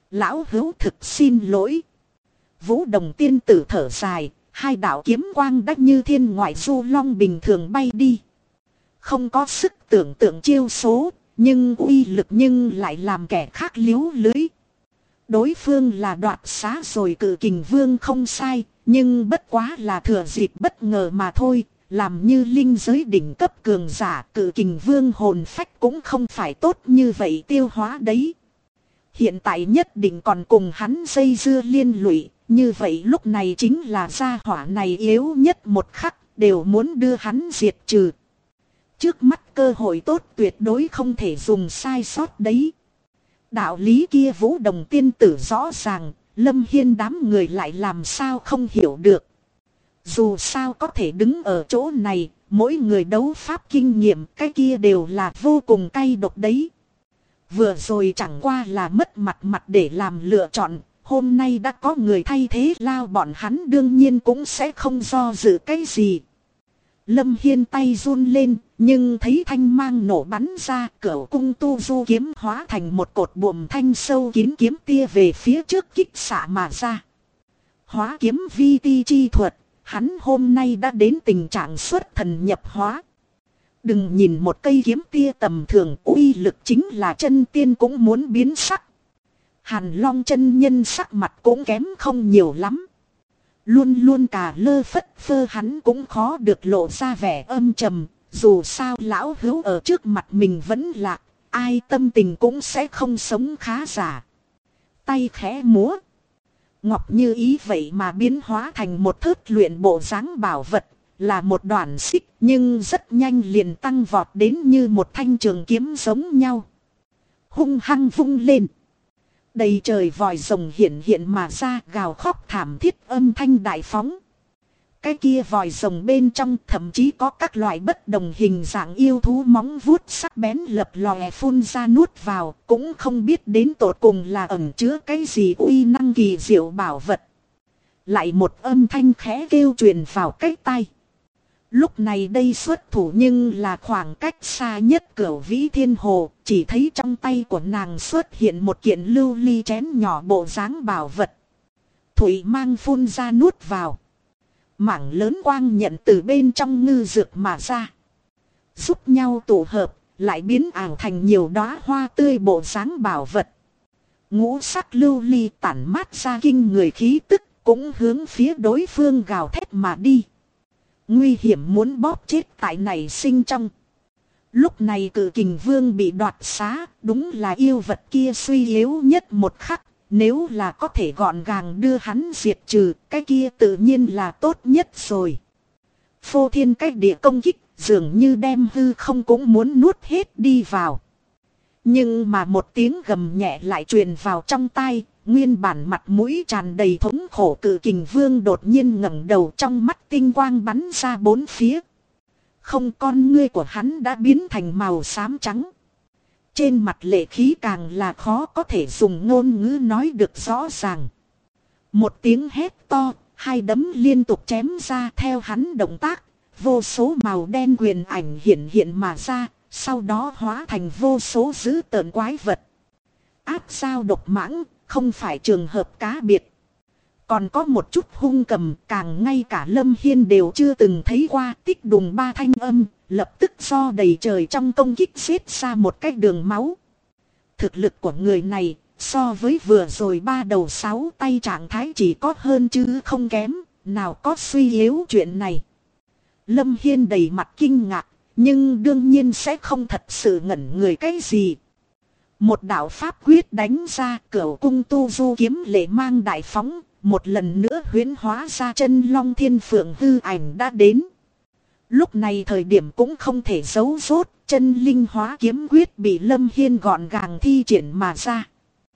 Lão hữu thực xin lỗi. Vũ Đồng tiên tử thở dài, hai đạo kiếm quang đắc như thiên ngoại du long bình thường bay đi. Không có sức tưởng tượng chiêu số, nhưng uy lực nhưng lại làm kẻ khác liếu lưới. Đối phương là Đoạt Xá rồi Cự Kình Vương không sai, nhưng bất quá là thừa dịp bất ngờ mà thôi. Làm như linh giới đỉnh cấp cường giả, Cự Kình Vương hồn phách cũng không phải tốt như vậy tiêu hóa đấy. Hiện tại nhất định còn cùng hắn dây dưa liên lụy, như vậy lúc này chính là gia hỏa này yếu nhất một khắc, đều muốn đưa hắn diệt trừ. Trước mắt cơ hội tốt tuyệt đối không thể dùng sai sót đấy. Đạo lý kia Vũ Đồng tiên tử rõ ràng, Lâm Hiên đám người lại làm sao không hiểu được. Dù sao có thể đứng ở chỗ này, mỗi người đấu pháp kinh nghiệm cái kia đều là vô cùng cay độc đấy. Vừa rồi chẳng qua là mất mặt để làm lựa chọn, hôm nay đã có người thay thế lao bọn hắn đương nhiên cũng sẽ không do dự cái gì. Lâm Hiên tay run lên, nhưng thấy thanh mang nổ bắn ra, cửu cung tu du kiếm hóa thành một cột buồm thanh sâu kín kiếm tia về phía trước kích xạ mà ra. Hóa kiếm vi ti chi thuật, hắn hôm nay đã đến tình trạng xuất thần nhập hóa. Đừng nhìn một cây kiếm tia tầm thường, uy lực chính là chân tiên cũng muốn biến sắc. Hàn Long chân nhân sắc mặt cũng kém không nhiều lắm. Luôn luôn cả lơ phất phơ hắn cũng khó được lộ ra vẻ âm trầm. Dù sao lão hữu ở trước mặt mình vẫn lạc, ai tâm tình cũng sẽ không sống khá giả. Tay khẽ múa. Ngọc Như Ý vậy mà biến hóa thành một thớt luyện bộ dáng bảo vật, là một đoạn xích nhưng rất nhanh liền tăng vọt đến như một thanh trường kiếm giống nhau. Hung hăng vung lên. Đầy trời vòi rồng hiện mà ra, gào khóc thảm thiết âm thanh đại phóng. Cái kia vòi rồng bên trong thậm chí có các loại bất đồng hình dạng yêu thú móng vuốt sắc bén lập lòe phun ra nuốt vào, cũng không biết đến tột cùng là ẩn chứa cái gì uy năng kỳ diệu bảo vật. Lại một âm thanh khẽ kêu truyền vào cái tai. Lúc này đây xuất thủ nhưng là khoảng cách xa nhất Cửu Vĩ Thiên Hồ, chỉ thấy trong tay của nàng xuất hiện một kiện lưu ly chén nhỏ bộ dáng bảo vật. Thủy mang phun ra nuốt vào. Mảng lớn quang nhận từ bên trong ngư dược mà ra. Giúp nhau tụ hợp, lại biến ảo thành nhiều đóa hoa tươi bộ dáng bảo vật. Ngũ sắc lưu ly tản mát ra kinh người khí tức, cũng hướng phía đối phương gào thét mà đi. Nguy hiểm muốn bóp chết tại này sinh trong. Lúc này Cự Kình Vương bị đoạt xá, đúng là yêu vật kia suy yếu nhất một khắc. Nếu là có thể gọn gàng đưa hắn diệt trừ, cái kia tự nhiên là tốt nhất rồi. Phô thiên cách địa công kích, dường như đem hư không cũng muốn nuốt hết đi vào. Nhưng mà một tiếng gầm nhẹ lại truyền vào trong tai, nguyên bản mặt mũi tràn đầy thống khổ Cự Kình Vương đột nhiên ngẩng đầu, trong mắt tinh quang bắn ra bốn phía. Không, con ngươi của hắn đã biến thành màu xám trắng. Trên mặt lệ khí càng là khó có thể dùng ngôn ngữ nói được rõ ràng. Một tiếng hét to, hai đấm liên tục chém ra theo hắn động tác. Vô số màu đen quyền ảnh hiện mà ra, sau đó hóa thành vô số dữ tợn quái vật. Áp sao độc mãng, không phải trường hợp cá biệt. Còn có một chút hung cầm, càng ngay cả Lâm Hiên đều chưa từng thấy qua. Tích đùng ba thanh âm, lập tức do đầy trời trong công kích xếp ra một cái đường máu. Thực lực của người này, so với vừa rồi ba đầu sáu tay trạng thái chỉ có hơn chứ không kém, nào có suy yếu chuyện này. Lâm Hiên đầy mặt kinh ngạc, nhưng đương nhiên sẽ không thật sự ngẩn người cái gì. Một đạo pháp quyết đánh ra, Cửu cung tu du kiếm lệ mang đại phóng, một lần nữa huyễn hóa ra chân long thiên phượng hư ảnh đã đến. Lúc này thời điểm cũng không thể giấu rốt, chân linh hóa kiếm quyết bị Lâm Hiên gọn gàng thi triển mà ra.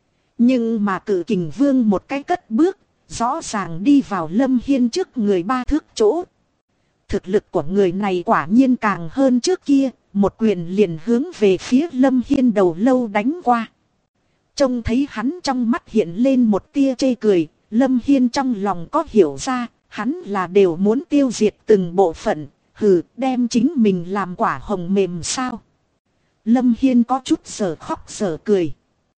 Nhưng mà Cự Kình Vương một cái cất bước, rõ ràng đi vào Lâm Hiên trước người 3 thước chỗ. Thực lực của người này quả nhiên càng hơn trước kia, một quyền liền hướng về phía Lâm Hiên đầu lâu đánh qua. Trông thấy hắn trong mắt hiện lên một tia chê cười, Lâm Hiên trong lòng có hiểu ra, hắn là đều muốn tiêu diệt từng bộ phận, hừ, đem chính mình làm quả hồng mềm sao. Lâm Hiên có chút giờ khóc giờ cười.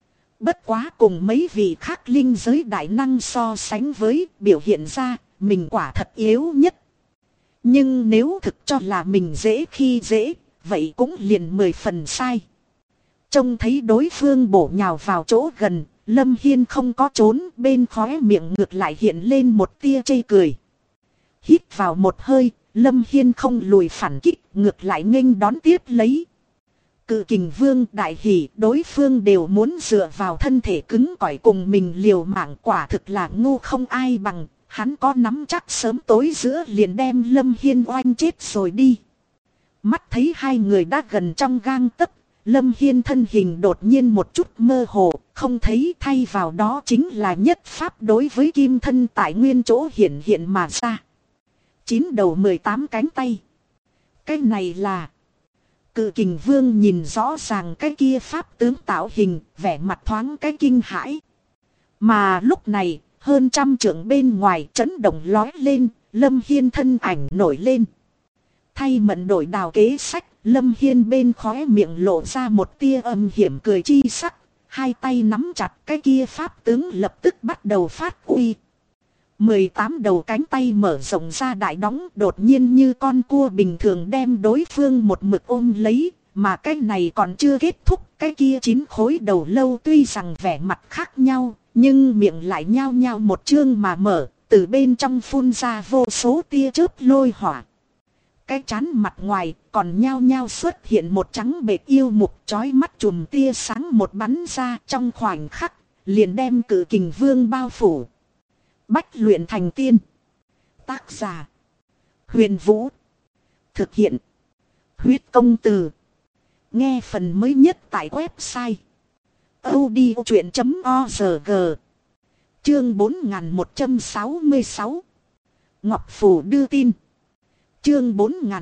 Bất quá cùng mấy vị khác linh giới đại năng so sánh với biểu hiện ra, mình quả thật yếu nhất. Nhưng nếu thực cho là mình dễ khi dễ, vậy cũng liền 10 phần sai. Trông thấy đối phương bổ nhào vào chỗ gần, Lâm Hiên không có trốn, bên khóe miệng ngược lại hiện lên một tia chê cười. Hít vào một hơi, Lâm Hiên không lùi phản kích, ngược lại nghênh đón tiếp lấy. Cự Kình Vương đại hỉ, đối phương đều muốn dựa vào thân thể cứng cỏi cùng mình liều mạng, quả thực là ngu không ai bằng. Hắn có nắm chắc sớm tối giữa liền đem Lâm Hiên oanh chết rồi đi. Mắt thấy hai người đã gần trong gang tấc, Lâm Hiên thân hình đột nhiên một chút mơ hồ, không thấy, thay vào đó chính là nhất pháp đối với kim thân tại nguyên chỗ hiện hiện mà ra. 9 đầu 18 cánh tay. Cái này là... Cự Kình Vương nhìn rõ ràng cái kia pháp tướng tạo hình, vẻ mặt thoáng cái kinh hãi. Mà lúc này, hơn trăm trượng bên ngoài chấn động lói lên, Lâm Hiên thân ảnh nổi lên. Thay mận đổi đào kế sách, Lâm Hiên bên khóe miệng lộ ra một tia âm hiểm cười chi sắc. Hai tay nắm chặt cái kia pháp tướng lập tức bắt đầu phát uy. 18 đầu cánh tay mở rộng ra đại đóng, đột nhiên như con cua bình thường đem đối phương một mực ôm lấy. Mà cái này còn chưa kết thúc, cái kia 9 khối đầu lâu tuy rằng vẻ mặt khác nhau, nhưng miệng lại nhao nhao một chương mà mở, từ bên trong phun ra vô số tia chớp lôi hỏa. Cái trán mặt ngoài còn nhao nhao xuất hiện một trắng bệt yêu mục, chói mắt chùm tia sáng một bắn ra, trong khoảnh khắc liền đem Cự Kình Vương bao phủ. Bách luyện thành tiên. Tác giả: Huyền Vũ. Thực hiện: Huyết Công Từ. Nghe phần mới nhất tại website audiochuyện.org. Chương 4166. Ngọc Phù đưa tin. Chương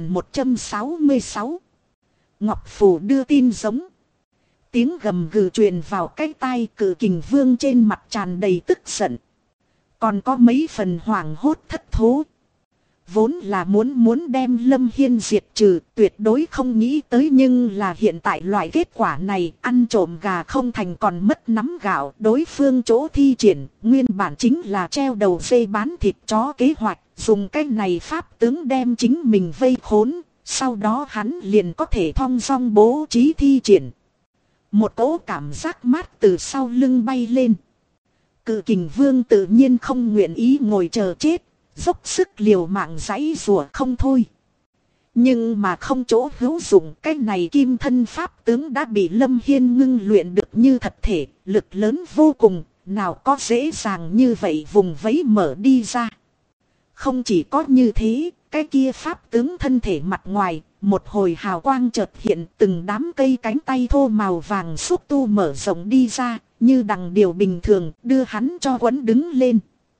4166. Ngọc Phù đưa tin giống. Tiếng gầm gừ truyền vào cái tai, Cự Kình Vương trên mặt tràn đầy tức giận. Còn có mấy phần hoảng hốt thất thố. Vốn là muốn đem Lâm Hiên diệt trừ, tuyệt đối không nghĩ tới, nhưng là hiện tại loại kết quả này, ăn trộm gà không thành còn mất nắm gạo. Đối phương chỗ thi triển, nguyên bản chính là treo đầu dê bán thịt chó kế hoạch, dùng cái này pháp tướng đem chính mình vây khốn, sau đó hắn liền có thể thong dong bố trí thi triển. Một cỗ cảm giác mát từ sau lưng bay lên. Cự Kình Vương tự nhiên không nguyện ý ngồi chờ chết, dốc sức liều mạng giãy giụa không thôi. Nhưng mà không chỗ hữu dụng, cái này kim thân pháp tướng đã bị Lâm Hiên ngưng luyện được như thật thể, lực lớn vô cùng, nào có dễ dàng như vậy vùng vẫy mở đi ra. Không chỉ có như thế, cái kia pháp tướng thân thể mặt ngoài, một hồi hào quang chợt hiện, từng đám cây cánh tay thô màu vàng xúc tu mở rộng đi ra, như đằng điều bình thường, đưa hắn cho quấn đứng lên.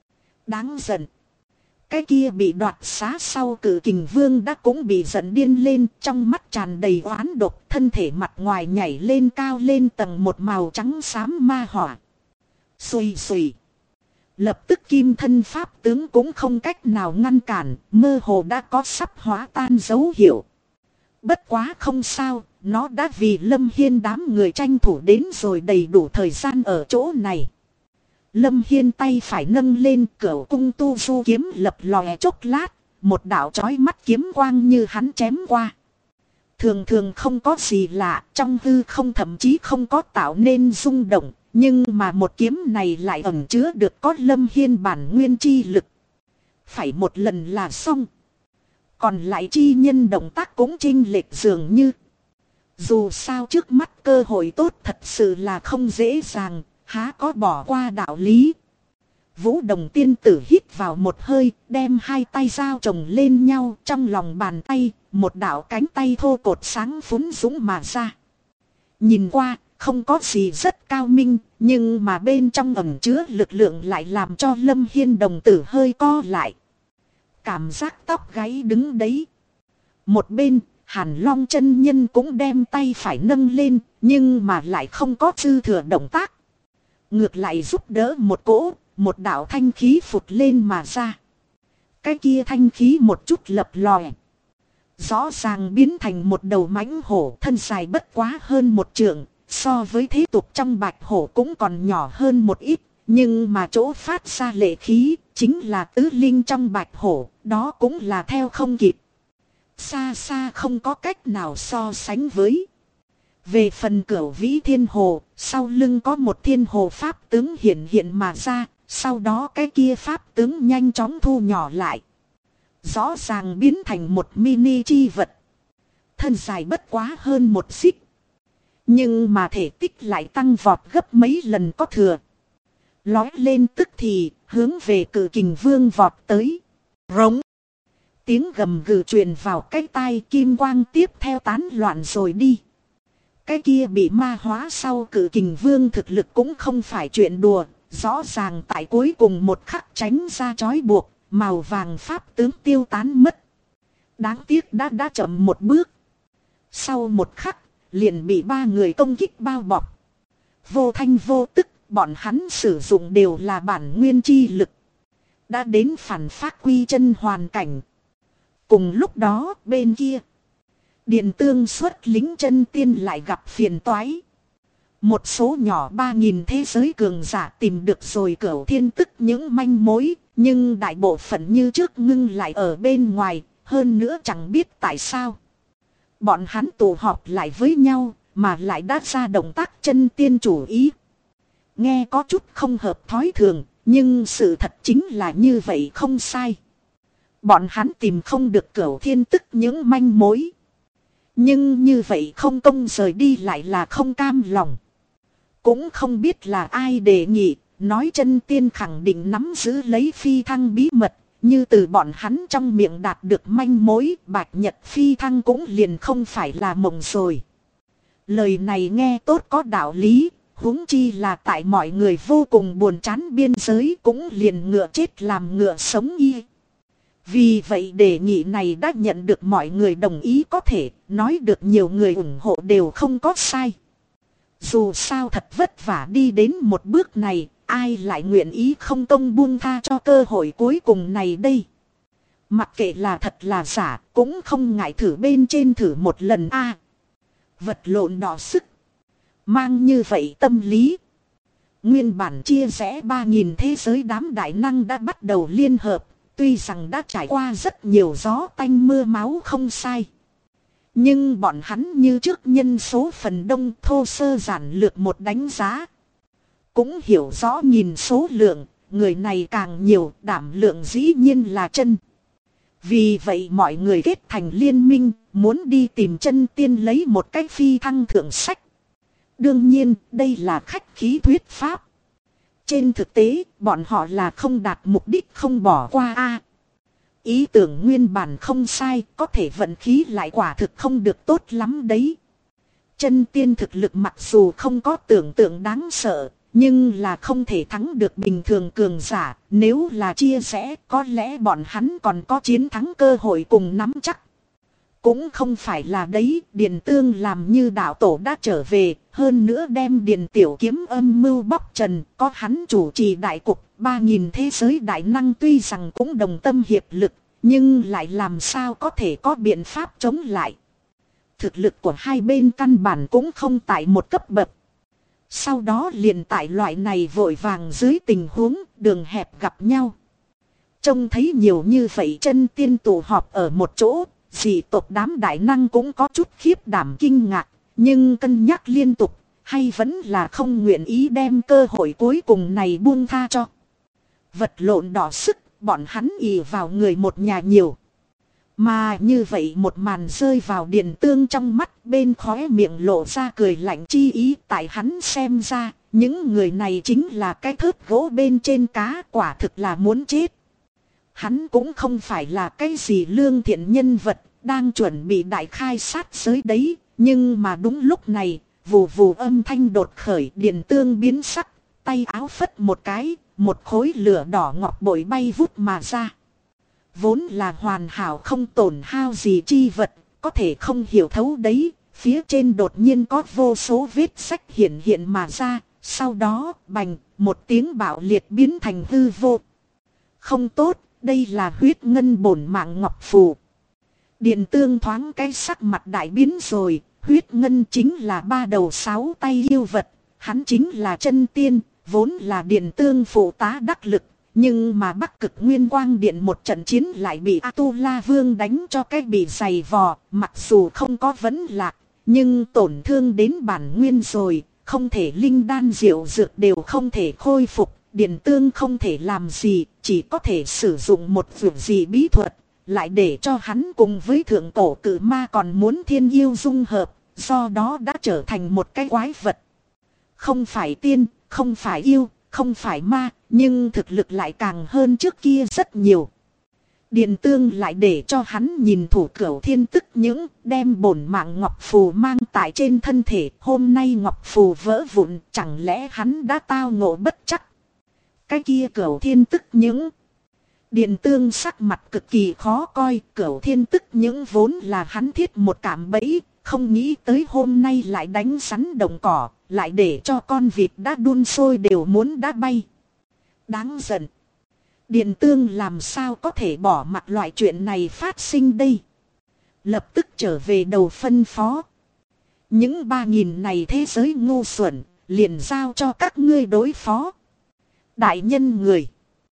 Đáng giận. Cái kia bị đoạt xá sau Cự Kình Vương đã cũng bị giận điên lên, trong mắt tràn đầy oán độc, thân thể mặt ngoài nhảy lên cao lên tầng một màu trắng xám ma hỏa. Xùy xùy. Lập tức kim thân pháp tướng cũng không cách nào ngăn cản, mơ hồ đã có sắp hóa tan dấu hiệu. Bất quá không sao, nó đã vì Lâm Hiên đám người tranh thủ đến rồi đầy đủ thời gian ở chỗ này. Lâm Hiên tay phải nâng lên, Cửu Cung Tu Du kiếm lập lòe chốc lát, một đạo chói mắt kiếm quang như hắn chém qua. Thường thường không có gì lạ, trong hư không thậm chí không có tạo nên rung động, nhưng mà một kiếm này lại ẩn chứa được có Lâm Hiên bản nguyên chi lực. Phải một lần là xong. Còn lại chi nhân động tác cũng chênh lệch dường như. Dù sao trước mắt cơ hội tốt thật sự là không dễ dàng, há có bỏ qua đạo lý. Vũ Đồng tiên tử hít vào một hơi, đem hai tay giao chồng lên nhau, trong lòng bàn tay, một đạo cánh tay thô cột sáng phúng dũng mà ra. Nhìn qua, không có gì rất cao minh, nhưng mà bên trong ẩn chứa lực lượng lại làm cho Lâm Hiên đồng tử hơi co lại. Cảm giác tóc gáy đứng đấy. Một bên, Hàn Long chân nhân cũng đem tay phải nâng lên, nhưng mà lại không có dư thừa động tác. Ngược lại giúp đỡ một cỗ, một đạo thanh khí phụt lên mà ra. Cái kia thanh khí một chút lập lòe. Rõ ràng biến thành một đầu mãnh hổ, thân dài bất quá hơn một trượng, So với thế tục trong bạch hổ cũng còn nhỏ hơn một ít. Nhưng mà chỗ phát ra lệ khí chính là tứ linh trong bạch hổ, đó cũng là theo không kịp. Xa xa không có cách nào so sánh với. Về phần Cửu Vĩ Thiên Hồ, sau lưng có một thiên hồ pháp tướng hiện hiện mà ra, sau đó cái kia pháp tướng nhanh chóng thu nhỏ lại. Rõ ràng biến thành một mini chi vật. Thân dài bất quá hơn một xích. Nhưng mà thể tích lại tăng vọt gấp mấy lần có thừa. Lói lên tức thì hướng về Cự Kình Vương vọt tới. Rống. Tiếng gầm gừ truyền vào cái tai, kim quang tiếp theo tán loạn rồi đi. Cái kia bị ma hóa sau Cự Kình Vương thực lực cũng không phải chuyện đùa. Rõ ràng tại cuối cùng một khắc tránh ra trói buộc, màu vàng pháp tướng tiêu tán mất. Đáng tiếc đã chậm một bước. Sau một khắc, liền bị ba người công kích bao bọc. Vô thanh vô tức, bọn hắn sử dụng đều là bản nguyên chi lực. Đã đến phản phát quy chân hoàn cảnh. Cùng lúc đó, bên kia, Điện Tương xuất lính chân tiên lại gặp phiền toái. Một số nhỏ 3000 thế giới cường giả tìm được rồi Cửu Thiên Tức những manh mối, nhưng đại bộ phận như trước ngưng lại ở bên ngoài, hơn nữa chẳng biết tại sao. Bọn hắn tụ họp lại với nhau, mà lại đã ra động tác chân tiên chủ ý. Nghe có chút không hợp thói thường, nhưng sự thật chính là như vậy không sai. Bọn hắn tìm không được Cửu Thiên Tức những manh mối. Nhưng như vậy không công rời đi lại là không cam lòng. Cũng không biết là ai đề nghị, nói chân tiên khẳng định nắm giữ lấy phi thăng bí mật. Như từ bọn hắn trong miệng đạt được manh mối, Bạch Nhật phi thăng cũng liền không phải là mộng rồi. Lời này nghe tốt có đạo lý, huống chi là tại mọi người vô cùng buồn chán biên giới cũng liền ngựa chết làm ngựa sống y. Vì vậy đề nghị này đã nhận được mọi người đồng ý, có thể nói được nhiều người ủng hộ đều không có sai. Dù sao thật vất vả đi đến một bước này, ai lại nguyện ý không công buông tha cho cơ hội cuối cùng này đây. Mặc kệ là thật là giả, cũng không ngại thử bên trên thử một lần a. Vật lộn đỏ sức. Mang như vậy tâm lý. Nguyên bản chia rẽ 3000 thế giới đám đại năng đã bắt đầu liên hợp. Tuy rằng đã trải qua rất nhiều gió tanh mưa máu không sai. Nhưng bọn hắn như trước nhân số phần đông, thô sơ giản lược một đánh giá. Cũng hiểu rõ nhìn số lượng, người này càng nhiều, đảm lượng dĩ nhiên là chân. Vì vậy mọi người kết thành liên minh, muốn đi tìm chân tiên lấy một cách phi thăng thượng sách. Đương nhiên, đây là khách khí thuyết pháp. Trên thực tế, bọn họ là không đạt mục đích không bỏ qua a. Ý tưởng nguyên bản không sai, có thể vận khí lại quả thực không được tốt lắm đấy. Chân tiên thực lực mặc dù không có tưởng tượng đáng sợ, nhưng là không thể thắng được bình thường cường giả. Nếu là chia sẻ, có lẽ bọn hắn còn có chiến thắng cơ hội cùng nắm chắc. Cũng không phải là đấy, Điền Tương làm như đạo tổ đã trở về, hơn nữa đem Điền Tiểu Kiếm âm mưu bóc trần, có hắn chủ trì đại cục, 3000 thế giới đại năng tuy rằng cũng đồng tâm hiệp lực, nhưng lại làm sao có thể có biện pháp chống lại. Thực lực của hai bên căn bản cũng không tại một cấp bậc. Sau đó liền tại loại này vội vàng dưới tình huống đường hẹp gặp nhau. Trông thấy nhiều như vậy chân tiên tụ họp ở một chỗ. Dị tộc đám đại năng cũng có chút khiếp đảm kinh ngạc, nhưng cân nhắc liên tục, hay vẫn là không nguyện ý đem cơ hội cuối cùng này buông tha cho. Vật lộn đỏ sức, bọn hắn ì vào người một nhà nhiều. Mà như vậy một màn rơi vào Điền Tương trong mắt, bên khóe miệng lộ ra cười lạnh chi ý. Tại hắn xem ra, những người này chính là cái thớt gỗ bên trên cá, quả thực là muốn chết. Hắn cũng không phải là cái gì lương thiện nhân vật, đang chuẩn bị đại khai sát giới đấy. Nhưng mà đúng lúc này, vù vù âm thanh đột khởi, Điền Tương biến sắc, tay áo phất một cái, một khối lửa đỏ ngọc bội bay vút mà ra. Vốn là hoàn hảo không tổn hao gì chi vật, có thể không hiểu thấu đấy, phía trên đột nhiên có vô số vết sách hiện mà ra, sau đó bành, một tiếng bạo liệt biến thành hư vô. Không tốt, đây là huyết ngân bổn mạng ngọc phù. Điền Tương thoáng cái sắc mặt đại biến rồi, Huyết ngân chính là 3 đầu 6 tay yêu vật, hắn chính là chân tiên, vốn là Điền Tương phụ tá đắc lực. Nhưng mà Bắc Cực Nguyên Quang Điện một trận chiến lại bị A-tu-la Vương đánh cho cái bị dày vò, mặc dù không có vấn lạc, nhưng tổn thương đến bản nguyên rồi, không thể linh đan diệu dược đều không thể khôi phục, Điền Tương không thể làm gì, chỉ có thể sử dụng một vượt gì bí thuật, lại để cho hắn cùng với thượng cổ cử ma còn muốn thiên yêu dung hợp, do đó đã trở thành một cái quái vật. Không phải tiên, không phải yêu, không phải ma, nhưng thực lực lại càng hơn trước kia rất nhiều. Điền Tương lại để cho hắn nhìn thủ cửu thiên tức những đem bổn mạng ngọc phù mang tại trên thân thể. Hôm nay ngọc phù vỡ vụn, chẳng lẽ hắn đã tao ngộ bất chắc. Cái kia cửu thiên tức những. Điền Tương sắc mặt cực kỳ khó coi, cửu thiên tức những vốn là hắn thiết một cạm bẫy, không nghĩ tới hôm nay lại đánh rắn đồng cỏ, lại để cho con vịt đã đun sôi đều muốn đá bay. Đáng giận. Điền Tương làm sao có thể bỏ mặc loại chuyện này phát sinh đây. Lập tức trở về đầu phân phó. Những 3.000 này thế giới ngu xuẩn, liền giao cho các ngươi đối phó. Đại nhân người.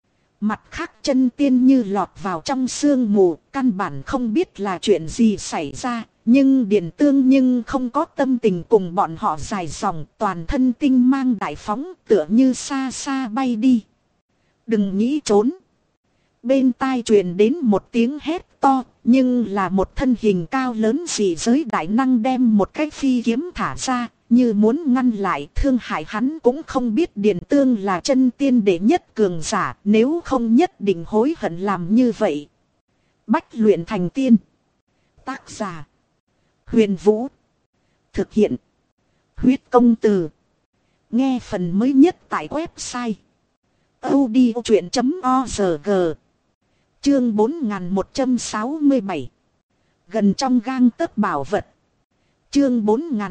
Mặt khác chân tiên như lọt vào trong sương mù, căn bản không biết là chuyện gì xảy ra. Nhưng Điền Tương nhưng không có tâm tình cùng bọn họ dài dòng, toàn thân tinh mang đại phóng tựa như xa xa bay đi. Đừng nghĩ trốn. Bên tai truyền đến một tiếng hét to, nhưng là một thân hình cao lớn dị giới đại năng đem một cái phi kiếm thả ra, như muốn ngăn lại. Thương hại hắn cũng không biết Điền Tương là chân tiên đệ nhất cường giả, nếu không nhất định hối hận làm như vậy. Bách luyện thành tiên. Tác giả Huyền Vũ. Thực hiện Huyết Công Từ. Nghe phần mới nhất tại website audiochuyện.org. Chương 4167. Gần trong gang tấc bảo vật. Chương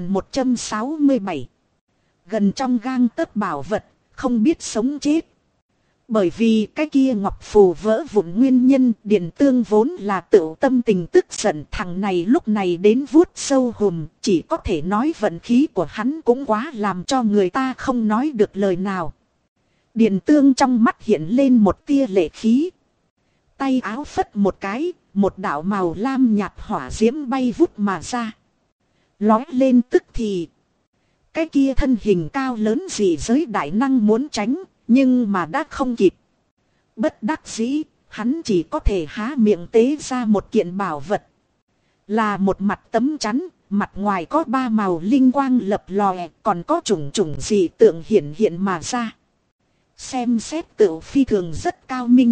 4167. Gần trong gang tấc bảo vật, không biết sống chết. Bởi vì cái kia ngọc phù vỡ vụn nguyên nhân, Điền Tương vốn là tự tâm tình tức giận, thằng này lúc này đến vuốt sâu hùm, chỉ có thể nói vận khí của hắn cũng quá làm cho người ta không nói được lời nào. Điền Tương trong mắt hiện lên một tia lệ khí. Tay áo phất một cái, một đạo màu lam nhạt hỏa diễm bay vút mà ra. Lói lên tức thì. Cái kia thân hình cao lớn dị giới đại năng muốn tránh, nhưng mà đã không kịp. Bất đắc dĩ, hắn chỉ có thể há miệng tế ra một kiện bảo vật. Là một mặt tấm chắn, mặt ngoài có 3 màu linh quang lập lòe, còn có chủng chủng dị tượng hiện hiện mà ra. Xem xét tựu phi thường rất cao minh.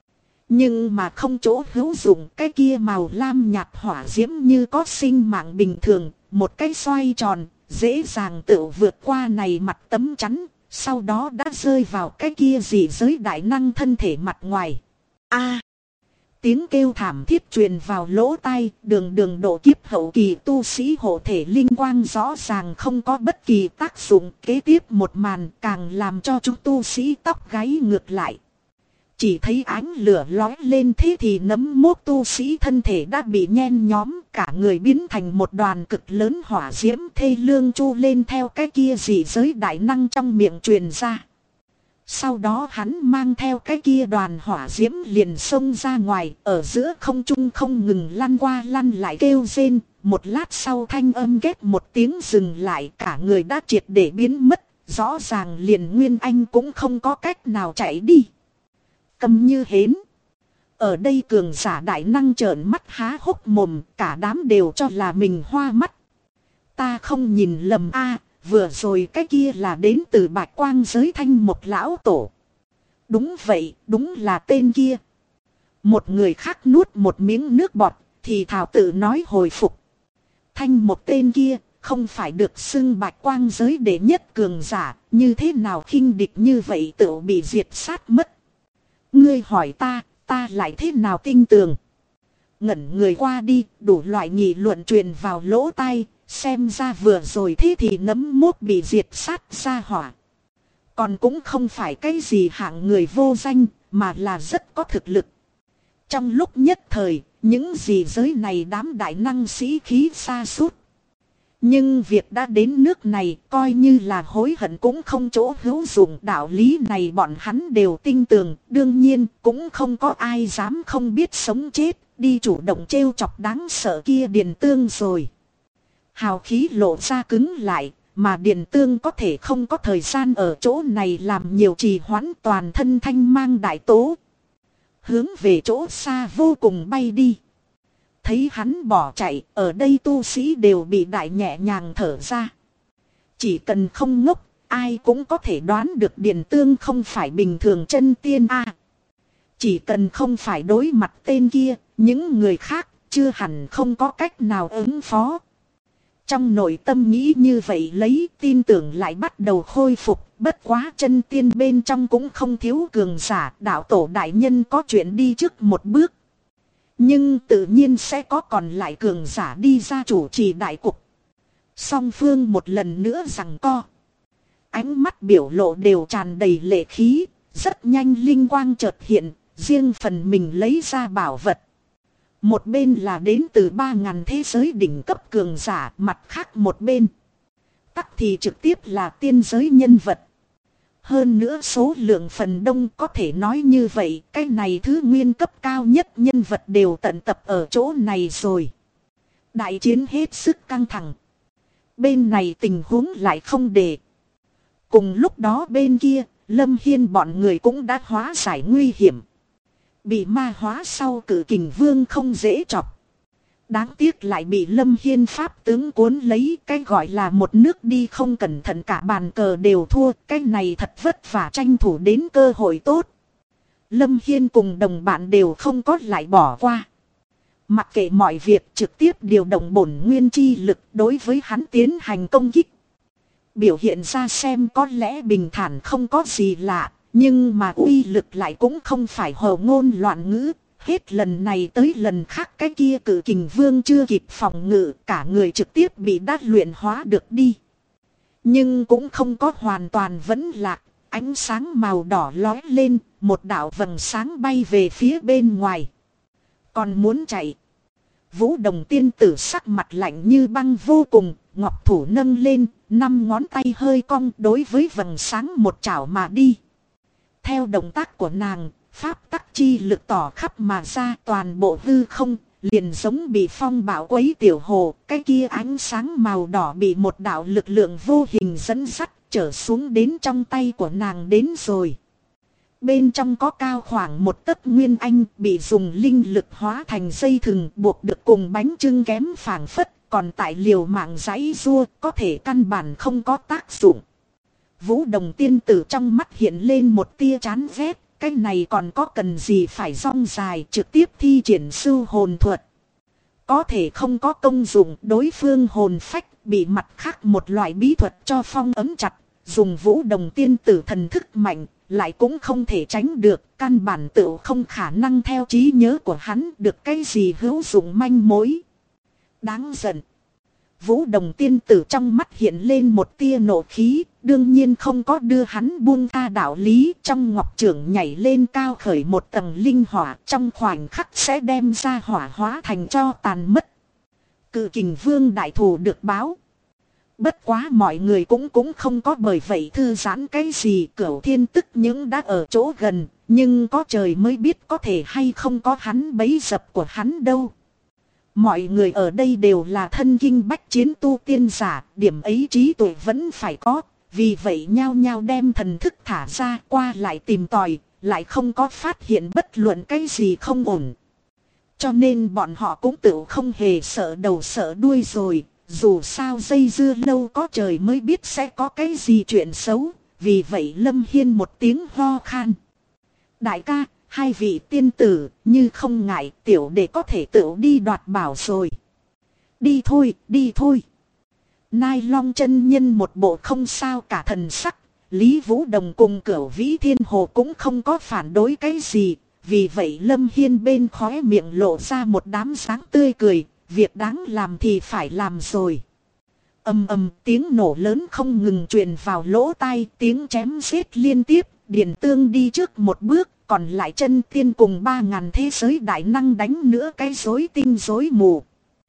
Nhưng mà không chỗ hữu dụng, cái kia màu lam nhạt hỏa diễm như có sinh mạng bình thường, một cái xoay tròn, dễ dàng tựu vượt qua này mặt tấm chắn, sau đó đã rơi vào cái kia dị giới đại năng thân thể mặt ngoài. A! Tiếng kêu thảm thiết truyền vào lỗ tai, đường độ kiếp hậu kỳ tu sĩ hộ thể linh quang rõ ràng không có bất kỳ tác dụng. Kế tiếp một màn càng làm cho chúng tu sĩ tóc gáy ngược lại. Chỉ thấy ánh lửa lói lên, thế thì nấm mốc tu sĩ thân thể đã bị nhen nhóm, cả người biến thành một đoàn cực lớn hỏa diễm thê lương chu lên theo cái kia dị giới đại năng trong miệng truyền ra. Sau đó hắn mang theo cái kia đoàn hỏa diễm liền xông ra ngoài, ở giữa không trung không ngừng lăn qua lăn lại kêu rên, một lát sau thanh âm ghét một tiếng dừng lại, cả người đã triệt để biến mất, rõ ràng liền Nguyên Anh cũng không có cách nào chạy đi. Câm như hến. Ở đây cường giả đại năng trợn mắt há hốc mồm, cả đám đều cho là mình hoa mắt. Ta không nhìn lầm a, vừa rồi cái kia là đến từ Bạch Quang giới Thanh một lão tổ. Đúng vậy, đúng là tên kia. Một người khác nuốt một miếng nước bọt, thì thảo tự nói hồi phục. Thanh một tên kia, không phải được xưng Bạch Quang giới đệ nhất cường giả, như thế nào khinh địch như vậy tự bị diệt sát mất. Ngươi hỏi ta lại thế nào tin tưởng. Ngẩn người qua đi, đủ loại nghị luận truyền vào lỗ tai, xem ra vừa rồi thế thì nấm mốc bị diệt sát ra hỏa. Còn cũng không phải cái gì hạng người vô danh, mà là rất có thực lực. Trong lúc nhất thời, những gì giới này đám đại năng sĩ khí xa sút Nhưng việc đã đến nước này, coi như là hối hận cũng không chỗ hữu dụng. Đạo lý này bọn hắn đều tin tưởng, đương nhiên cũng không có ai dám không biết sống chết, đi chủ động trêu chọc đáng sợ kia Điền Tương rồi. Hào khí lộ ra cứng lại, mà Điền Tương có thể không có thời gian ở chỗ này làm nhiều trì hoãn, toàn thân thanh mang đại tố. Hướng về chỗ xa vô cùng bay đi. Thấy hắn bỏ chạy, ở đây tu sĩ đều bị đại nhẹ nhàng thở ra. Chỉ cần không ngốc, ai cũng có thể đoán được Điền Tương không phải bình thường chân tiên a. Chỉ cần không phải đối mặt tên kia, những người khác chưa hẳn không có cách nào ứng phó. Trong nội tâm nghĩ như vậy lấy, tin tưởng lại bắt đầu khôi phục. Bất quá chân tiên bên trong cũng không thiếu cường giả, đạo tổ đại nhân có chuyện đi trước một bước. Nhưng tự nhiên sẽ có còn lại cường giả đi ra chủ trì đại cục. Song phương một lần nữa giằng co. Ánh mắt biểu lộ đều tràn đầy lệ khí, rất nhanh linh quang chợt hiện, riêng phần mình lấy ra bảo vật. Một bên là đến từ 3.000 thế giới đỉnh cấp cường giả, mặt khác một bên tắc thì trực tiếp là tiên giới nhân vật. Hơn nữa số lượng phần đông, có thể nói như vậy, cái này thứ nguyên cấp cao nhất nhân vật đều tận tập ở chỗ này rồi. Đại chiến hết sức căng thẳng. Bên này tình huống lại không để. Cùng lúc đó bên kia, Lâm Hiên bọn người cũng đã hóa giải nguy hiểm. Bị ma hóa sau Cự Kình Vương không dễ chọc. Đáng tiếc lại bị Lâm Hiên pháp tướng cuốn lấy, cái gọi là một nước đi không cẩn thận cả bàn cờ đều thua, cái này thật vất vả tranh thủ đến cơ hội tốt. Lâm Hiên cùng đồng bạn đều không có lại bỏ qua. Mặc kệ mọi việc, trực tiếp điều động bổn nguyên chi lực đối với hắn tiến hành công kích. Biểu hiện ra xem có lẽ bình thản không có gì lạ, nhưng mà uy lực lại cũng không phải hồ ngôn loạn ngữ. Hết lần này tới lần khác cái kia Cự Kình Vương chưa kịp phòng ngự, cả người trực tiếp bị đát luyện hóa được đi. Nhưng cũng không có hoàn toàn vẫn lạc, ánh sáng màu đỏ lóe lên, một đạo vầng sáng bay về phía bên ngoài. Còn muốn chạy. Vũ Đồng tiên tử sắc mặt lạnh như băng vô cùng, ngọc thủ nâng lên, 5 ngón tay hơi cong đối với vầng sáng một chảo mà đi. Theo động tác của nàng, pháp tắc chi lực tỏ khắp mà ra, toàn bộ hư không, liền giống bị phong bão quấy tiểu hồ, cái kia ánh sáng màu đỏ bị một đạo lực lượng vô hình dẫn dắt, trở xuống đến trong tay của nàng đến rồi. Bên trong có cao khoảng 1 tấc nguyên anh, bị dùng linh lực hóa thành dây thừng buộc được cùng bánh chưng kém phảng phất, còn tại liều mạng giãy giụa, có thể căn bản không có tác dụng. Vũ Đồng tiên tử trong mắt hiện lên một tia chán ghét, cái này còn có cần gì phải rong dài, trực tiếp thi triển sưu hồn thuật. Có thể không có công dụng, đối phương hồn phách bị mặt khác một loại bí thuật cho phong ấm chặt, dùng Vũ Đồng tiên tử thần thức mạnh, lại cũng không thể tránh được, căn bản tự không khả năng theo trí nhớ của hắn được cái gì hữu dụng manh mối. Đáng giận. Vũ Đồng tiên tử trong mắt hiện lên một tia nộ khí, đương nhiên không có đưa hắn buông tha đạo lý, trong ngọc trưởng nhảy lên cao khởi một tầng linh hỏa, trong khoảnh khắc sẽ đem ra hỏa hóa thành cho tàn mất. Cự Kình Vương đại thù được báo. Bất quá mọi người cũng không có bởi vậy thư giãn cái gì, Cửu Thiên tức những đã ở chỗ gần, nhưng có trời mới biết có thể hay không có hắn bấy dập của hắn đâu. Mọi người ở đây đều là thân kinh bách chiến tu tiên giả, điểm ấy trí tuệ vẫn phải có, vì vậy nhao nhao đem thần thức thả ra qua lại tìm tòi, lại không có phát hiện bất luận cái gì không ổn. Cho nên bọn họ cũng tự không hề sợ đầu sợ đuôi rồi, dù sao dây dưa lâu có trời mới biết sẽ có cái gì chuyện xấu, vì vậy Lâm Hiên một tiếng ho khan. Đại ca, 2 vị tiên tử, như không ngại tiểu đệ có thể tự đi đoạt bảo rồi. Đi thôi, đi thôi. Nai Long chân nhân một bộ không sao cả thần sắc, Lý Vũ Đồng cùng Cửu Vĩ Thiên Hồ cũng không có phản đối cái gì, vì vậy Lâm Hiên bên khóe miệng lộ ra một đám sáng tươi cười, việc đáng làm thì phải làm rồi. Ầm ầm tiếng nổ lớn không ngừng truyền vào lỗ tai, tiếng chém giết liên tiếp, Điền Tương đi trước một bước, còn lại chân tiên cùng 3.000 thế giới đại năng đánh nữa cái rối tinh rối mù.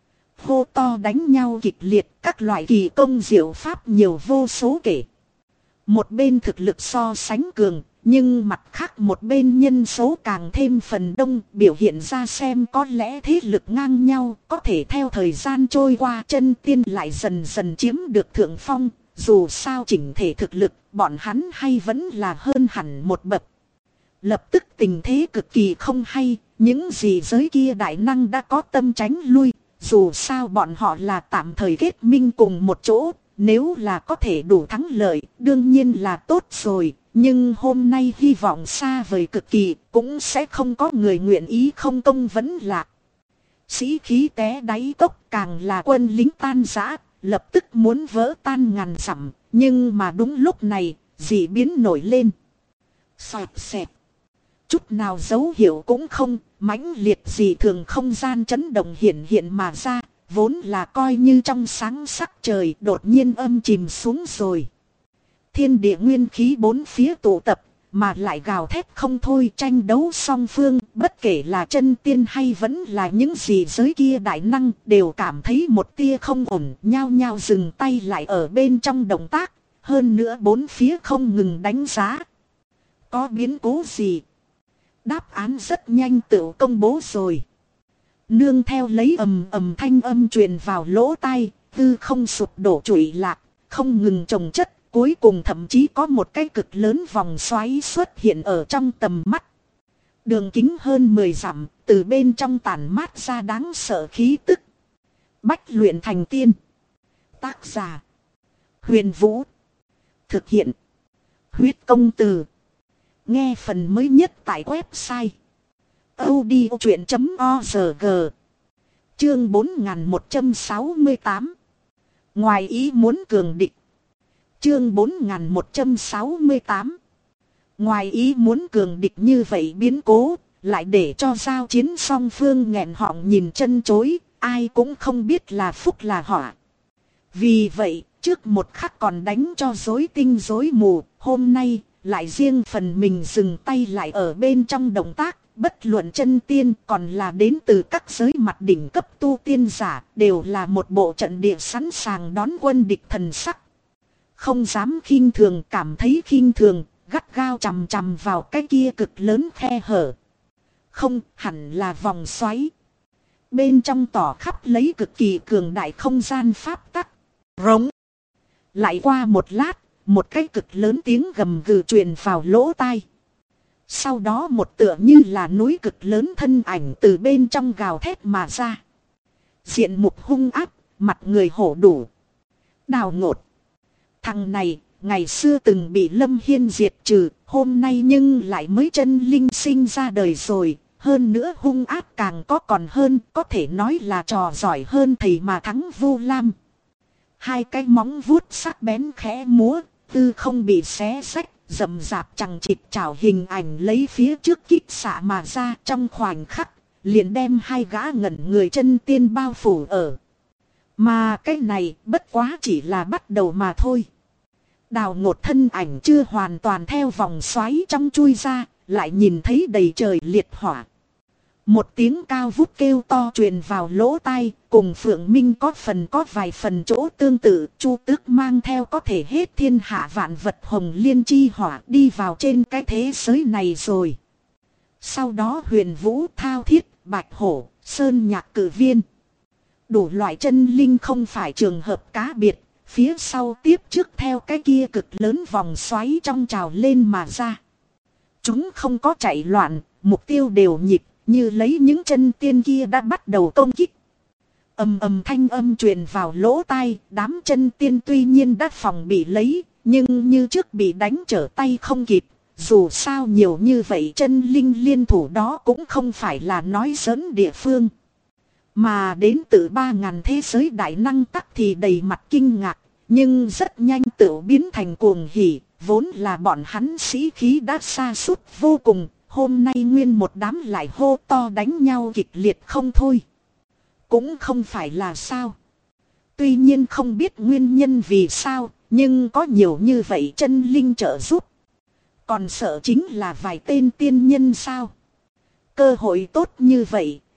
hô to đánh nhau kịch liệt, các loại kỳ công diệu pháp nhiều vô số kể. Một bên thực lực so sánh cường, nhưng mặt khác một bên nhân số càng thêm phần đông, biểu hiện ra xem có lẽ thế lực ngang nhau, có thể theo thời gian trôi qua chân tiên lại dần dần chiếm được thượng phong, dù sao chỉnh thể thực lực, bọn hắn hay vẫn là hơn hẳn một bậc. Lập tức tình thế cực kỳ không hay, những gì giới kia đại năng đã có tâm tránh lui, dù sao bọn họ là tạm thời kết minh cùng một chỗ, nếu là có thể đủ thắng lợi, đương nhiên là tốt rồi. Nhưng hôm nay hy vọng xa vời cực kỳ, cũng sẽ không có người nguyện ý không công vấn lạc. Sĩ khí té đáy cốc, càng là quân lính tan rã, lập tức muốn vỡ tan ngàn dặm. Nhưng mà đúng lúc này, dị biến nổi lên. Xoẹt xẹt. Chút nào dấu hiệu cũng không, mãnh liệt dị thường không gian chấn động hiện mà ra, vốn là coi như trong sáng sắc trời đột nhiên âm chìm xuống rồi. Thiên địa nguyên khí bốn phía tụ tập, mà lại gào thét không thôi, tranh đấu song phương, bất kể là chân tiên hay vẫn là những gì giới kia đại năng, đều cảm thấy một tia không ổn, nhao nhao dừng tay lại ở bên trong động tác, hơn nữa bốn phía không ngừng đánh giá. Có biến cố gì? Đáp án rất nhanh tự công bố rồi. Nương theo lấy ầm ầm thanh âm truyền vào lỗ tai, hư không sụp đổ trụy lạc, không ngừng chồng chất. Cuối cùng thậm chí có một cái cực lớn vòng xoáy xuất hiện ở trong tầm mắt. Đường kính hơn 10 dặm, từ bên trong tản mát ra đáng sợ khí tức. Bách luyện thành tiên. Tác giả: Huyền Vũ. Thực hiện: Huyết Công Từ. Nghe phần mới nhất tại website audiochuyện.org. Chương 4168. Ngoài ý muốn cường địch. Chương 4168. Ngoài ý muốn cường địch như vậy biến cố, lại để cho giao chiến song phương nghẹn họng nhìn chân chối, ai cũng không biết là phúc là họa. Vì vậy, trước một khắc còn đánh cho rối tinh rối mù, hôm nay lại riêng phần mình dừng tay lại ở bên trong động tác, bất luận chân tiên còn là đến từ các giới mặt đỉnh cấp tu tiên giả, đều là một bộ trận địa sẵn sàng đón quân địch thần sắc. Không dám khinh thường, cảm thấy khinh thường, gắt gao chằm chằm vào cái kia cực lớn khe hở. Không, hẳn là vòng xoáy. Bên trong tỏ khắp lấy cực kỳ cường đại không gian pháp tắc. Rống. Lại qua một lát, một cái cực lớn tiếng gầm gừ truyền vào lỗ tai. Sau đó một tựa như là núi cực lớn thân ảnh từ bên trong gào thét mà ra. Diện mục hung ác, mặt người hổ đủ. Đào Ngột. Thằng này, ngày xưa từng bị Lâm Hiên diệt trừ, hôm nay nhưng lại mới chân linh sinh ra đời rồi. Hơn nữa hung ác càng có còn hơn, có thể nói là trò giỏi hơn thầy mà thắng Vu Lam. Hai cái móng vuốt sắc bén khẽ múa, tư không bị xé rách, rậm rạp chằng chịt trảo hình ảnh lấy phía trước kích xạ mà ra, trong khoảnh khắc, liền đem hai gã ngẩn người chân tiên bao phủ ở. Mà cái này bất quá chỉ là bắt đầu mà thôi. Đào Ngột thân ảnh chưa hoàn toàn theo vòng xoáy trong chui ra, lại nhìn thấy đầy trời liệt hỏa. Một tiếng cao vút kêu to truyền vào lỗ tai, cùng Phượng Minh có vài phần chỗ tương tự. Chu Tước mang theo có thể hết thiên hạ vạn vật hồng liên chi hỏa đi vào trên cái thế giới này rồi. Sau đó Huyền Vũ, Thao Thiết, Bạch Hổ, Sơn Nhạc Cử Viên. Đủ loại chân linh không phải trường hợp cá biệt, phía sau tiếp trước theo cái kia cực lớn vòng xoáy trong trào lên mà ra. Chúng không có chạy loạn, mục tiêu đều nhịp, như lấy những chân tiên kia đã bắt đầu công kích. Ầm ầm thanh âm truyền vào lỗ tai, đám chân tiên tuy nhiên đã phòng bị lấy, nhưng như trước bị đánh trở tay không kịp. Dù sao nhiều như vậy chân linh liên thủ đó cũng không phải là nói giỡn địa phương. Mà đến từ 3.000 thế giới đại năng tắc thì đầy mặt kinh ngạc, nhưng rất nhanh tự biến thành cuồng hỉ, vốn là bọn hắn sĩ khí đã sa sút vô cùng, hôm nay nguyên một đám lại hô to đánh nhau kịch liệt không thôi. Cũng không phải là sao. Tuy nhiên không biết nguyên nhân vì sao, nhưng có nhiều như vậy chân linh trợ giúp. Còn sợ chính là vài tên tiên nhân sao. Cơ hội tốt như vậy,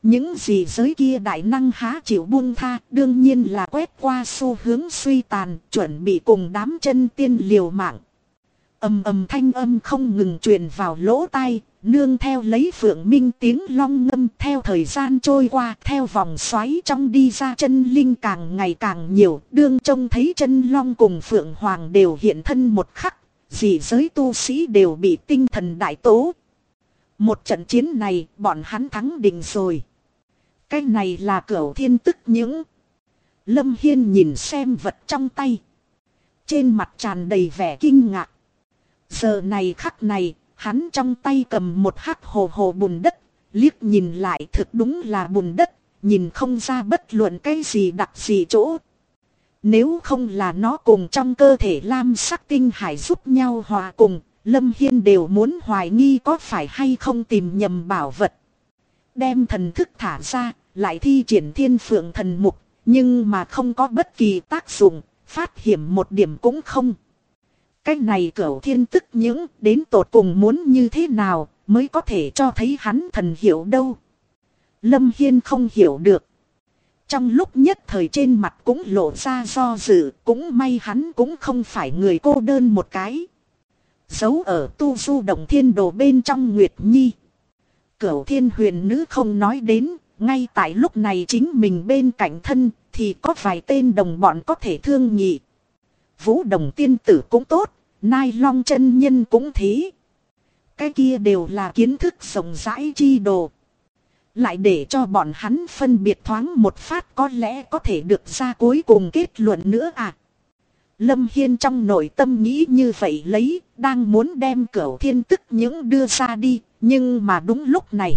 Những gì giới kia đại năng há chịu buông tha, đương nhiên là quét qua xu hướng suy tàn, chuẩn bị cùng đám chân tiên liều mạng. Ầm ầm thanh âm không ngừng truyền vào lỗ tai, nương theo lấy Phượng Minh tiếng long ngâm. Theo thời gian trôi qua, theo vòng xoáy trong đi ra chân linh càng ngày càng nhiều, đương trông thấy chân long cùng Phượng Hoàng đều hiện thân một khắc, dị giới tu sĩ đều bị tinh thần đại tố. Một trận chiến này bọn hắn thắng định rồi. Cái này là Cửu Thiên Tức Những. Lâm Hiên nhìn xem vật trong tay, trên mặt tràn đầy vẻ kinh ngạc. Giờ này khắc này, hắn trong tay cầm một hắc hồ hồ bùn đất, liếc nhìn lại thực đúng là bùn đất, nhìn không ra bất luận cái gì đặc gì chỗ. Nếu không là nó cùng trong cơ thể lam sắc tinh hải giúp nhau hòa cùng, Lâm Hiên đều muốn hoài nghi có phải hay không tìm nhầm bảo vật. Đem thần thức thả ra, lại thi triển Thiên Phượng Thần Mục, nhưng mà không có bất kỳ tác dụng, phát hiểm một điểm cũng không. Cái này Cửu Thiên Tức Những đến tột cùng muốn như thế nào mới có thể cho thấy hắn thần hiểu đâu. Lâm Hiên không hiểu được. Trong lúc nhất thời trên mặt cũng lộ ra do dự, cũng may hắn cũng không phải người cô đơn một cái. Giấu ở tu du động thiên đồ bên trong Nguyệt Nhi, Cửu Thiên Huyền Nữ không nói đến, ngay tại lúc này chính mình bên cạnh thân thì có vài tên đồng bọn có thể thương nghị. Vũ Đồng tiên tử cũng tốt, Nai Long chân nhân cũng thế. Cái kia đều là kiến thức rộng rãi chi đồ. Lại để cho bọn hắn phân biệt thoáng một phát có lẽ có thể được ra cuối cùng kết luận nữa à. Lâm Hiên trong nội tâm nghĩ như vậy lấy, đang muốn đem Cửu Thiên Tức Những đưa ra đi, nhưng mà đúng lúc này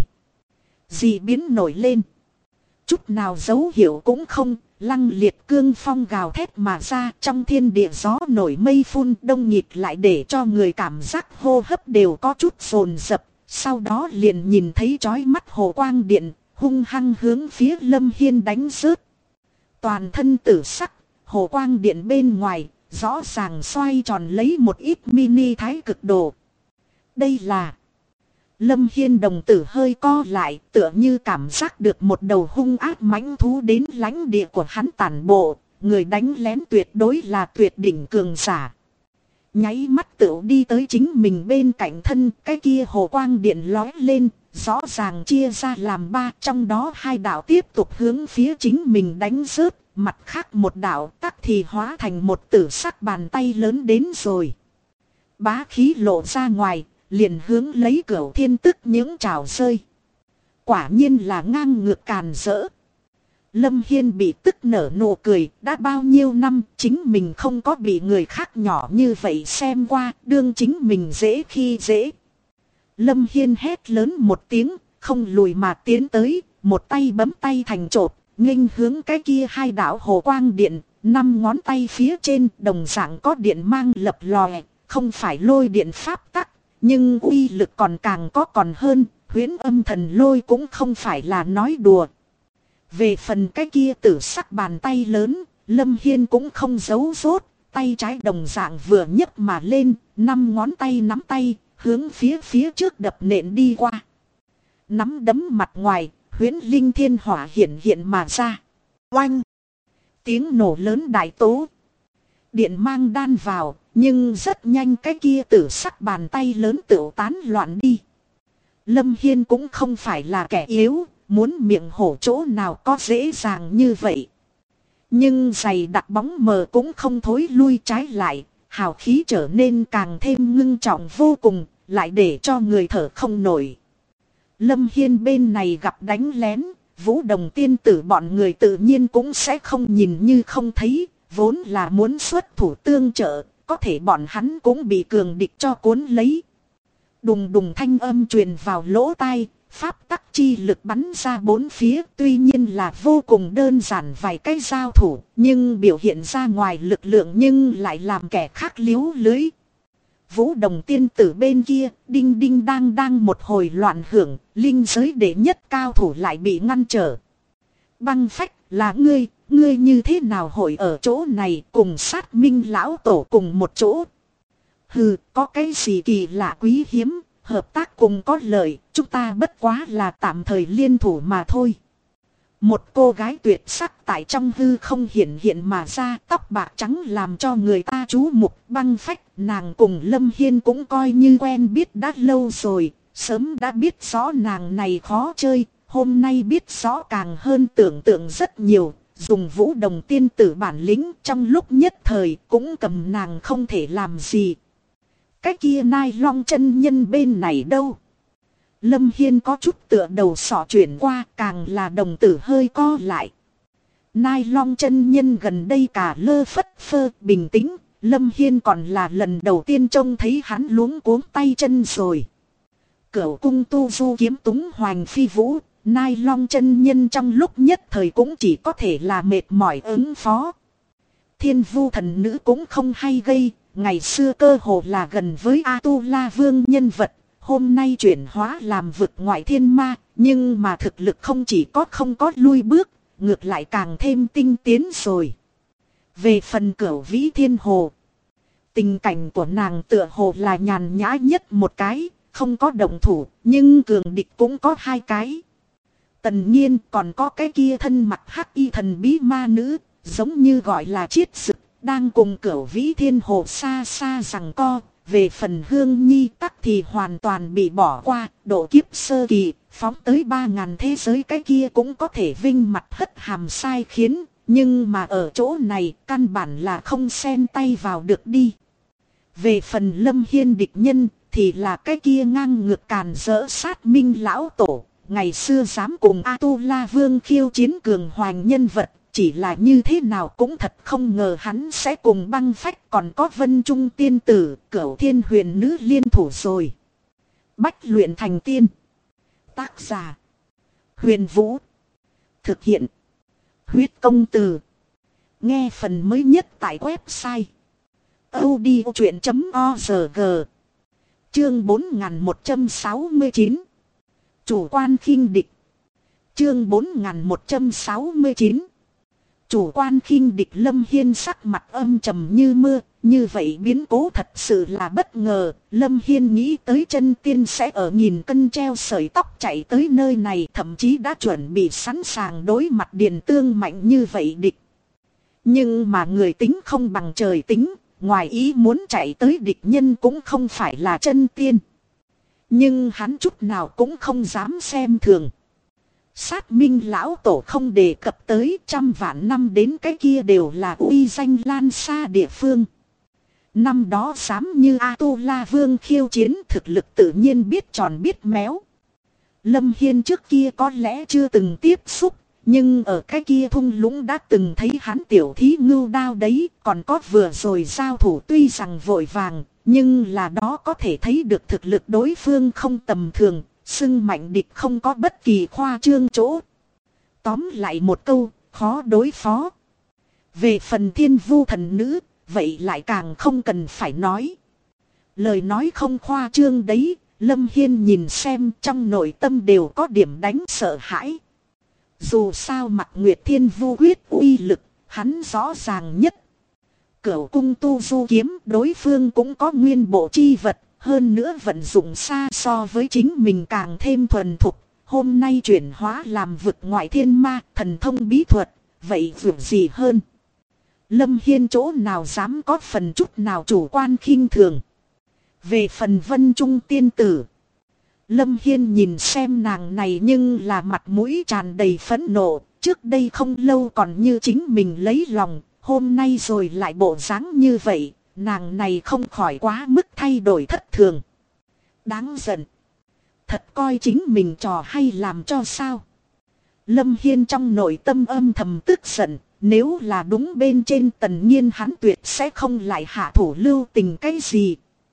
dị biến nổi lên. Chút nào dấu hiệu cũng không, lăng liệt cương phong gào thét mà ra, trong thiên địa gió nổi mây phun đông nghịt lại để cho người cảm giác hô hấp đều có chút dồn dập. Sau đó liền nhìn thấy chói mắt hồ quang điện, hung hăng hướng phía Lâm Hiên đánh rớt. Toàn thân tử sắc, hồ quang điện bên ngoài, rõ ràng xoay tròn lấy một ít mini thái cực đồ. Đây là... Lâm Hiên đồng tử hơi co lại, tựa như cảm giác được một đầu hung ác mãnh thú đến lãnh địa của hắn tản bộ, người đánh lén tuyệt đối là tuyệt đỉnh cường giả. Nháy mắt tựu đi tới chính mình bên cạnh thân, cái kia hồ quang điện lói lên, rõ ràng chia ra làm ba, trong đó hai đạo tiếp tục hướng phía chính mình đánh rớt, mặt khác một đạo tắc thì hóa thành một tử sắc bàn tay lớn đến rồi. Bá khí lộ ra ngoài, liền hướng lấy Cửu Thiên Tức Những trào rơi. Quả nhiên là ngang ngược càn rỡ. Lâm Hiên bị tức nở nụ cười, đã bao nhiêu năm chính mình không có bị người khác nhỏ như vậy xem qua, đương chính mình dễ khi dễ. Lâm Hiên hét lớn một tiếng, không lùi mà tiến tới, một tay bấm tay thành chộp, nghênh hướng cái kia hai đạo hồ quang điện, 5 ngón tay phía trên đồng dạng có điện mang lập lòe, không phải lôi điện pháp tắc, nhưng uy lực còn càng có còn hơn, huyễn âm thần lôi cũng không phải là nói đùa. Về phần cái kia tử sắc bàn tay lớn, Lâm Hiên cũng không giấu rốt, tay trái đồng dạng vừa nhấc mà lên, 5 ngón tay nắm tay, hướng phía trước đập nện đi qua. Nắm đấm mặt ngoài, huyễn linh thiên hỏa hiện mà ra. Oanh! Tiếng nổ lớn đại tố. Điện mang đan vào, nhưng rất nhanh cái kia tử sắc bàn tay lớn tựu tán loạn đi. Lâm Hiên cũng không phải là kẻ yếu, muốn miệng hổ chỗ nào có dễ dàng như vậy. Nhưng giày đặc bóng mờ cũng không thối lui, trái lại, hào khí trở nên càng thêm ngưng trọng vô cùng, lại để cho người thở không nổi. Lâm Hiên bên này gặp đánh lén, Vũ Đồng tiên tử bọn người tự nhiên cũng sẽ không nhìn như không thấy, vốn là muốn xuất thủ tương trợ, có thể bọn hắn cũng bị cường địch cho cuốn lấy. Đùng đùng thanh âm truyền vào lỗ tai, pháp tắc chi lực bắn ra bốn phía, tuy nhiên là vô cùng đơn giản vài cái giao thủ, nhưng biểu hiện ra ngoài lực lượng nhưng lại làm kẻ khác liếu lưới. Vũ Đồng tiên tử bên kia, đinh đinh đang một hồi loạn hưởng, linh giới đệ nhất cao thủ lại bị ngăn trở. Băng Phách, là ngươi như thế nào hội ở chỗ này cùng Sát Minh lão tổ cùng một chỗ? Hừ, có cái gì kỳ lạ quý hiếm, Hợp tác cùng có lợi, chúng ta bất quá là tạm thời liên thủ mà thôi. Một cô gái tuyệt sắc tại trong hư không hiện mà ra, tóc bạc trắng làm cho người ta chú mục. Băng Phách, nàng cùng Lâm Hiên cũng coi như quen biết đã lâu rồi, sớm đã biết rõ nàng này khó chơi, hôm nay biết rõ càng hơn tưởng tượng rất nhiều. Dùng Vũ Đồng tiên tử bản lĩnh, trong lúc nhất thời cũng cầm nàng không thể làm gì. Cái kia Nai Long chân nhân bên này đâu? Lâm Hiên có chút tựa đầu sọ chuyển qua, càng là đồng tử hơi co lại. Nai Long chân nhân gần đây cả lơ phất phơ bình tĩnh, Lâm Hiên còn là lần đầu tiên trông thấy hắn luống cuống tay chân rồi. Cửu cung tu du kiếm túng hoành phi vũ, Nai Long chân nhân trong lúc nhất thời cũng chỉ có thể là mệt mỏi ứng phó. Thiên Vu thần nữ cũng không hay gây, ngày xưa cơ hồ là gần với A-tu-la vương nhân vật, hôm nay chuyển hóa làm vực ngoại thiên ma, nhưng mà thực lực không chỉ không có lui bước, ngược lại càng thêm tinh tiến rồi. Về phần Cửu Vĩ Thiên Hồ, tình cảnh của nàng tựa hồ là nhàn nhã nhất một cái, không có động thủ, nhưng cường địch cũng có hai cái. Tần Nhiên còn có cái kia thân mặt hắc y thần bí ma nữ, giống như gọi là Chiết Dực, đang cùng Cửu Vĩ Thiên Hồ xa xa giằng co. Về phần Hương Nhi tắc thì hoàn toàn bị bỏ qua, độ kiếp sơ kỳ, phóng tới 3.000 thế giới cái kia cũng có thể vinh mặt hất hàm sai khiến, nhưng mà ở chỗ này căn bản là không xen tay vào được đi. Về phần Lâm Hiên địch nhân thì là cái kia ngang ngược càn rỡ Sát Minh lão tổ, ngày xưa dám cùng A-tu-la vương khiêu chiến cường hoành nhân vật. Chỉ là như thế nào cũng thật không ngờ hắn sẽ cùng Băng Phách còn có Vân Trung tiên tử, Cửu Thiên huyền nữ liên thủ rồi. Bách luyện thành tiên. Tác giả: Huyền Vũ. Thực hiện: Huyết Công Từ. Nghe phần mới nhất tại website audiochuyện.org. Chương 4169. Chủ quan khinh địch. Chương 4169. Chủ quan khinh địch. Lâm Hiên sắc mặt âm trầm như mưa, như vậy biến cố thật sự là bất ngờ. Lâm Hiên nghĩ tới chân tiên sẽ ở nghìn cân treo sợi tóc chạy tới nơi này, thậm chí đã chuẩn bị sẵn sàng đối mặt Điền Tương mạnh như vậy địch. Nhưng mà người tính không bằng trời tính, ngoài ý muốn chạy tới địch nhân cũng không phải là chân tiên. Nhưng hắn chút nào cũng không dám xem thường. Sát Minh lão tổ không đề cập tới, 100 vạn năm đến cái kia đều là uy danh lan xa địa phương. Năm đó dám như A-tu-la vương khiêu chiến, thực lực tự nhiên biết tròn biết méo. Lâm Hiên trước kia có lẽ chưa từng tiếp xúc, nhưng ở cái kia thung lũng đã từng thấy hắn tiểu thí ngưu đao đấy. Còn có vừa rồi giao thủ tuy rằng vội vàng, nhưng là đó có thể thấy được thực lực đối phương không tầm thường. Xưng mạnh địch không có bất kỳ khoa trương chỗ. Tóm lại một câu, khó đối phó. Về phần Thiên Vu thần nữ, vậy lại càng không cần phải nói. Lời nói không khoa trương đấy, Lâm Hiên nhìn xem trong nội tâm đều có điểm đánh sợ hãi. Dù sao Mặc Nguyệt Thiên Vu quyết uy lực, hắn rõ ràng nhất. Cửu cung tu du kiếm đối phương cũng có nguyên bộ chi vật. Hơn nữa vận dụng xa so với chính mình càng thêm thuần thục. Hôm nay chuyển hóa làm vực ngoại thiên ma, thần thông bí thuật. Vậy vượt gì hơn? Lâm Hiên chỗ nào dám có phần chút nào chủ quan khinh thường. Về phần Vân Trung tiên tử, Lâm Hiên nhìn xem nàng này nhưng là mặt mũi tràn đầy phẫn nộ. Trước đây không lâu còn như chính mình lấy lòng, hôm nay rồi lại bộ dáng như vậy. Nàng này không khỏi quá mức thay đổi thất thường. Đáng giận. Thật coi chính mình trò hay làm cho sao. Lâm Hiên trong nội tâm âm thầm tức giận. Nếu là đúng bên trên Tần Nhiên hắn tuyệt sẽ không lại hạ thủ lưu tình cái gì.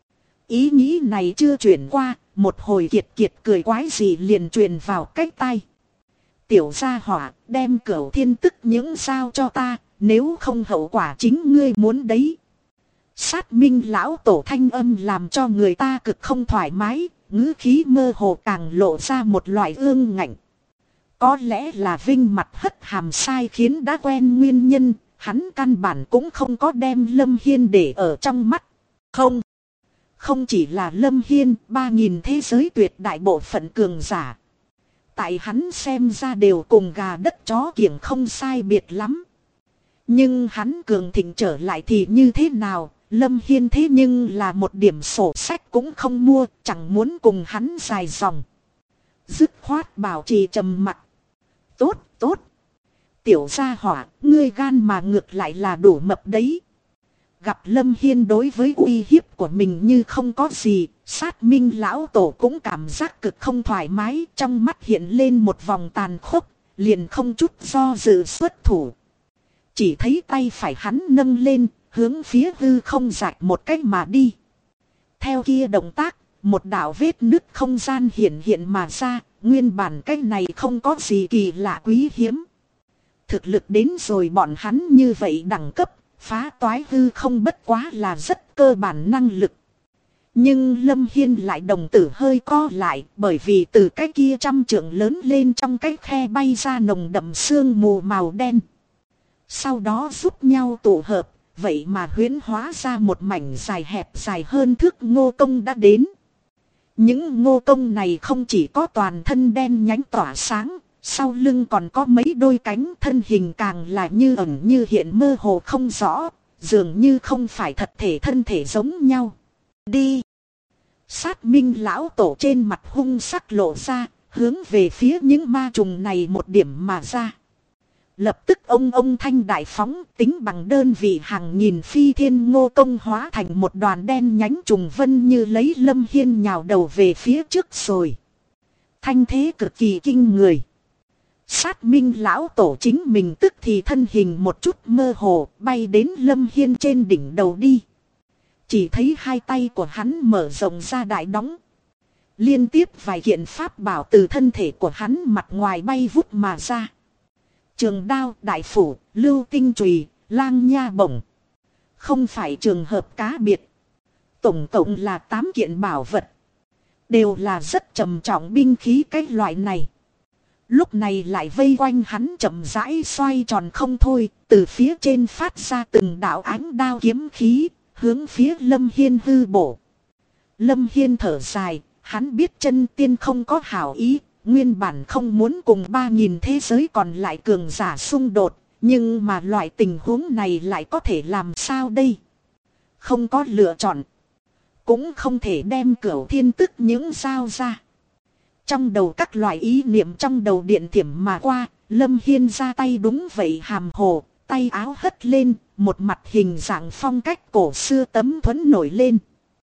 Ý nghĩ này chưa chuyển qua. Một hồi kiệt kiệt cười quái gì liền truyền vào cái tai. Tiểu gia hỏa đem Cửu Thiên tức những sao cho ta. Nếu không hậu quả chính ngươi muốn đấy. Sát Minh lão tổ thanh âm làm cho người ta cực không thoải mái, ngữ khí mơ hồ càng lộ ra một loại ương ngạnh. Có lẽ là vinh mặt hất hàm sai khiến đã quen nguyên nhân, hắn căn bản cũng không có đem Lâm Hiên để ở trong mắt. Không chỉ là Lâm Hiên, 3.000 thế giới tuyệt đại bộ phận cường giả. Tại hắn xem ra đều cùng gà đất chó kiểng không sai biệt lắm. Nhưng hắn cường thịnh trở lại thì như thế nào? Lâm Hiên thế nhưng là một điểm sổ sách cũng không mua, chẳng muốn cùng hắn dài dòng. Dứt khoát bảo trì trầm mặc. Tốt, tốt. Tiểu gia hỏa, ngươi gan mà ngược lại là đủ mập đấy. Gặp Lâm Hiên đối với uy hiếp của mình như không có gì, Sát Minh lão tổ cũng cảm giác cực không thoải mái, trong mắt hiện lên một vòng tàn khốc, liền không chút do dự xuất thủ. Chỉ thấy tay phải hắn nâng lên, hướng phía hư không rạch một cách mà đi. Theo kia động tác, một đạo vết nứt không gian hiện hiện mà ra, nguyên bản cách này không có gì kỳ lạ quý hiếm. Thực lực đến rồi bọn hắn như vậy đẳng cấp, phá toái hư không bất quá là rất cơ bản năng lực. Nhưng Lâm Hiên lại đồng tử hơi co lại, bởi vì từ cái kia 100 trượng lớn lên trong cái khe bay ra nồng đậm sương mù màu đen. Sau đó giúp nhau tụ hợp, vậy mà huyễn hóa ra một mảnh dài hẹp dài hơn thước ngô công đã đến. Những ngô công này không chỉ có toàn thân đen nhánh tỏa sáng, sau lưng còn có mấy đôi cánh, thân hình càng là như ẩn như hiện mơ hồ không rõ, dường như không phải thật thể thân thể giống nhau. Đi! Sát Minh lão tổ trên mặt hung sắc lộ ra, hướng về phía những ma trùng này một điểm mà ra. Lập tức ông thanh đại phóng, tính bằng đơn vị hàng nghìn phi thiên ngô công hóa thành một đoàn đen nhánh trùng vân, như lấy Lâm Hiên nhào đầu về phía trước rồi. Thanh thế cực kỳ kinh người. Sát Minh lão tổ chính mình tức thì thân hình một chút mơ hồ, bay đến Lâm Hiên trên đỉnh đầu đi. Chỉ thấy hai tay của hắn mở rộng ra đại đóng. Liên tiếp vài kiện pháp bảo từ thân thể của hắn mặt ngoài bay vút mà ra. Trường đao, đại phủ, lưu tinh chùy, lang nha bổng. Không phải trường hợp cá biệt. Tổng cộng là 8 kiện bảo vật. Đều là rất trầm trọng binh khí cái loại này. Lúc này lại vây quanh hắn chậm rãi xoay tròn không thôi. Từ phía trên phát ra từng đạo ánh đao kiếm khí, hướng phía Lâm Hiên hư bổ. Lâm Hiên thở dài, hắn biết chân tiên không có hảo ý. Nguyên bản không muốn cùng 3.000 thế giới còn lại cường giả xung đột, nhưng mà loại tình huống này lại có thể làm sao đây? Không có lựa chọn, cũng không thể đem Cửu Thiên Tức những sao ra. Trong đầu các loại ý niệm trong đầu điện thiểm mà qua, Lâm Hiên ra tay đúng vậy hàm hồ, tay áo hất lên, một mặt hình dạng phong cách cổ xưa tấm thuẫn nổi lên.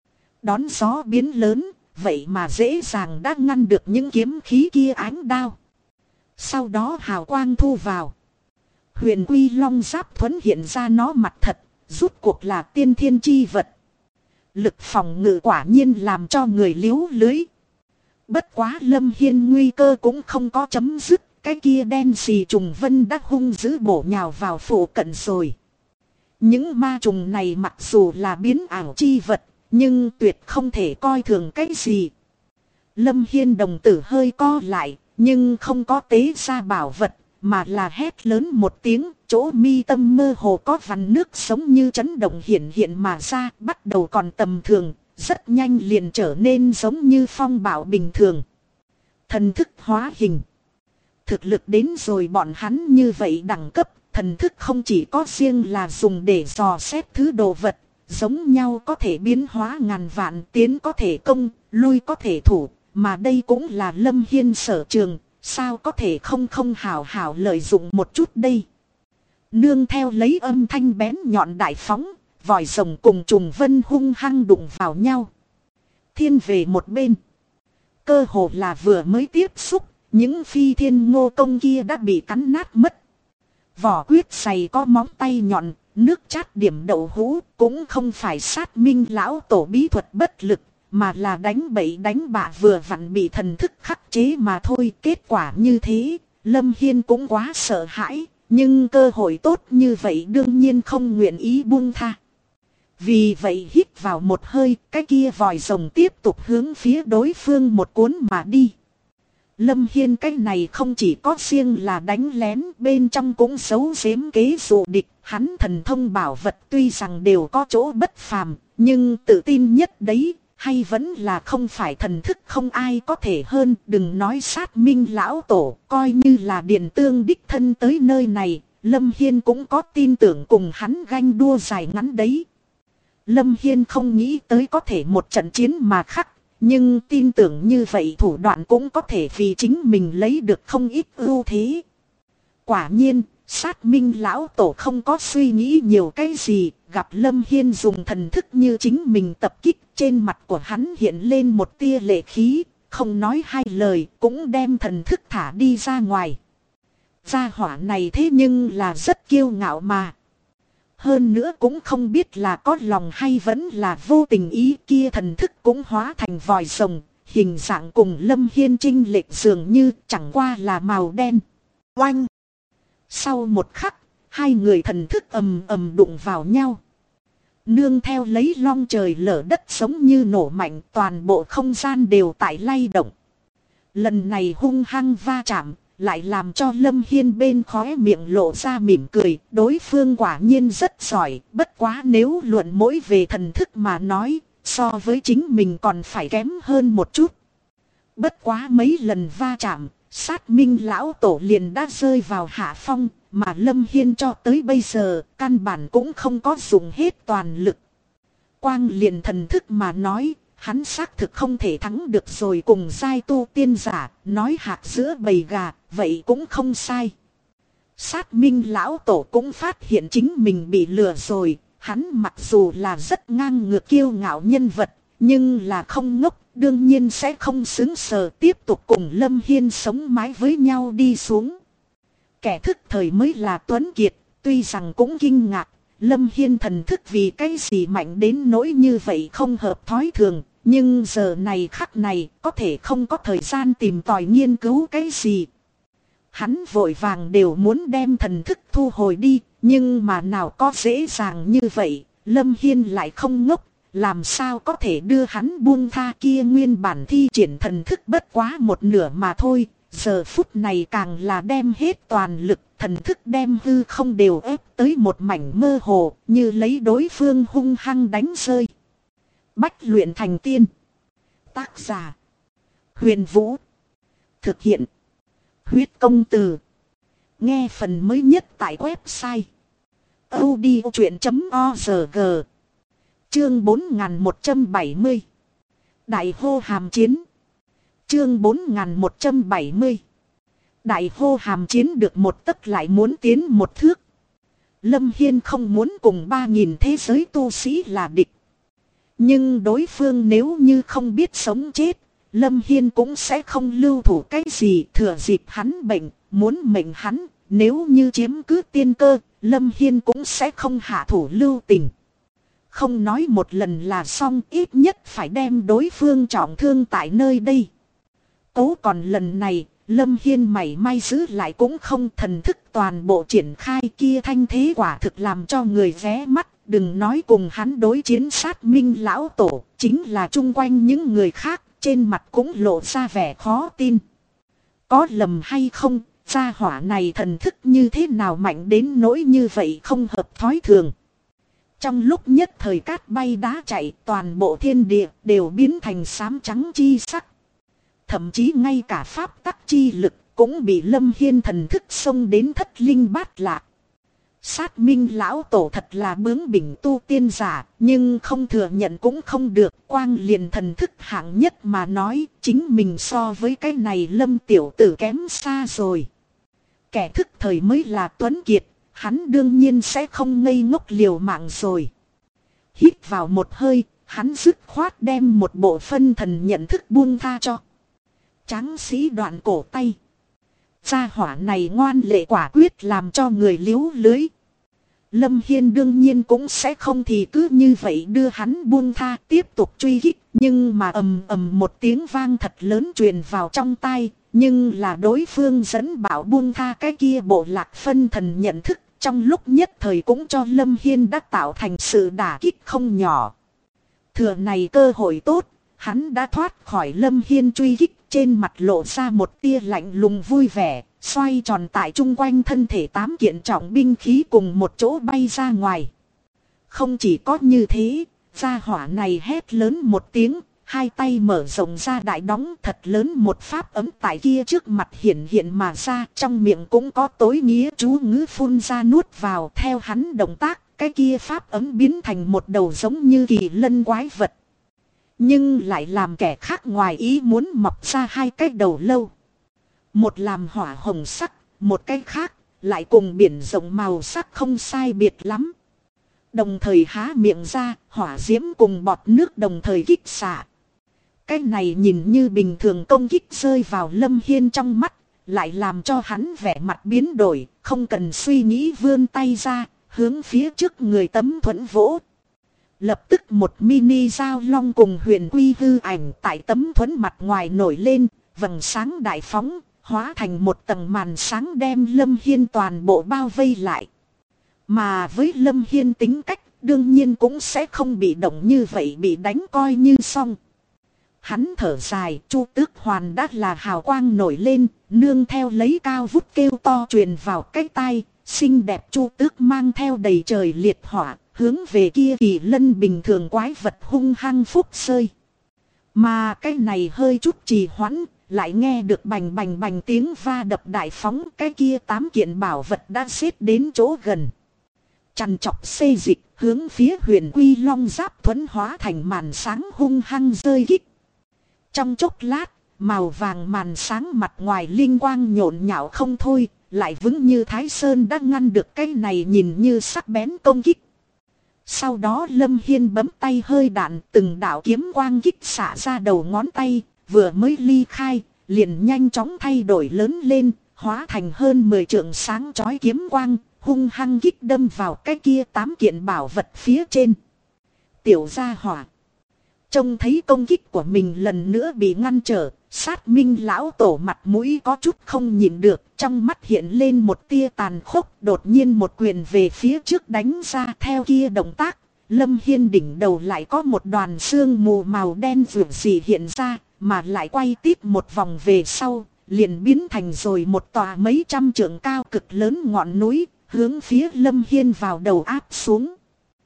Đón gió biến lớn. Vậy mà dễ dàng đã ngăn được những kiếm khí kia ánh đao. Sau đó hào quang thu vào. Huyền Quy Long Giáp thuẫn hiện ra nó mặt thật, rút cuộc là tiên thiên chi vật. Lực phòng ngự quả nhiên làm cho người liếu lưới. Bất quá Lâm Hiên nguy cơ cũng không có chấm dứt. Cái kia đen xì trùng vân đã hung dữ bổ nhào vào phủ cận rồi. Những ma trùng này mặc dù là biến ảo chi vật, nhưng tuyệt không thể coi thường cái gì. Lâm Hiên đồng tử hơi co lại, nhưng không có tế ra bảo vật, mà là hét lớn một tiếng, chỗ mi tâm mơ hồ có vằn nước giống như chấn động hiện hiện mà ra, bắt đầu còn tầm thường, rất nhanh liền trở nên giống như phong bạo bình thường. Thần thức hóa hình. Thực lực đến rồi bọn hắn như vậy đẳng cấp, thần thức không chỉ có riêng là dùng để dò xét thứ đồ vật, giống nhau có thể biến hóa ngàn vạn, tiến có thể công, lui có thể thủ, mà đây cũng là Lâm Hiên sở trường, sao có thể không hào hào lợi dụng một chút đây. Nương theo lấy âm thanh bén nhọn đại phóng, vòi rồng cùng trùng vân hung hăng đụng vào nhau. Thiên về một bên. Cơ hồ là vừa mới tiếp xúc, những phi thiên ngô công kia đã bị cắn nát mất. Vỏ quyết dày có móng tay nhọn, nước chát điểm đậu hũ, cũng không phải Sát Minh lão tổ bí thuật bất lực, mà là đánh bậy đánh bạ vừa vặn bị thần thức khắc chế mà thôi. Kết quả như thế, Lâm Hiên cũng quá sợ hãi, nhưng cơ hội tốt như vậy đương nhiên không nguyện ý buông tha. Vì vậy hít vào một hơi, cái kia vòi rồng tiếp tục hướng phía đối phương một cuốn mà đi. Lâm Hiên cái này không chỉ có riêng là đánh lén, bên trong cũng giấu giếm kế dụ địch. Hắn thần thông bảo vật tuy rằng đều có chỗ bất phàm, nhưng tự tin nhất đấy, hay vẫn là không phải thần thức không ai có thể hơn. Đừng nói Sát Minh lão tổ, coi như là Điền Tương đích thân tới nơi này, Lâm Hiên cũng có tin tưởng cùng hắn ganh đua dài ngắn đấy. Lâm Hiên không nghĩ tới có thể một trận chiến mà khắc, nhưng tin tưởng như vậy thủ đoạn cũng có thể vì chính mình lấy được không ít ưu thế. Quả nhiên, Sát Minh lão tổ không có suy nghĩ nhiều cái gì, gặp Lâm Hiên dùng thần thức như chính mình tập kích, trên mặt của hắn hiện lên một tia lệ khí, không nói hai lời cũng đem thần thức thả đi ra ngoài. Gia hỏa này thế nhưng là rất kiêu ngạo mà. Hơn nữa cũng không biết là có lòng hay vẫn là vô tình ý, kia thần thức cũng hóa thành vòi rồng, hình dạng cùng Lâm Hiên chênh lệch dường như chẳng qua là màu đen. Oanh! Sau một khắc, hai người thần thức ầm ầm đụng vào nhau. Nương theo lấy long trời lở đất giống như nổ mạnh, toàn bộ không gian đều tại lay động. Lần này hung hăng va chạm, lại làm cho Lâm Hiên bên khóe miệng lộ ra mỉm cười. Đối phương quả nhiên rất giỏi, bất quá nếu luận mỗi về thần thức mà nói, so với chính mình còn phải kém hơn một chút. Bất quá mấy lần va chạm, Sát Minh lão tổ liền đã rơi vào hạ phong, mà Lâm Hiên cho tới bây giờ, căn bản cũng không có dùng hết toàn lực. Quang liền thần thức mà nói, hắn xác thực không thể thắng được rồi, cùng giai tu tiên giả, nói hạc giữa bầy gà, vậy cũng không sai. Sát Minh lão tổ cũng phát hiện chính mình bị lừa rồi, hắn mặc dù là rất ngang ngược kiêu ngạo nhân vật, nhưng là không ngốc, đương nhiên sẽ không xứng sờ tiếp tục cùng Lâm Hiên sống mái với nhau đi xuống. Kẻ thức thời mới là Tuấn Kiệt, tuy rằng cũng kinh ngạc, Lâm Hiên thần thức vì cái gì mạnh đến nỗi như vậy không hợp thói thường, nhưng giờ này khắc này có thể không có thời gian tìm tòi nghiên cứu cái gì. Hắn vội vàng đều muốn đem thần thức thu hồi đi, nhưng mà nào có dễ dàng như vậy, Lâm Hiên lại không ngốc, làm sao có thể đưa hắn buông tha kia nguyên bản thi triển thần thức bất quá một nửa mà thôi. Giờ phút này càng là đem hết toàn lực, thần thức đem hư không đều ép tới một mảnh mơ hồ, như lấy đối phương hung hăng đánh rơi. Bách luyện thành tiên. Tác giả: Huyền Vũ. Thực hiện: Huyết Công Từ. Nghe phần mới nhất tại website audiochuyện.org. Chương 4170. Đại hô hàm chiến. Chương 4170. Đại hô hàm chiến, được một tấc lại muốn tiến một thước. Lâm Hiên không muốn cùng 3.000 thế giới tu sĩ là địch. Nhưng đối phương nếu như không biết sống chết, Lâm Hiên cũng sẽ không lưu thủ cái gì. Thừa dịp hắn bệnh, muốn mệnh hắn, nếu như chiếm cứ tiên cơ, Lâm Hiên cũng sẽ không hạ thủ lưu tình. Không nói một lần là xong, ít nhất phải đem đối phương trọng thương tại nơi đây. Cố còn lần này, Lâm Hiên mảy may giữ lại cũng không, thần thức toàn bộ triển khai, kia thanh thế quả thực làm cho người ghé mắt. Đừng nói cùng hắn đối chiến Sát Minh lão tổ, chính là chung quanh những người khác, trên mặt cũng lộ ra vẻ khó tin. Có lầm hay không, gia hỏa này thần thức như thế nào mạnh đến nỗi như vậy không hợp thói thường. Trong lúc nhất thời cát bay đá chạy, toàn bộ thiên địa đều biến thành xám trắng chi sắc. Thậm chí ngay cả pháp tắc chi lực cũng bị Lâm Hiên thần thức xông đến thất linh bát lạc. Sát Minh lão tổ thật là bướng bỉnh tu tiên giả, nhưng không thừa nhận cũng không được. Quang liền thần thức hạng nhất mà nói, chính mình so với cái này Lâm tiểu tử kém xa rồi. Kẻ thức thời mới là Tuấn Kiệt, hắn đương nhiên sẽ không ngây ngốc liều mạng rồi. Hít vào một hơi, hắn dứt khoát đem một bộ phân thần nhận thức buông tha cho tráng sĩ đoạn cổ tay. Gia hỏa này ngoan lệ quả quyết làm cho người liếu lưới. Lâm Hiên đương nhiên cũng sẽ không thì cứ như vậy đưa hắn buông tha, tiếp tục truy kích. Nhưng mà ầm ầm một tiếng vang thật lớn truyền vào trong tai. Nhưng là đối phương dẫn bảo buông tha cái kia bộ lạc phân thần nhận thức. Trong lúc nhất thời cũng cho Lâm Hiên đã tạo thành sự đả kích không nhỏ. Thừa này cơ hội tốt, hắn đã thoát khỏi Lâm Hiên truy kích, trên mặt lộ ra một tia lạnh lùng vui vẻ, xoay tròn tại chung quanh thân thể 8 kiện trọng binh khí cùng một chỗ bay ra ngoài. Không chỉ có như thế, gia hỏa này hét lớn một tiếng, hai tay mở rộng ra đại đóng thật lớn một pháp ấm tại kia trước mặt hiện hiện mà ra, trong miệng cũng có tối nghĩa chú ngữ phun ra nuốt vào. Theo hắn động tác, cái kia pháp ấm biến thành một đầu giống như kỳ lân quái vật. Nhưng lại làm kẻ khác ngoài ý muốn mọc ra hai cái đầu lâu. Một làm hỏa hồng sắc, một cái khác lại cùng biển rộng màu sắc không sai biệt lắm. Đồng thời há miệng ra, hỏa diễm cùng bọt nước đồng thời kích xạ. Cái này nhìn như bình thường công kích rơi vào Lâm Hiên trong mắt, lại làm cho hắn vẻ mặt biến đổi, không cần suy nghĩ vươn tay ra, hướng phía trước người tấm thuẫn vỗ. Lập tức một mini dao long cùng huyền quy hư ảnh tại tấm thuẫn mặt ngoài nổi lên, vầng sáng đại phóng, hóa thành một tầng màn sáng đem Lâm Hiên toàn bộ bao vây lại. Mà với Lâm Hiên tính cách, đương nhiên cũng sẽ không bị động như vậy bị đánh coi như xong. Hắn thở dài, Chu Tước Hoàn đã là hào quang nổi lên, nương theo lấy cao vút kêu to truyền vào cái tai, xinh đẹp Chu Tước mang theo đầy trời liệt hỏa, hướng về kia kỳ lân bình thường quái vật hung hăng phúc sơi. Mà cái này hơi chút trì hoãn, lại nghe được bành bành bành tiếng va đập đại phóng, cái kia 8 kiện bảo vật đã xếp đến chỗ gần. Chằn chọc xê dịch, hướng phía huyền quy long giáp thuẫn hóa thành màn sáng hung hăng rơi kích. Trong chốc lát, màu vàng màn sáng mặt ngoài linh quang nhộn nhạo không thôi, lại vững như Thái Sơn đã ngăn được cái này nhìn như sắc bén công kích. Sau đó Lâm Hiên bấm tay hơi đạn, từng đạo kiếm quang kích xạ ra đầu ngón tay, vừa mới ly khai, liền nhanh chóng thay đổi lớn lên, hóa thành hơn 10 trượng sáng chói kiếm quang, hung hăng kích đâm vào cái kia 8 kiện bảo vật phía trên. Tiểu gia hỏa. Trông thấy công kích của mình lần nữa bị ngăn trở, Sát Minh lão tổ mặt mũi có chút không nhìn được, trong mắt hiện lên một tia tàn khốc, đột nhiên một quyền về phía trước đánh ra. Theo kia động tác, Lâm Hiên đỉnh đầu lại có một đoàn sương mù màu đen vượt dị hiện ra, mà lại quay tiếp một vòng về sau, liền biến thành rồi một tòa mấy trăm trượng cao cực lớn ngọn núi, hướng phía Lâm Hiên vào đầu áp xuống.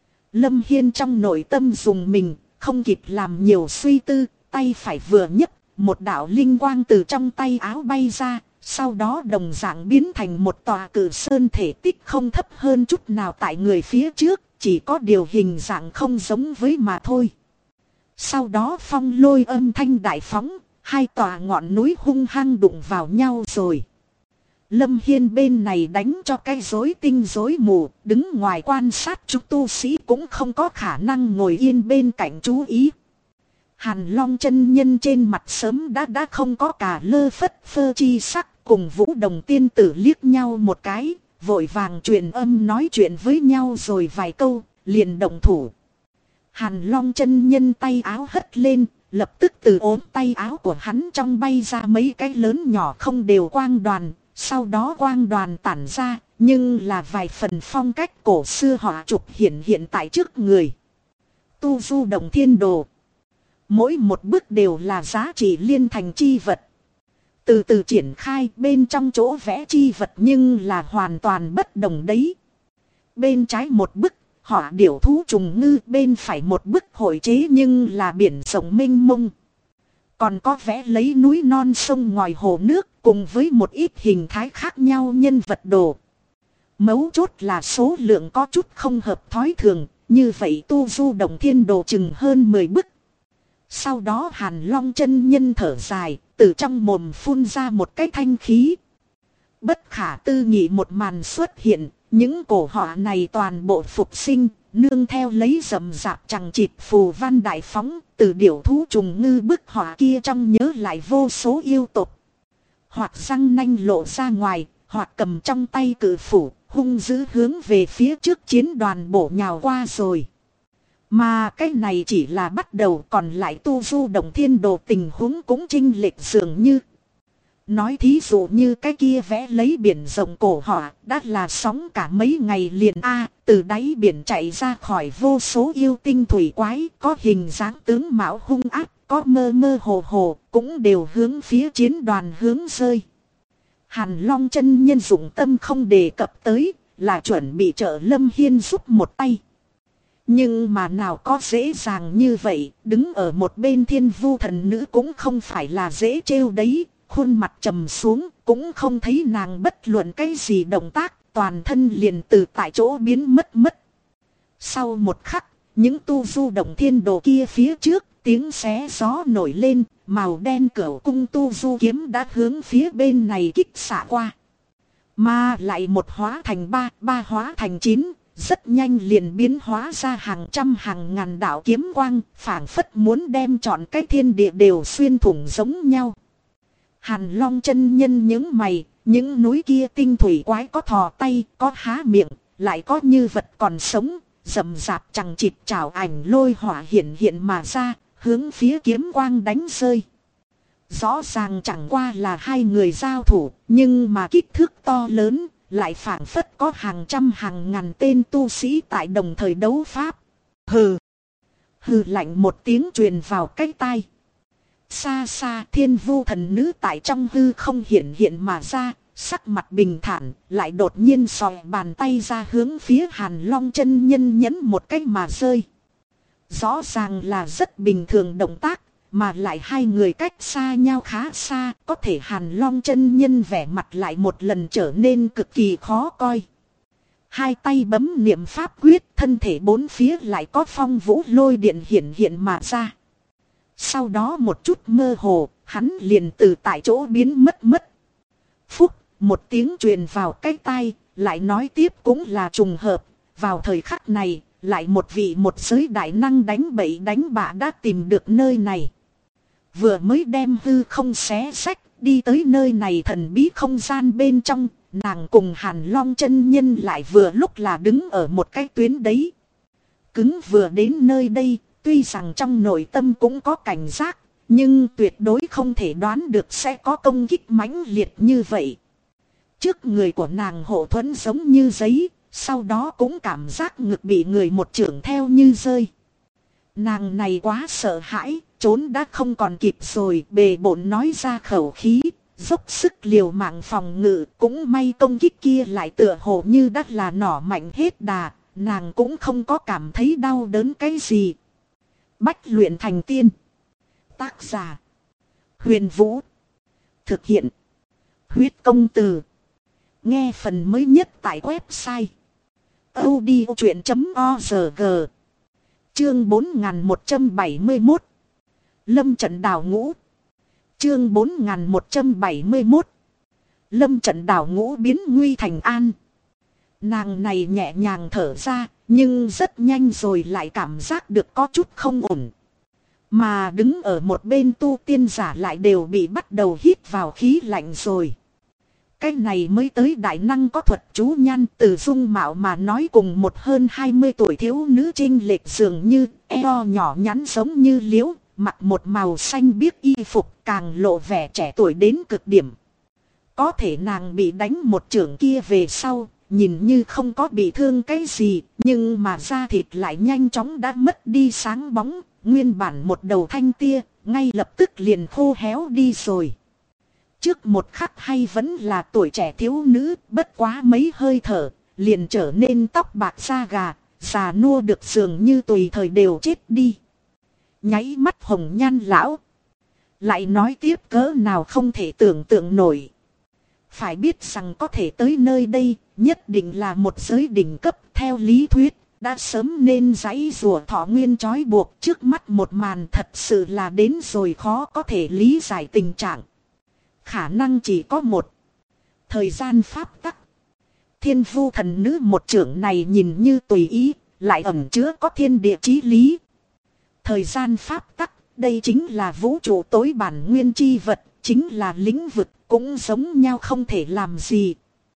Lâm Hiên trong nội tâm dùng mình, không kịp làm nhiều suy tư, tay phải vừa nhấc, một đạo linh quang từ trong tay áo bay ra, sau đó đồng dạng biến thành một tòa cự sơn, thể tích không thấp hơn chút nào tại người phía trước, chỉ có điều hình dạng không giống với mà thôi. Sau đó phong lôi âm thanh đại phóng, hai tòa ngọn núi hung hăng đụng vào nhau rồi. Lâm Hiên bên này đánh cho cái rối tinh rối mù, đứng ngoài quan sát chúng tu sĩ cũng không có khả năng ngồi yên bên cạnh chú ý. Hàn Long chân nhân trên mặt sớm đã không có cả lơ phất phơ chi sắc, cùng Vũ Đồng tiên tử liếc nhau một cái, vội vàng truyền âm nói chuyện với nhau rồi vài câu, liền động thủ. Hàn Long chân nhân tay áo hất lên, lập tức từ ốm tay áo của hắn trong bay ra mấy cái lớn nhỏ không đều quang đoàn, sau đó quang đoàn tản ra, nhưng là vài phần phong cách cổ xưa họa trục hiện tại trước người. Tu Du Đồng Thiên Đồ. Mỗi một bước đều là giá trị liên thành chi vật. Từ từ triển khai, bên trong chỗ vẽ chi vật nhưng là hoàn toàn bất đồng đấy. Bên trái một bức họa điểu thú trùng ngư, bên phải một bức hội chế nhưng là biển rộng mênh mông. Còn có vẽ lấy núi non sông ngòi hồ nước, cùng với một ít hình thái khác nhau nhân vật đồ. Mấu chốt là số lượng có chút không hợp thói thường, như vậy Tu Du Đồng Thiên Đồ chừng hơn 10 bức. Sau đó Hàn Long chân nhân thở dài, từ trong mồm phun ra một cái thanh khí. Bất khả tư nghị một màn xuất hiện, những cổ họa này toàn bộ phục sinh, nương theo lấy rậm rạp chằng chịt phù văn đại phóng, từ điểu thú trùng ngư bức họa kia trong nhớ lại vô số yêu tục. Hoặc răng nanh lộ ra ngoài, hoặc cầm trong tay cự phủ, hung dữ hướng về phía trước chiến đoàn bổ nhào qua rồi. Mà cái này chỉ là bắt đầu, còn lại Tu Du Đồng Thiên Đồ tình huống cũng chênh lệch dường như. Nói thí dụ như cái kia vẽ lấy biển rộng cổ họa, đã là sóng cả mấy ngày liền từ đáy biển chạy ra khỏi vô số yêu tinh thủy quái, có hình dáng tướng mạo hung ác, có mơ mơ hồ hồ, cũng đều hướng phía chiến đoàn hướng rơi. Hàn Long chân nhân dụng tâm không đề cập tới, là chuẩn bị trợ Lâm Hiên giúp một tay. Nhưng mà nào có dễ dàng như vậy, đứng ở một bên Thiên Vu thần nữ cũng không phải là dễ trêu đấy, khuôn mặt trầm xuống, cũng không thấy nàng bất luận cái gì động tác, toàn thân liền từ tại chỗ biến mất. Sau một khắc, những tu du động thiên đồ kia phía trước, tiếng xé gió nổi lên, màu đen cửu cung tu du kiếm đã hướng phía bên này kích xạ qua. Mà lại một hóa thành ba hóa thành 9, rất nhanh liền biến hóa ra hàng trăm hàng ngàn đạo kiếm quang, phảng phất muốn đem trọn cái thiên địa đều xuyên thủng giống nhau. Hàn Long chân nhân những mày, những núi kia tinh thủy quái có thò tay, có há miệng, lại có như vật còn sống, rậm rạp chẳng chịt trảo ảnh lôi hỏa hiện mà ra, hướng phía kiếm quang đánh rơi. Rõ ràng chẳng qua là hai người giao thủ, nhưng mà kích thước to lớn, lại phảng phất có hàng trăm hàng ngàn tên tu sĩ tại đồng thời đấu pháp. Hừ! Hừ lạnh một tiếng truyền vào cái tai. Xa xa Thiên Vu thần nữ tại trong hư không hiện mà ra, sắc mặt bình thản, lại đột nhiên xòe bàn tay ra hướng phía Hàn Long chân nhân nhấn một cái mà rơi. Rõ ràng là rất bình thường động tác, mà lại hai người cách xa nhau khá xa, có thể Hàn Long chân nhân vẻ mặt lại một lần trở nên cực kỳ khó coi. Hai tay bấm niệm pháp quyết, thân thể bốn phía lại có phong vũ lôi điện hiện mà ra. Sau đó một chút mơ hồ, hắn liền từ tại chỗ biến mất. Phúc, một tiếng truyền vào cái tai, lại nói tiếp cũng là trùng hợp, vào thời khắc này, lại một vị một giới đại năng đánh bậy đánh bạ đã tìm được nơi này. Vừa mới đem hư không xé xách, đi tới nơi này thần bí không gian bên trong, nàng cùng Hàn Long chân nhân lại vừa lúc là đứng ở một cái tuyến đấy. Cứng vừa đến nơi đây, tuy rằng trong nội tâm cũng có cảnh giác, nhưng tuyệt đối không thể đoán được sẽ có công kích mãnh liệt như vậy. Trước người của nàng hộ thuẫn giống như giấy, sau đó cũng cảm giác ngực bị người một chưởng theo như rơi. Nàng này quá sợ hãi, trốn đã không còn kịp rồi, bề bộn nói ra khẩu khí, dốc sức liều mạng phòng ngự, cũng may công kích kia lại tựa hồ như đắt là nỏ mạnh hết đà, nàng cũng không có cảm thấy đau đớn cái gì. Bách luyện thành tiên. Tác giả: Huyền Vũ. Thực hiện: Huyết Công Từ. Nghe phần mới nhất tại website audiochuyện.org. Chương 4171. Lâm trận đào ngũ. Chương 4171. Lâm trận đào ngũ biến nguy thành an. Nàng này nhẹ nhàng thở ra, nhưng rất nhanh rồi lại cảm giác được có chút không ổn. Mà đứng ở một bên tu tiên giả lại đều bị bắt đầu hít vào khí lạnh rồi. Cái này mới tới đại năng có thuật chú nhan, từ dung mạo mà nói cùng một hơn 20 tuổi thiếu nữ chênh lệch dường như eo nhỏ nhắn giống như liễu, mặc một màu xanh biếc y phục càng lộ vẻ trẻ tuổi đến cực điểm. Có thể nàng bị đánh một chưởng kia về sau, nhìn như không có bị thương cái gì, nhưng mà da thịt lại nhanh chóng đã mất đi sáng bóng, nguyên bản một đầu thanh tia, ngay lập tức liền khô héo đi rồi. Trước một khắc hay vẫn là tuổi trẻ thiếu nữ, bất quá mấy hơi thở, liền trở nên tóc bạc da gà, già nua được dường như tùy thời đều chết đi. Nháy mắt hồng nhan lão. Lại nói tiếp cỡ nào không thể tưởng tượng nổi. Phải biết rằng có thể tới nơi đây, nhất định là một giới đỉnh cấp theo lý thuyết, đã sớm nên giãy rùa thọ nguyên trói buộc, trước mắt một màn thật sự là đến rồi khó có thể lý giải tình trạng. Khả năng chỉ có một. Thời gian pháp tắc. Thiên Vu thần nữ một chưởng này nhìn như tùy ý, lại ẩn chứa có thiên địa chí lý. Thời gian pháp tắc, đây chính là vũ trụ tối bản nguyên chi vật, chính là lĩnh vực, cũng giống nhau không thể làm gì.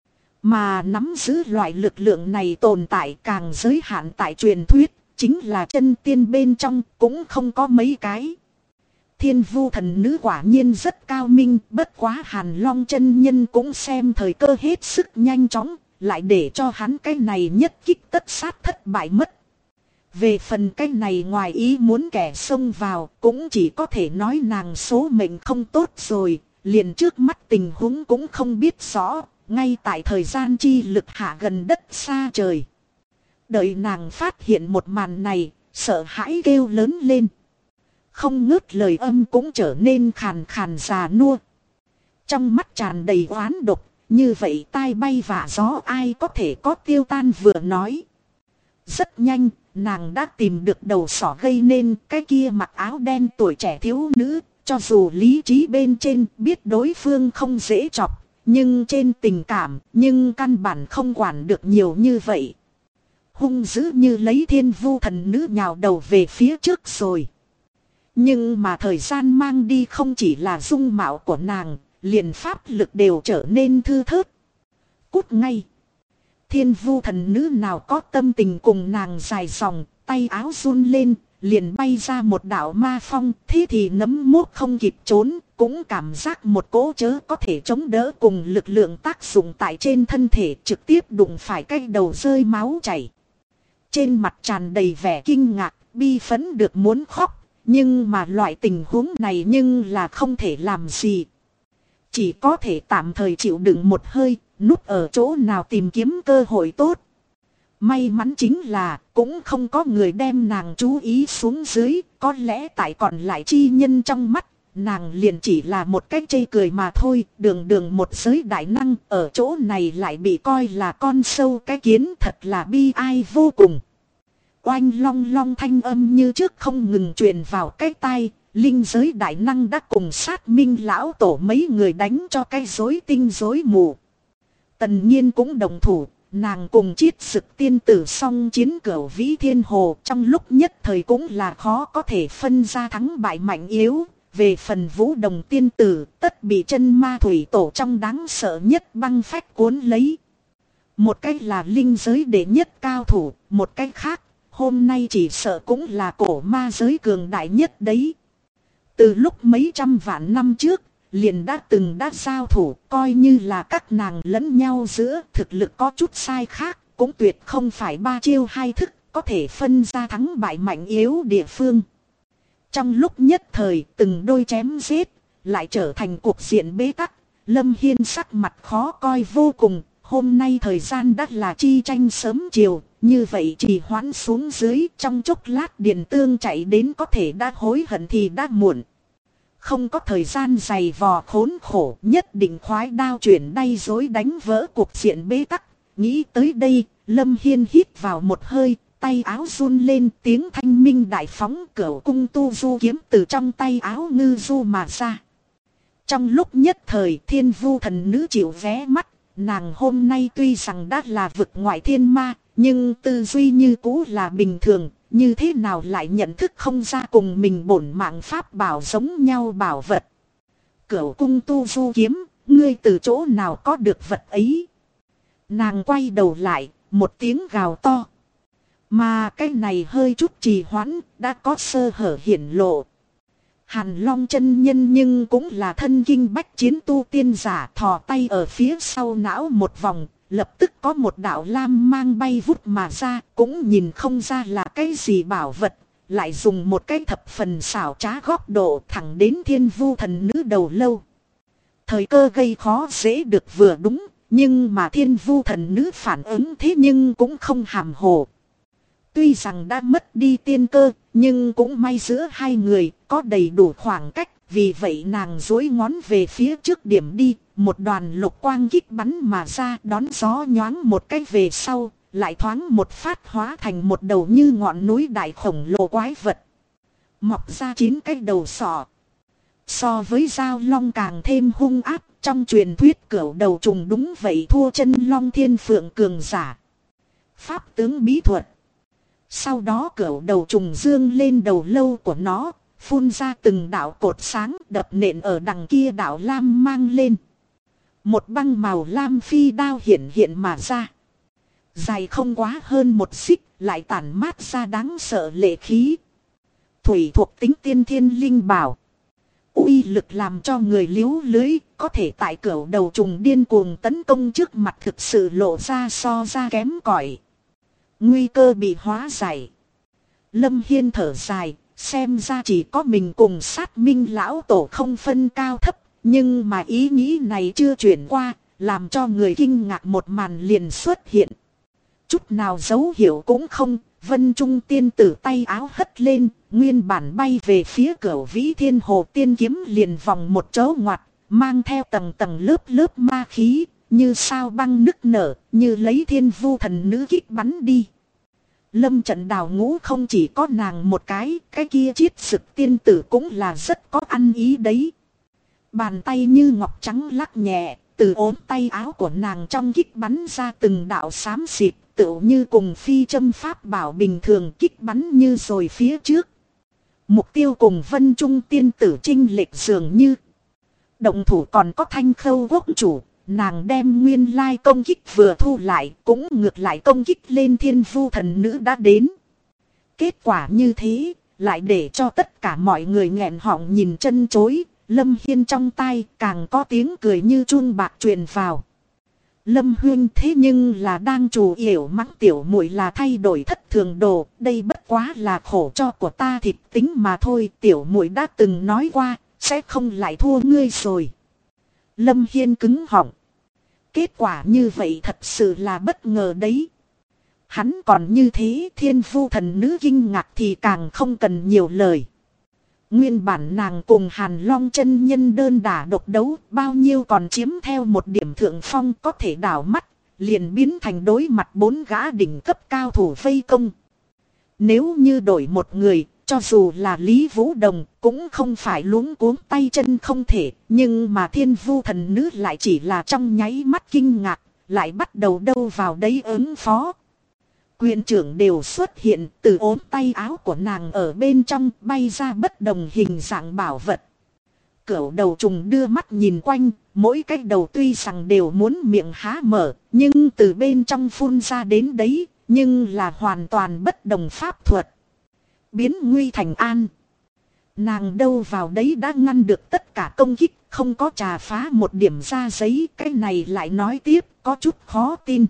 Mà nắm giữ loại lực lượng này tồn tại càng giới hạn tại truyền thuyết, chính là chân tiên bên trong cũng không có mấy cái. Thiên Vu thần nữ quả nhiên rất cao minh, bất quá Hàn Long chân nhân cũng xem thời cơ hết sức nhanh chóng, lại để cho hắn cái này nhất kích tất sát thất bại mất. Về phần cái này ngoài ý muốn kẻ xông vào, cũng chỉ có thể nói nàng số mệnh không tốt rồi, liền trước mắt tình huống cũng không biết rõ, ngay tại thời gian chi lực hạ gần đất xa trời. Đợi nàng phát hiện một màn này, sợ hãi kêu lớn lên. Không ngớt lời âm cũng trở nên khàn khàn già nua. Trong mắt tràn đầy oán độc, như vậy tai bay vạ gió ai có thể có tiêu tan vừa nói. Rất nhanh, nàng đã tìm được đầu sỏ gây nên cái kia mặc áo đen tuổi trẻ thiếu nữ. Cho dù lý trí bên trên biết đối phương không dễ chọc, nhưng trên tình cảm, nhưng căn bản không quản được nhiều như vậy. Hung dữ như lấy thiên vu thần nữ nhào đầu về phía trước rồi. Nhưng mà thời gian mang đi không chỉ là dung mạo của nàng, liền pháp lực đều trở nên thư thớt. Cút ngay. Thiên vu thần nữ nào có tâm tình cùng nàng dài dòng, tay áo run lên, liền bay ra một đạo ma phong. Thế thì nấm mốt không kịp trốn, cũng cảm giác một cỗ chớ có thể chống đỡ cùng lực lượng tác dụng tại trên thân thể, trực tiếp đụng phải cái đầu rơi máu chảy. Trên mặt tràn đầy vẻ kinh ngạc, bi phẫn được muốn khóc, nhưng mà loại tình huống này nhưng là không thể làm gì. Chỉ có thể tạm thời chịu đựng một hơi, núp ở chỗ nào tìm kiếm cơ hội tốt. May mắn chính là cũng không có người đem nàng chú ý xuống dưới, có lẽ tại còn lại chi nhân trong mắt, nàng liền chỉ là một cách chê cười mà thôi. Đường đường một giới đại năng ở chỗ này lại bị coi là con sâu cái kiến, thật là bi ai vô cùng. Oanh long long thanh âm như trước không ngừng truyền vào cái tai. Linh giới đại năng đã cùng sát minh lão tổ mấy người đánh cho cái rối tinh rối mù. Tần Nhiên cũng đồng thủ, nàng cùng chiết sực tiên tử song chiến cửu vĩ thiên hồ, trong lúc nhất thời cũng là khó có thể phân ra thắng bại mạnh yếu. Về phần Vũ Đồng tiên tử, tất bị chân ma thủy tổ trong đáng sợ nhất băng phách cuốn lấy. Một cách là linh giới đệ nhất cao thủ, một cách khác, hôm nay chỉ sợ cũng là cổ ma giới cường đại nhất đấy. Từ lúc mấy trăm vạn năm trước, liền đã giao thủ, coi như là các nàng lẫn nhau giữa thực lực có chút sai khác, cũng tuyệt không phải ba chiêu hai thức, có thể phân ra thắng bại mạnh yếu địa phương. Trong lúc nhất thời, từng đôi chém giết, lại trở thành cuộc diện bế tắc. Lâm Hiên sắc mặt khó coi vô cùng, hôm nay thời gian đã là chi tranh sớm chiều, như vậy trì hoãn xuống dưới, trong chốc lát Điền Tương chạy đến có thể đã hối hận thì đã muộn. Không có thời gian dày vò khốn khổ, nhất định khoái đao chuyển đay dối đánh vỡ cuộc diện bế tắc. Nghĩ tới đây, Lâm Hiên hít vào một hơi, tay áo run lên, tiếng thanh minh đại phóng, cửu cung tu du kiếm từ trong tay áo ngư du mà ra. Trong lúc nhất thời, thiên vu thần nữ chịu vé mắt, nàng hôm nay tuy rằng đã là vực ngoại thiên ma, nhưng tư duy như cũ là bình thường. Như thế nào lại nhận thức không ra cùng mình bổn mạng pháp bảo giống nhau bảo vật. Cửu cung tu du kiếm, ngươi từ chỗ nào có được vật ấy. Nàng quay đầu lại, một tiếng gào to. Mà cái này hơi chút trì hoãn, đã có sơ hở hiển lộ. Hàn Long chân nhân nhưng cũng là thân kinh bách chiến tu tiên giả, thò tay ở phía sau não một vòng. Lập tức có một đạo lam mang bay vút mà ra, cũng nhìn không ra là cái gì bảo vật, lại dùng một cái thập phần xảo trá góc độ thẳng đến thiên vu thần nữ đầu lâu. Thời cơ gây khó dễ được vừa đúng, nhưng mà thiên vu thần nữ phản ứng thế nhưng cũng không hàm hồ. Tuy rằng đã mất đi tiên cơ, nhưng cũng may giữa hai người có đầy đủ khoảng cách, vì vậy nàng duỗi ngón về phía trước điểm đi. Một đoàn lục quang kích bắn mà ra, đón gió nhoáng một cái về sau, lại thoáng một phát hóa thành một đầu như ngọn núi đại khổng lồ quái vật. Mọc ra 9 cái đầu sọ. So với dao long càng thêm hung ác, trong truyền thuyết cửu đầu trùng đúng vậy thua chân long thiên phượng cường giả. Pháp tướng bí thuật. Sau đó cửu đầu trùng dương lên đầu lâu của nó, phun ra từng đạo cột sáng đập nện ở đằng kia đạo lam mang lên. Một băng màu lam phi đao hiện mà ra. Dài không quá hơn một xích, lại tản mát ra đáng sợ lệ khí. Thủy thuộc tính tiên thiên linh bảo. Uy lực làm cho người liếu lưới, có thể tại cửu đầu trùng điên cuồng tấn công trước mặt thực sự lộ ra so ra kém cỏi. Nguy cơ bị hóa giải. Lâm Hiên thở dài, xem ra chỉ có mình cùng sát minh lão tổ không phân cao thấp. Nhưng mà ý nghĩ này chưa chuyển qua, làm cho người kinh ngạc một màn liền xuất hiện. Chút nào dấu hiệu cũng không, Vân Trung tiên tử tay áo hất lên, nguyên bản bay về phía Cửu Vĩ Thiên Hồ tiên kiếm liền vòng một chỗ ngoặt, mang theo tầng tầng lớp lớp ma khí, như sao băng nức nở, như lấy Thiên Vu thần nữ kích bắn đi. Lâm trận đào ngũ không chỉ có nàng một cái kia chiết sực tiên tử cũng là rất có ăn ý đấy. Bàn tay như ngọc trắng lắc nhẹ, từ ốm tay áo của nàng trong kích bắn ra từng đạo xám xịt, tựu như cùng phi châm pháp bảo bình thường kích bắn như rồi phía trước. Mục tiêu cùng Vân Trung tiên tử chinh lệch dường như. Động thủ còn có Thanh Khâu quốc chủ, nàng đem nguyên lai công kích vừa thu lại, cũng ngược lại công kích lên Thiên Vu thần nữ đã đến. Kết quả như thế, lại để cho tất cả mọi người nghẹn họng nhìn chân chối. Lâm Hiên trong tai càng có tiếng cười như chuông bạc truyền vào. Lâm huynh thế nhưng là đang chủ yểu mắng tiểu muội là thay đổi thất thường đồ, đây bất quá là khổ cho của ta thịt tính mà thôi, tiểu muội đã từng nói qua, sẽ không lại thua ngươi rồi. Lâm Hiên cứng họng. Kết quả như vậy thật sự là bất ngờ đấy. Hắn còn như thế, Thiên Vu thần nữ kinh ngạc thì càng không cần nhiều lời. Nguyên bản nàng cùng Hàn Long chân nhân đơn đả độc đấu, bao nhiêu còn chiếm theo một điểm thượng phong có thể đảo mắt, liền biến thành đối mặt 4 gã đỉnh cấp cao thủ vây công. Nếu như đổi một người, cho dù là Lý Vũ Đồng, cũng không phải luống cuống tay chân không thể, nhưng mà Thiên Vu thần nữ lại chỉ là trong nháy mắt kinh ngạc, lại bắt đầu đâu vào đấy ứng phó. Quyền trưởng đều xuất hiện, từ ốm tay áo của nàng ở bên trong bay ra bất đồng hình dạng bảo vật. Cửu đầu trùng đưa mắt nhìn quanh, mỗi cái đầu tuy rằng đều muốn miệng há mở, nhưng từ bên trong phun ra đến đấy, nhưng là hoàn toàn bất đồng pháp thuật. Biến nguy thành an. Nàng đâu vào đấy đã ngăn được tất cả công kích, không có trà phá một điểm ra giấy, cái này lại nói tiếp, có chút khó tin.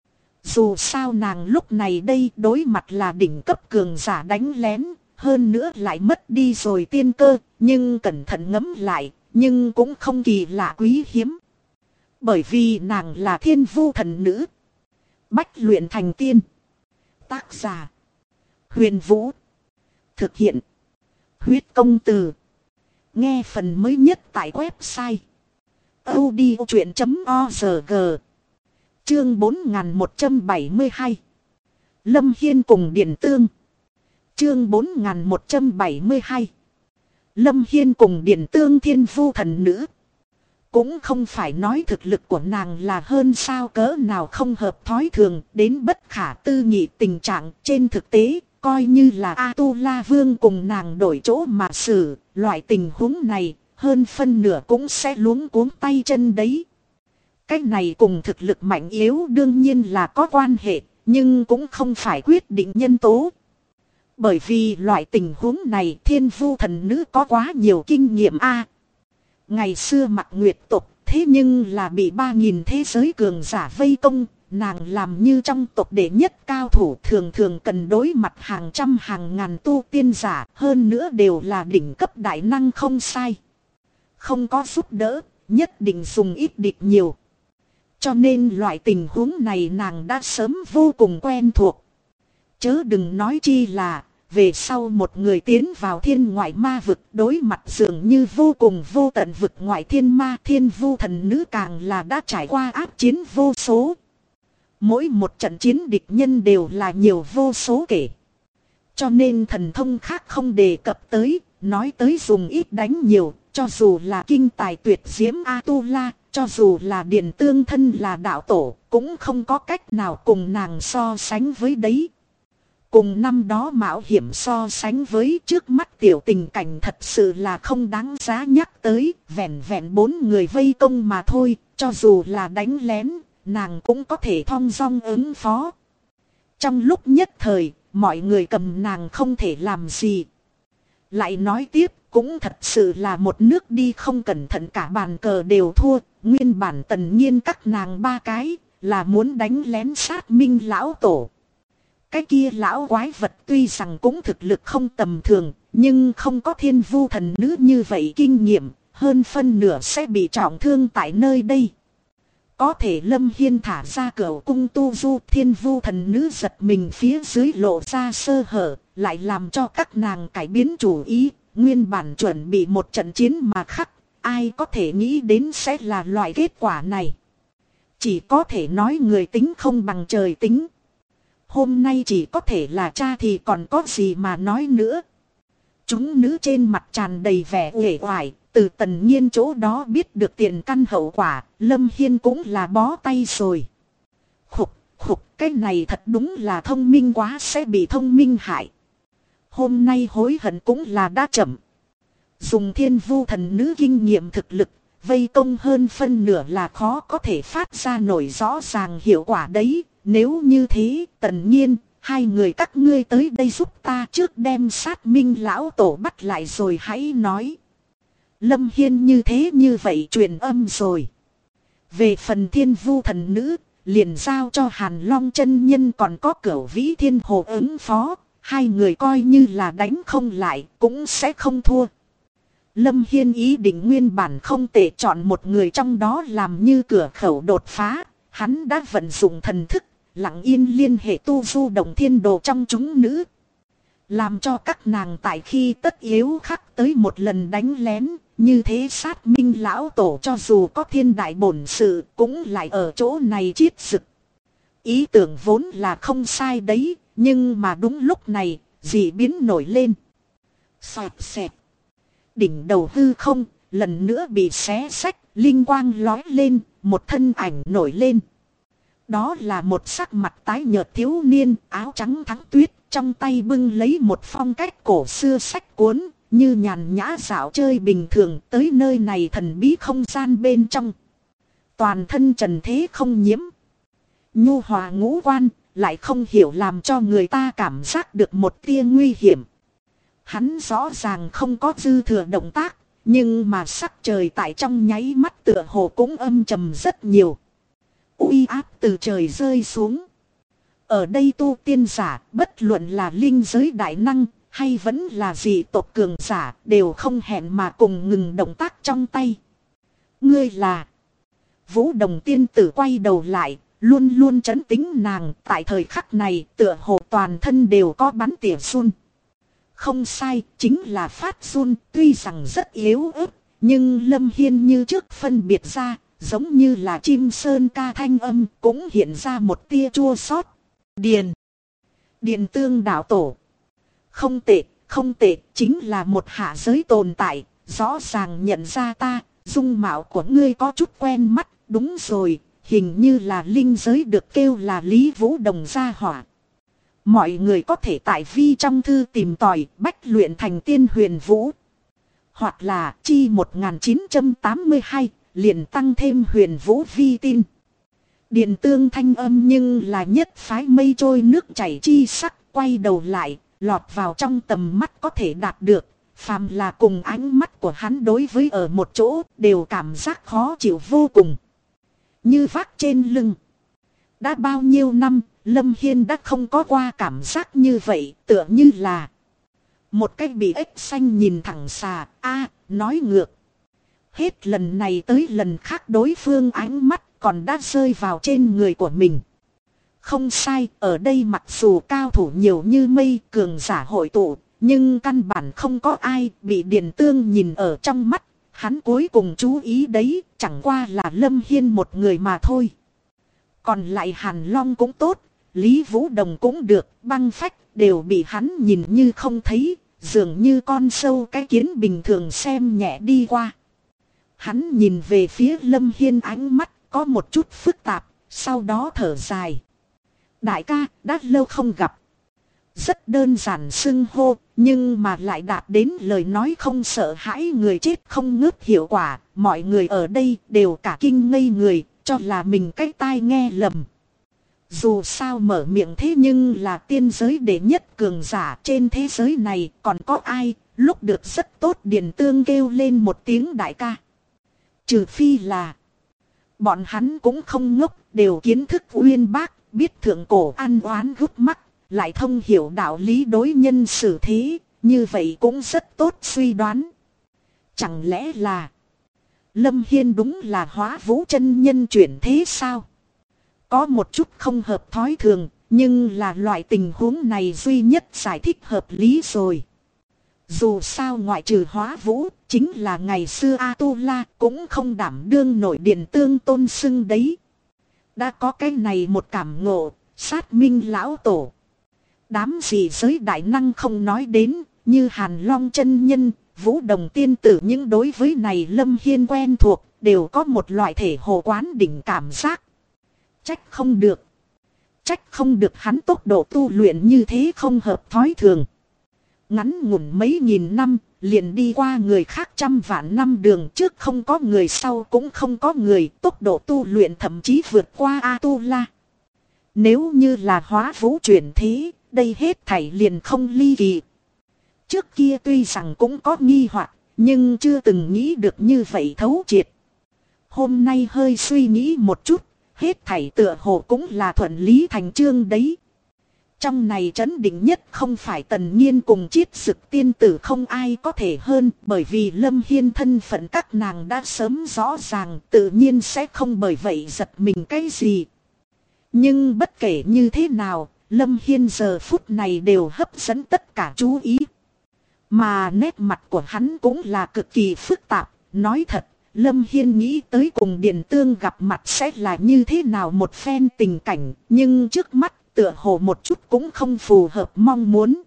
Dù sao nàng lúc này đây đối mặt là đỉnh cấp cường giả đánh lén, hơn nữa lại mất đi rồi tiên cơ, nhưng cẩn thận ngẫm lại, nhưng cũng không kỳ lạ quý hiếm. Bởi vì nàng là Thiên Vu thần nữ. Bách luyện thành tiên. Tác giả Huyền Vũ. Thực hiện Huyết Công Từ. Nghe phần mới nhất tại website audiochuyện.org. Chương 4172. Lâm Hiên cùng Điền Tương. Chương 4172. Lâm Hiên cùng Điền Tương Thiên Vu thần nữ. Cũng không phải nói thực lực của nàng là hơn sao cỡ nào không hợp thói thường, đến bất khả tư nghị tình trạng. Trên thực tế, coi như là A-tu-la vương cùng nàng đổi chỗ mà xử, loại tình huống này, hơn phân nửa cũng sẽ luống cuống tay chân đấy. Cái này cùng thực lực mạnh yếu đương nhiên là có quan hệ, nhưng cũng không phải quyết định nhân tố. Bởi vì loại tình huống này Thiên Vu thần nữ có quá nhiều kinh nghiệm a. Ngày xưa Mặc Nguyệt tộc thế nhưng là bị 3000 thế giới cường giả vây công, nàng làm như trong tộc đệ nhất cao thủ thường thường cần đối mặt hàng trăm hàng ngàn tu tiên giả, hơn nữa đều là đỉnh cấp đại năng không sai. Không có giúp đỡ, nhất định dùng ít địch nhiều. Cho nên loại tình huống này nàng đã sớm vô cùng quen thuộc. Chớ đừng nói chi là, về sau một người tiến vào thiên ngoại ma vực đối mặt dường như vô cùng vô tận vực ngoại thiên ma, Thiên Vu thần nữ càng là đã trải qua áp chiến vô số. Mỗi một trận chiến địch nhân đều là nhiều vô số kể. Cho nên thần thông khác không đề cập tới, nói tới dùng ít đánh nhiều, cho dù là kinh tài tuyệt diễm A-tu-la, cho dù là Điền Tương thân là đạo tổ, cũng không có cách nào cùng nàng so sánh với đấy. Cùng năm đó mạo hiểm so sánh với, trước mắt tiểu tình cảnh thật sự là không đáng giá nhắc tới, vẹn vẹn 4 người vây công mà thôi, cho dù là đánh lén, nàng cũng có thể thong dong ứng phó. Trong lúc nhất thời, mọi người cầm nàng không thể làm gì. Lại nói tiếp, cũng thật sự là một nước đi không cẩn thận cả bàn cờ đều thua. Nguyên bản Tần Nhiên các nàng 3 cái là muốn đánh lén sát Minh lão tổ. Cái kia lão quái vật tuy rằng cũng thực lực không tầm thường, nhưng không có Thiên Vu thần nữ như vậy kinh nghiệm, hơn phân nửa sẽ bị trọng thương tại nơi đây. Có thể Lâm Hiên thả ra cửa cung tu du, Thiên Vu thần nữ giật mình phía dưới lộ ra sơ hở, lại làm cho các nàng cải biến chủ ý. Nguyên bản chuẩn bị một trận chiến mà khắc, ai có thể nghĩ đến sẽ là loại kết quả này. Chỉ có thể nói người tính không bằng trời tính. Hôm nay chỉ có thể là cha thì còn có gì mà nói nữa. Chúng nữ trên mặt tràn đầy vẻ uể oải, từ Tần Nhiên chỗ đó biết được tiền căn hậu quả, Lâm Hiên cũng là bó tay rồi. Khục, cái này thật đúng là thông minh quá, sẽ bị thông minh hại. Hôm nay hối hận cũng là đã chậm. Dùng Thiên Vu thần nữ kinh nghiệm thực lực, vây công hơn phân nửa là khó có thể phát ra nổi rõ ràng hiệu quả đấy. Nếu như thế, Tần Nhiên, hai người các ngươi tới đây giúp ta trước đem Sát Minh lão tổ bắt lại rồi hãy nói. Lâm Hiên như thế như vậy truyền âm rồi. Về phần Thiên Vu thần nữ, liền giao cho Hàn Long chân nhân còn có Cửu Vĩ Thiên Hồ ứng phó. Hai người coi như là đánh không lại, cũng sẽ không thua. Lâm Hiên ý định nguyên bản không tệ, chọn một người trong đó làm như cửa khẩu đột phá. Hắn đã vận dụng thần thức, lặng yên liên hệ tu du đồng thiên đồ trong chúng nữ. Làm cho các nàng tại khi tất yếu khắc tới một lần đánh lén. Như thế Sát Minh lão tổ cho dù có thiên đại bổn sự cũng lại ở chỗ này chiết rực. Ý tưởng vốn là không sai đấy, nhưng mà đúng lúc này, dị biến nổi lên. Xoẹt xẹt. Đỉnh đầu hư không, lần nữa bị xé xách, linh quang lói lên, một thân ảnh nổi lên. Đó là một sắc mặt tái nhợt thiếu niên, áo trắng thắng tuyết, trong tay bưng lấy một phong cách cổ xưa sách cuốn, như nhàn nhã dạo chơi bình thường tới nơi này thần bí không gian bên trong. Toàn thân trần thế không nhiễm. Nhu hòa ngũ quan, lại không hiểu làm cho người ta cảm giác được một tia nguy hiểm. Hắn rõ ràng không có dư thừa động tác, nhưng mà sắc trời tại trong nháy mắt tựa hồ cũng âm trầm rất nhiều. Uy áp từ trời rơi xuống. Ở đây tu tiên giả, bất luận là linh giới đại năng, hay vẫn là dị tộc cường giả, đều không hẹn mà cùng ngừng động tác trong tay. Ngươi là... Vũ Đồng tiên tử quay đầu lại, luôn luôn trấn tĩnh nàng, tại thời khắc này tựa hồ toàn thân đều có bắn tỉa run. Không sai, chính là phát run, tuy rằng rất yếu ớt, nhưng Lâm Hiên như trước phân biệt ra, giống như là chim sơn ca thanh âm, cũng hiện ra một tia chua xót. Điền Tương đạo tổ. Không tệ, chính là một hạ giới tồn tại, rõ ràng nhận ra ta, dung mạo của ngươi có chút quen mắt, đúng rồi, hình như là linh giới được kêu là Lý Vũ Đồng gia hỏa. Mọi người có thể tại vi trong thư tìm tòi bách luyện thành tiên huyền vũ. Hoặc là chi 1982, liền tăng thêm huyền vũ vi tin. Điền Tương thanh âm nhưng là nhất phái mây trôi nước chảy chi sắc, quay đầu lại, lọt vào trong tầm mắt có thể đạt được. Phàm là cùng ánh mắt của hắn đối với ở một chỗ, đều cảm giác khó chịu vô cùng. Như vác trên lưng. Đã bao nhiêu năm, Lâm Hiên đã không có qua cảm giác như vậy, tựa như là một cái bị ếch xanh nhìn thẳng xà, nói ngược. Hết lần này tới lần khác đối phương ánh mắt còn đã rơi vào trên người của mình. Không sai, ở đây mặc dù cao thủ nhiều như mây, cường giả hội tụ, nhưng căn bản không có ai bị Điền Tương nhìn ở trong mắt. Hắn cuối cùng chú ý đấy, chẳng qua là Lâm Hiên một người mà thôi. Còn lại Hàn Long cũng tốt, Lý Vũ Đồng cũng được, Băng Phách đều bị hắn nhìn như không thấy, dường như con sâu cái kiến bình thường xem nhẹ đi qua. Hắn nhìn về phía Lâm Hiên, ánh mắt có một chút phức tạp, sau đó thở dài. Đại ca, đã lâu không gặp. Rất đơn giản xưng hô, nhưng mà lại đạt đến lời nói không sợ hãi người chết không ngớt hiệu quả. Mọi người ở đây đều cả kinh ngây người, cho là mình cái tai nghe lầm. Dù sao mở miệng thế nhưng là tiên giới đệ nhất cường giả trên thế giới này, còn có ai lúc được rất tốt. Điền Tương kêu lên một tiếng đại ca. Trừ phi là bọn hắn cũng không ngốc, đều kiến thức uyên bác, biết thượng cổ ăn oán gút mắc, lại thông hiểu đạo lý đối nhân xử thế, như vậy cũng rất tốt suy đoán. Chẳng lẽ là Lâm Hiên đúng là Hóa Vũ chân nhân chuyển thế sao? Có một chút không hợp thói thường, nhưng là loại tình huống này duy nhất giải thích hợp lý rồi. Dù sao ngoại trừ Hóa Vũ, chính là ngày xưa A-tu-la cũng không đảm đương nổi Điền Tương tôn xưng đấy. Đã có cái này một cảm ngộ, sát minh lão tổ. Đám gì giới đại năng không nói đến, như Hàn Long chân nhân, Vũ Đồng tiên tử, những đối với này Lâm Hiên quen thuộc, đều có một loại thể hồ quán đỉnh cảm giác. Trách không được. Trách không được hắn tốc độ tu luyện như thế không hợp thói thường. Ngắn ngủn mấy nghìn năm, liền đi qua người khác trăm vạn năm, đường trước không có người, sau cũng không có người, tốc độ tu luyện thậm chí vượt qua A-tu-la. Nếu như là Hóa Vũ chuyển thế, đây hết thảy liền không ly kỳ. Trước kia tuy rằng cũng có nghi hoặc, nhưng chưa từng nghĩ được như vậy thấu triệt. Hôm nay hơi suy nghĩ một chút, hết thảy tựa hồ cũng là thuận lý thành chương đấy. Trong này trấn định nhất không phải Tần Nhiên cùng Chiết Sực tiên tử, không ai có thể hơn, bởi vì Lâm Hiên thân phận các nàng đã sớm rõ ràng, tự nhiên sẽ không bởi vậy giật mình cái gì. Nhưng bất kể như thế nào, Lâm Hiên giờ phút này đều hấp dẫn tất cả chú ý. Mà nét mặt của hắn cũng là cực kỳ phức tạp. Nói thật, Lâm Hiên nghĩ tới cùng Điền Tương gặp mặt sẽ là như thế nào một phen tình cảnh, nhưng trước mắt tựa hồ một chút cũng không phù hợp mong muốn.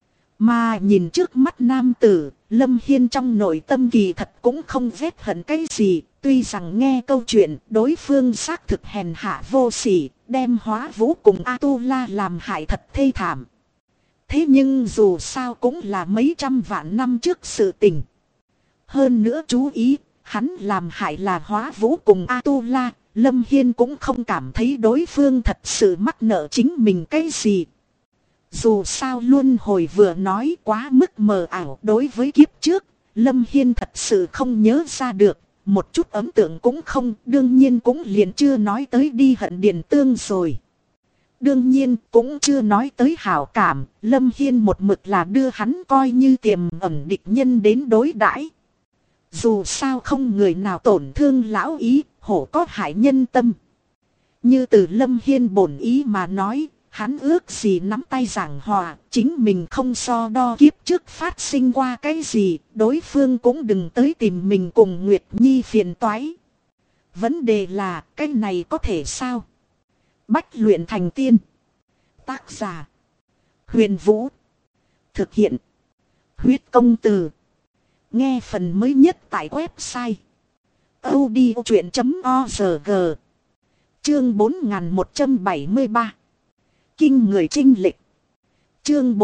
Mà nhìn trước mắt nam tử, Lâm Hiên trong nội tâm kỳ thật cũng không ghét hận cái gì. Tuy rằng nghe câu chuyện đối phương xác thực hèn hạ vô sỉ, đem Hóa Vũ cùng A-tu-la làm hại thật thê thảm. Thế nhưng dù sao cũng là mấy trăm vạn năm trước sự tình. Hơn nữa chú ý, hắn làm hại là Hóa Vũ cùng A-tu-la, Lâm Hiên cũng không cảm thấy đối phương thật sự mắc nợ chính mình cái gì. Dù sao luân hồi vừa nói quá mức mờ ảo, đối với kiếp trước, Lâm Hiên thật sự không nhớ ra được, một chút ấn tượng cũng không, đương nhiên cũng liền chưa nói tới đi hận Điền Tương rồi. Đương nhiên cũng chưa nói tới hảo cảm, Lâm Hiên một mực là đưa hắn coi như tiềm ẩn địch nhân đến đối đãi. Dù sao không người nào tổn thương lão ý, hổ có hại nhân tâm. Như từ Lâm Hiên bổn ý mà nói, hắn ước gì nắm tay giảng hòa, chính mình không so đo kiếp trước phát sinh qua cái gì, đối phương cũng đừng tới tìm mình cùng Nguyệt Nhi phiền toái. Vấn đề là, cái này có thể sao? Bách luyện thành tiên. Tác giả: Huyền Vũ. Thực hiện: Huyết Công Từ. Nghe phần mới nhất tại website audiochuyện.org. Chương 4173. Kinh người chinh lệch. Chương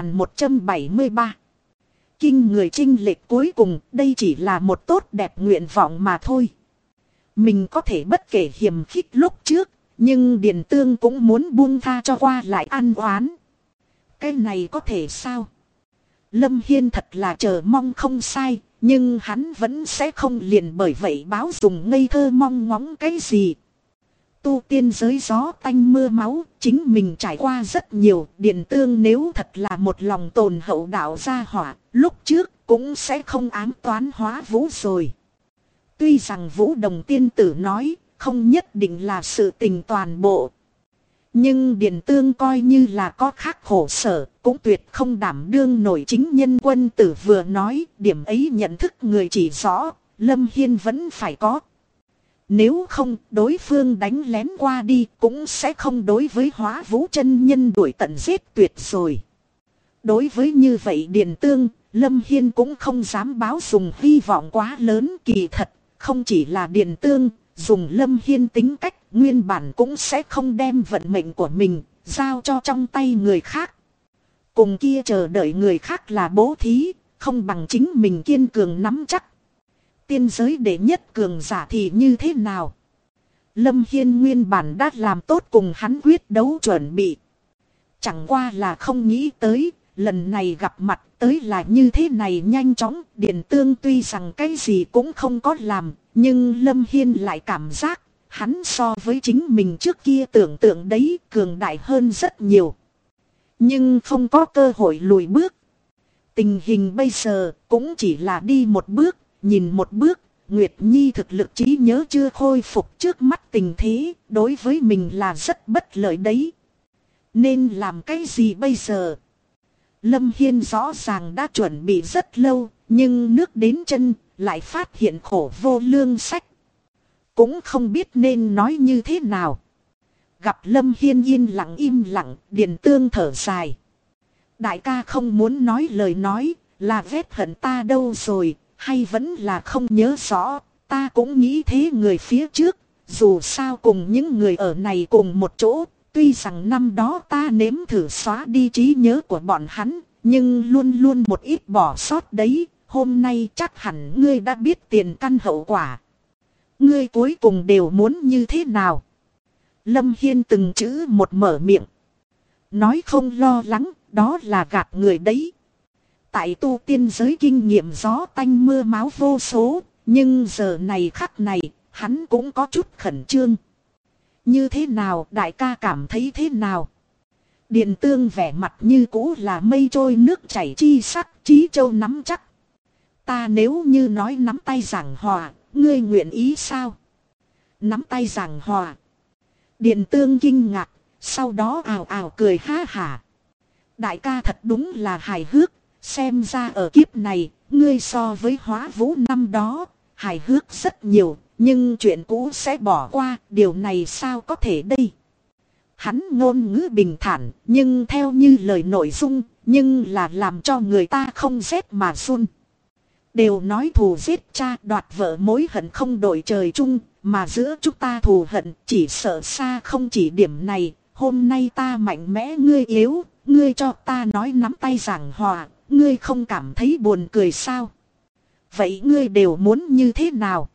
4173. Kinh người chinh lệch, cuối cùng đây chỉ là một tốt đẹp nguyện vọng mà thôi. Mình có thể bất kể hiềm khích lúc trước, nhưng Điền Tương cũng muốn buông tha cho qua lại ăn oán. Cái này có thể sao? Lâm Hiên thật là chờ mong không sai, nhưng hắn vẫn sẽ không liền bởi vậy báo dùng ngây thơ mong ngóng cái gì. Tu tiên giới gió tanh mưa máu, chính mình trải qua rất nhiều, Điền Tương nếu thật là một lòng tồn hậu đạo gia hỏa, lúc trước cũng sẽ không ám toán Hóa Vũ rồi. Tuy rằng Vũ Đồng tiên tử nói, không nhất định là sự tình toàn bộ. Nhưng Điền Tương coi như là có khác khổ sở, cũng tuyệt không đảm đương nổi chính nhân quân tử vừa nói, điểm ấy nhận thức người chỉ rõ, Lâm Hiên vẫn phải có. Nếu không, đối phương đánh lén qua đi cũng sẽ không đối với Hóa Vũ chân nhân đuổi tận giết tuyệt rồi. Đối với như vậy Điền Tương, Lâm Hiên cũng không dám báo dùng hy vọng quá lớn, kỳ thật, không chỉ là Điền Tương, dùng Lâm Hiên tính cách nguyên bản cũng sẽ không đem vận mệnh của mình giao cho trong tay người khác. Cùng kia chờ đợi người khác là bố thí, không bằng chính mình kiên cường nắm chắc. Tiên giới đệ nhất cường giả thì như thế nào? Lâm Hiên nguyên bản đã làm tốt cùng hắn quyết đấu chuẩn bị. Chẳng qua là không nghĩ tới, lần này gặp mặt tới là như thế này nhanh chóng. Điền Tương tuy rằng cái gì cũng không có làm, nhưng Lâm Hiên lại cảm giác hắn so với chính mình trước kia tưởng tượng đấy cường đại hơn rất nhiều. Nhưng không có cơ hội lùi bước. Tình hình bây giờ cũng chỉ là đi một bước, nhìn một bước, Nguyệt Nhi thực lực trí nhớ chưa khôi phục, trước mắt tình thế, đối với mình là rất bất lợi đấy. Nên làm cái gì bây giờ? Lâm Hiên rõ ràng đã chuẩn bị rất lâu, nhưng nước đến chân, lại phát hiện khổ vô lương sách. Cũng không biết nên nói như thế nào. Gặp Lâm Hiên yên lặng im lặng, Điền Tương thở dài. Đại ca không muốn nói lời nói, là vết hận ta đâu rồi, hay vẫn là không nhớ rõ. Ta cũng nghĩ thế người phía trước, dù sao cùng những người ở này cùng một chỗ. Tuy rằng năm đó ta nếm thử xóa đi trí nhớ của bọn hắn, nhưng luôn luôn một ít bỏ sót đấy. Hôm nay chắc hẳn ngươi đã biết tiền căn hậu quả. Ngươi cuối cùng đều muốn như thế nào? Lâm Hiên từng chữ một mở miệng. Nói không lo lắng, đó là gạt người đấy. Tại tu tiên giới kinh nghiệm gió tanh mưa máu vô số, nhưng giờ này khắc này, hắn cũng có chút khẩn trương. Như thế nào, đại ca cảm thấy thế nào? Điền Tương vẻ mặt như cũ là mây trôi nước chảy chi sắc, Chí Châu nắm chắc. Ta nếu như nói nắm tay giảng hòa, ngươi nguyện ý sao? Nắm tay giảng hòa. Điền Tương kinh ngạc, sau đó ào ào cười ha hả. Đại ca thật đúng là hài hước, xem ra ở kiếp này, ngươi so với Hóa Vũ năm đó, hài hước rất nhiều, nhưng chuyện cũ sẽ bỏ qua, điều này sao có thể đây? Hắn ngôn ngữ bình thản, nhưng theo như lời nội dung, nhưng là làm cho người ta không rét mà run. Đều nói thù giết cha đoạt vợ mối hận không đổi trời chung, mà giữa chúng ta thù hận chỉ sợ xa không chỉ điểm này. Hôm nay ta mạnh mẽ ngươi yếu, ngươi cho ta nói nắm tay giảng hòa, ngươi không cảm thấy buồn cười sao? Vậy ngươi đều muốn như thế nào?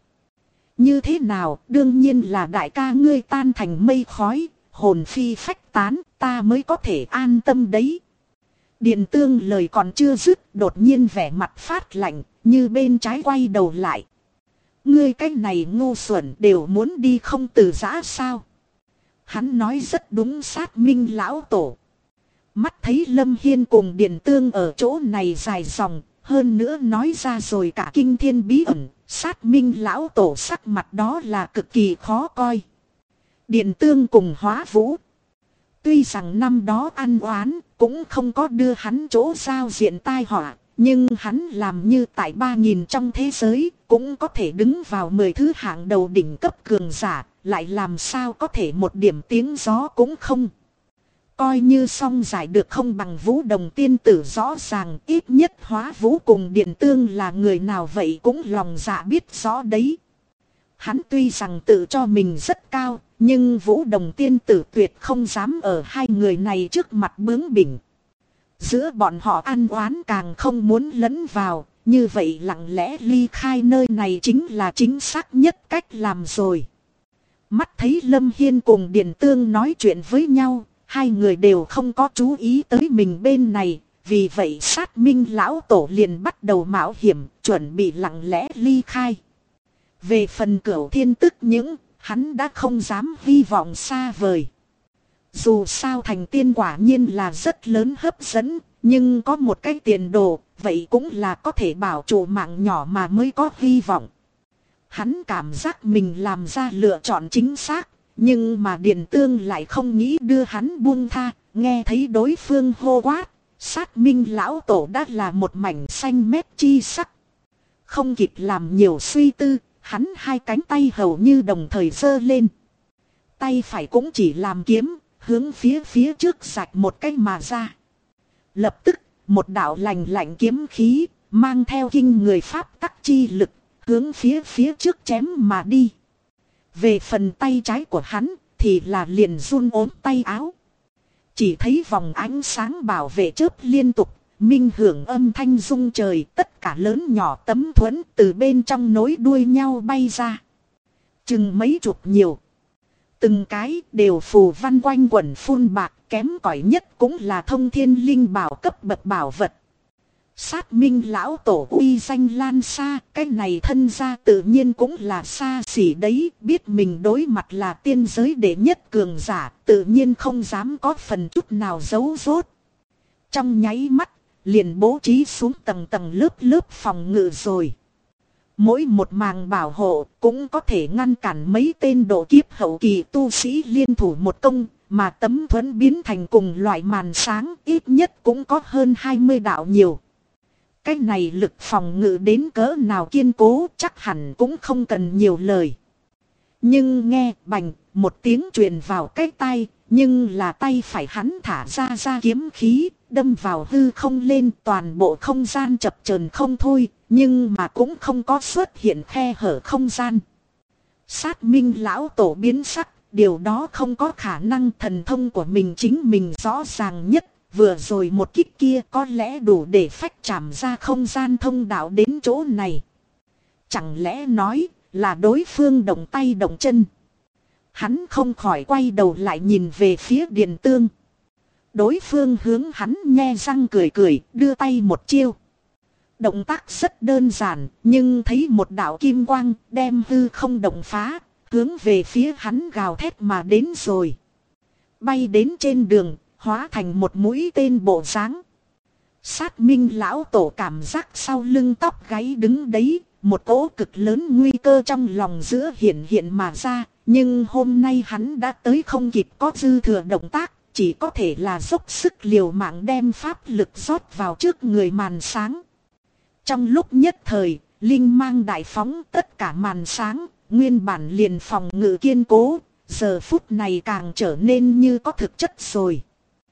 Như thế nào, đương nhiên là đại ca ngươi tan thành mây khói, hồn phi phách tán, ta mới có thể an tâm đấy. Điền Tương lời còn chưa dứt, đột nhiên vẻ mặt phát lạnh, như bên trái quay đầu lại. Ngươi cái này ngu xuẩn đều muốn đi không từ giã sao? Hắn nói rất đúng, Sát Minh lão tổ. Mắt thấy Lâm Hiên cùng Điền Tương ở chỗ này dài dòng, hơn nữa nói ra rồi cả kinh thiên bí ẩn, Sát Minh lão tổ sắc mặt đó là cực kỳ khó coi. Điền Tương cùng Hóa Vũ, tuy rằng năm đó ăn oán cũng không có đưa hắn chỗ giao diện tai họa, nhưng hắn làm như tại 3.000 trong thế giới cũng có thể đứng vào 10 thứ hạng đầu đỉnh cấp cường giả, lại làm sao có thể một điểm tiếng gió cũng không. Coi như song giải được không bằng Vũ Đồng tiên tử, rõ ràng ít nhất Hóa Vũ cùng Điền Tương là người nào vậy cũng lòng dạ biết rõ đấy. Hắn tuy rằng tự cho mình rất cao, nhưng Vũ Đồng tiên tử tuyệt không dám ở hai người này trước mặt bướng bỉnh. Giữa bọn họ ăn oán càng không muốn lẫn vào, như vậy lặng lẽ ly khai nơi này chính là chính xác nhất cách làm rồi. Mắt thấy Lâm Hiên cùng Điền Tương nói chuyện với nhau, hai người đều không có chú ý tới mình bên này, vì vậy Sát Minh lão tổ liền bắt đầu mạo hiểm, chuẩn bị lặng lẽ ly khai. Về phần Cửu Thiên Tức những, hắn đã không dám hy vọng xa vời. Dù sao thành tiên quả nhiên là rất lớn hấp dẫn, nhưng có một cái tiền đồ, vậy cũng là có thể bảo trụ mạng nhỏ mà mới có hy vọng. Hắn cảm giác mình làm ra lựa chọn chính xác, nhưng mà Điền Tương lại không nghĩ đưa hắn buông tha, nghe thấy đối phương hô quát, Sát Minh lão tổ đã là một mảnh xanh mét chi sắc. Không kịp làm nhiều suy tư, hắn hai cánh tay hầu như đồng thời giơ lên. Tay phải cũng chỉ làm kiếm, hướng phía trước rạch một cái mà ra. Lập tức, một đạo lạnh lạnh kiếm khí, mang theo kinh người pháp tắc chi lực, hướng phía trước chém mà đi. Về phần tay trái của hắn, thì là liền run ốm tay áo. Chỉ thấy vòng ánh sáng bảo vệ chớp liên tục, minh hưởng âm thanh rung trời, tất cả lớn nhỏ tấm thuẫn từ bên trong nối đuôi nhau bay ra. Chừng mấy chục nhiều. Từng cái đều phù văn quanh quẩn phun bạc, kém cỏi nhất cũng là thông thiên linh bảo cấp bậc bảo vật. Sát Minh lão tổ uy danh lan xa, cái này thân gia tự nhiên cũng là xa xỉ đấy, biết mình đối mặt là tiên giới đệ nhất cường giả, tự nhiên không dám có phần chút nào giấu giốt. Trong nháy mắt, liền bố trí xuống tầng tầng lớp lớp phòng ngự rồi. mỗi một màng bảo hộ cũng có thể ngăn cản mấy tên độ kiếp hậu kỳ tu sĩ liên thủ một công, mà tấm thuẫn biến thành cùng loại màn sáng ít nhất cũng có hơn 20 đạo nhiều. Cái này lực phòng ngự đến cỡ nào kiên cố chắc hẳn cũng không cần nhiều lời. Nhưng nghe bành một tiếng truyền vào cái tai, nhưng là tay phải hắn thả ra kiếm khí, đâm vào hư không lên, toàn bộ không gian chập chờn không thôi, nhưng mà cũng không có xuất hiện khe hở không gian. Sát Minh lão tổ biến sắc, điều đó không có khả năng, thần thông của mình chính mình rõ ràng nhất, vừa rồi một kích kia có lẽ đủ để phách chạm ra không gian thông đạo đến chỗ này. Chẳng lẽ nói là đối phương động tay động chân? Hắn không khỏi quay đầu lại nhìn về phía Điền Tương. Đối phương hướng hắn nhe răng cười cười, đưa tay một chiêu. Động tác rất đơn giản, nhưng thấy một đạo kim quang đem hư không động phá, hướng về phía hắn gào thét mà đến rồi. Bay đến trên đường, hóa thành một mũi tên bộ dáng. Sát Minh lão tổ cảm giác sau lưng tóc gáy đứng đấy, một cỗ cực lớn nguy cơ trong lòng giữa hiện mà ra. Nhưng hôm nay hắn đã tới không kịp có dư thừa động tác, chỉ có thể là dốc sức liều mạng đem pháp lực rót vào trước người màn sáng. Trong lúc nhất thời, linh mang đại phóng, tất cả màn sáng, nguyên bản liền phòng ngự kiên cố, giờ phút này càng trở nên như có thực chất rồi.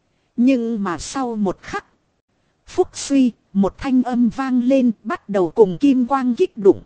Nhưng mà sau một khắc, phúc suy, một thanh âm vang lên, bắt đầu cùng kim quang kích đụng.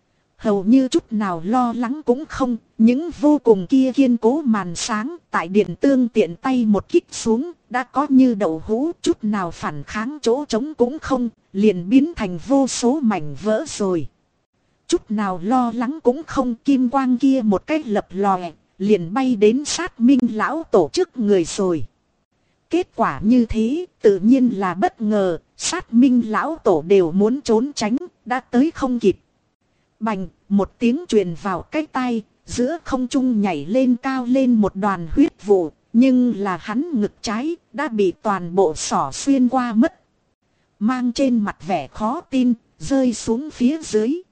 Hầu như chút nào lo lắng cũng không, những vô cùng kia kiên cố màn sáng tại Điện Tương tiện tay một kích xuống, đã có như đậu hũ, chút nào phản kháng chỗ trống cũng không, liền biến thành vô số mảnh vỡ rồi. Chút nào lo lắng cũng không, kim quang kia một cách lập lòe, liền bay đến Sát Minh lão tổ trước người rồi. Kết quả như thế, tự nhiên là bất ngờ, Sát Minh lão tổ đều muốn trốn tránh, đã tới không kịp. Bành, một tiếng truyền vào cái tai, giữa không trung nhảy lên cao lên một đoàn huyết vụ, nhưng là hắn ngực trái, đã bị toàn bộ xỏ xuyên qua mất. Mang trên mặt vẻ khó tin, rơi xuống phía dưới.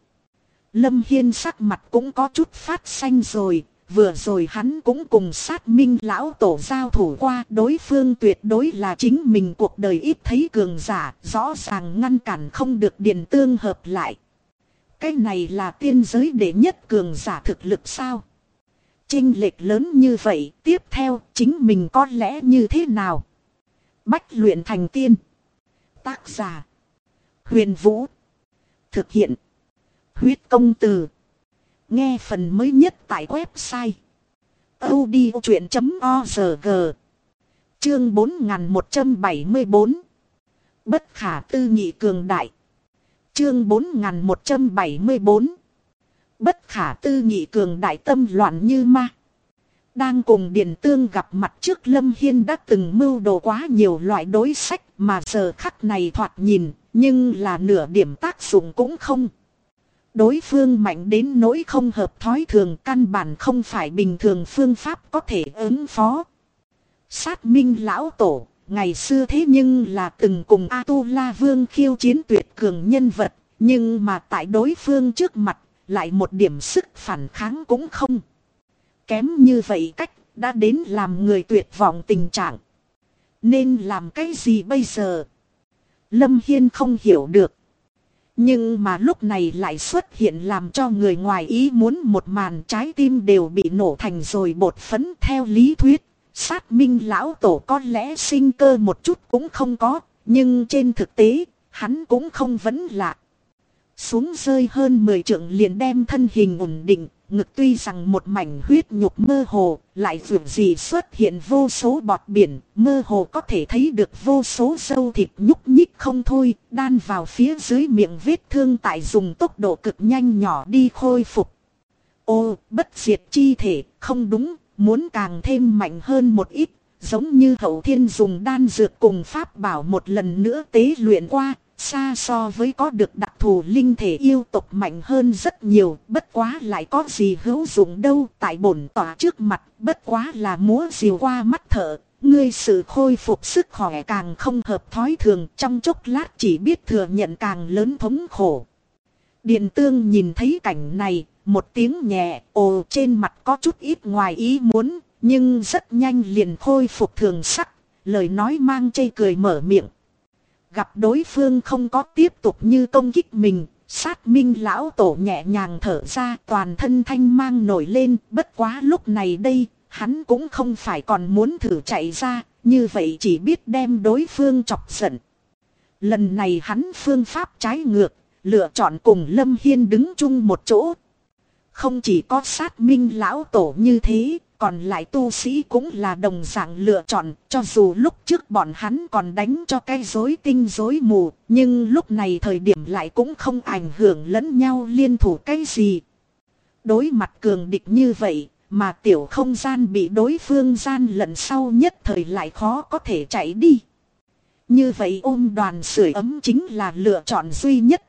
Lâm Hiên sắc mặt cũng có chút phát xanh rồi, vừa rồi hắn cũng cùng Sát Minh lão tổ giao thủ qua, đối phương tuyệt đối là chính mình cuộc đời ít thấy cường giả, rõ ràng ngăn cản không được Điền Tương hợp lại. Cái này là tiên giới đệ nhất cường giả thực lực sao? Chênh lệch lớn như vậy, tiếp theo chính mình có lẽ như thế nào? Bách luyện thành tiên. Tác giả: Huyền Vũ. Thực hiện: Huyết Công Từ. Nghe phần mới nhất tại website audiochuyện.org. Chương 4174. Bất khả tư nghị cường đại. Chương 4174. Bất khả tư nghị cường đại, tâm loạn như ma. Đang cùng Điền Tương gặp mặt trước, Lâm Hiên đã từng mưu đồ quá nhiều loại đối sách, mà giờ khắc này thoạt nhìn, nhưng là nửa điểm tác dụng cũng không. Đối phương mạnh đến nỗi không hợp thói thường, căn bản không phải bình thường phương pháp có thể ứng phó. Sát Minh lão tổ, ngày xưa thế nhưng là từng cùng A-tu-la vương khiêu chiến tuyệt cường nhân vật, nhưng mà tại đối phương trước mặt, lại một điểm sức phản kháng cũng không. Kém như vậy cách, đã đến làm người tuyệt vọng tình trạng. Nên làm cái gì bây giờ? Lâm Hiên không hiểu được. Nhưng mà lúc này lại xuất hiện làm cho người ngoài ý muốn một màn, trái tim đều bị nổ thành rồi bột phấn. Theo lý thuyết, Sát Minh lão tổ có lẽ sinh cơ một chút cũng không có, nhưng trên thực tế, hắn cũng không vấn lạ. Xuống rơi hơn 10 trượng liền đem thân hình ổn định, ngực tuy rằng một mảnh huyết nhục mơ hồ, lại vượt gì xuất hiện vô số bọt biển, mơ hồ có thể thấy được vô số sâu thịt nhúc nhích không thôi, đan vào phía dưới miệng vết thương tại dùng tốc độ cực nhanh nhỏ đi khôi phục. Ô, bất diệt chi thể, không đúng, muốn càng thêm mạnh hơn một ít, giống như Hậu Thiên dùng đan dược cùng pháp bảo một lần nữa tế luyện qua. Xa so với có được đặc thù linh thể yêu tộc mạnh hơn rất nhiều, bất quá lại có gì hữu dụng đâu, tại bổn tỏa trước mặt, bất quá là múa rìu qua mắt thợ, ngươi sự khôi phục sức khỏe càng không hợp thói thường, trong chốc lát chỉ biết thừa nhận càng lớn thống khổ. Điện Tương nhìn thấy cảnh này, một tiếng nhẹ ồ trên mặt có chút ít ngoài ý muốn, nhưng rất nhanh liền khôi phục thường sắc, lời nói mang chê cười mở miệng. Gặp đối phương không có tiếp tục như công kích mình, Sát Minh lão tổ nhẹ nhàng thở ra, toàn thân thanh mang nổi lên, bất quá lúc này đây, hắn cũng không phải còn muốn thử chạy ra, như vậy chỉ biết đem đối phương chọc giận. Lần này hắn phương pháp trái ngược, lựa chọn cùng Lâm Hiên đứng chung một chỗ. Không chỉ có Sát Minh lão tổ như thế, còn lại tu sĩ cũng là đồng dạng lựa chọn, cho dù lúc trước bọn hắn còn đánh cho cái rối tinh rối mù, nhưng lúc này thời điểm lại cũng không ảnh hưởng lẫn nhau liên thủ cái gì. Đối mặt cường địch như vậy, mà tiểu không gian bị đối phương gian lận sau nhất thời lại khó có thể chạy đi. Như vậy ôm đoàn sưởi ấm chính là lựa chọn duy nhất.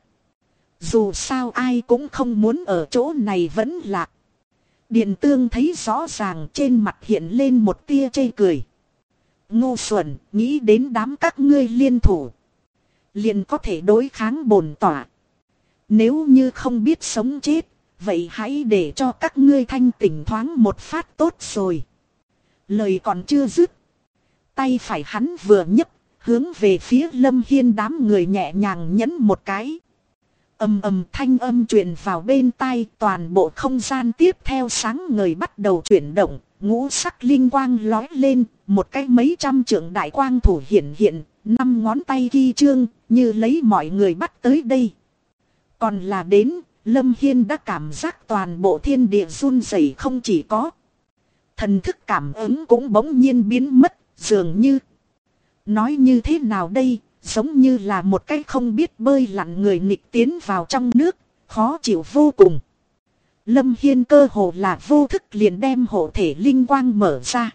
Dù sao ai cũng không muốn ở chỗ này vẫn lạc. Điện Tương thấy rõ ràng trên mặt hiện lên một tia chê cười. Ngu xuẩn, nghĩ đến đám các ngươi liên thủ liền có thể đối kháng bổn tỏa. Nếu như không biết sống chết, vậy hãy để cho các ngươi thanh tỉnh thoáng một phát tốt rồi. Lời còn chưa dứt, tay phải hắn vừa nhấc, hướng về phía Lâm Hiên đám người nhẹ nhàng nhấn một cái. Ầm ầm thanh âm truyền vào bên tai, toàn bộ không gian tiếp theo sáng ngời bắt đầu chuyển động, ngũ sắc linh quang lói lên, một cái mấy trăm trượng đại quang thủ hiện hiện, 5 ngón tay ghi chương, như lấy mọi người bắt tới đây. Còn là đến, Lâm Hiên đã cảm giác toàn bộ thiên địa run rẩy, không chỉ có thần thức cảm ứng cũng bỗng nhiên biến mất, dường như nói như thế nào đây, giống như là một cái không biết bơi lặn người nghịch tiến vào trong nước, khó chịu vô cùng. Lâm Hiên cơ hồ là vô thức liền đem hộ thể linh quang mở ra.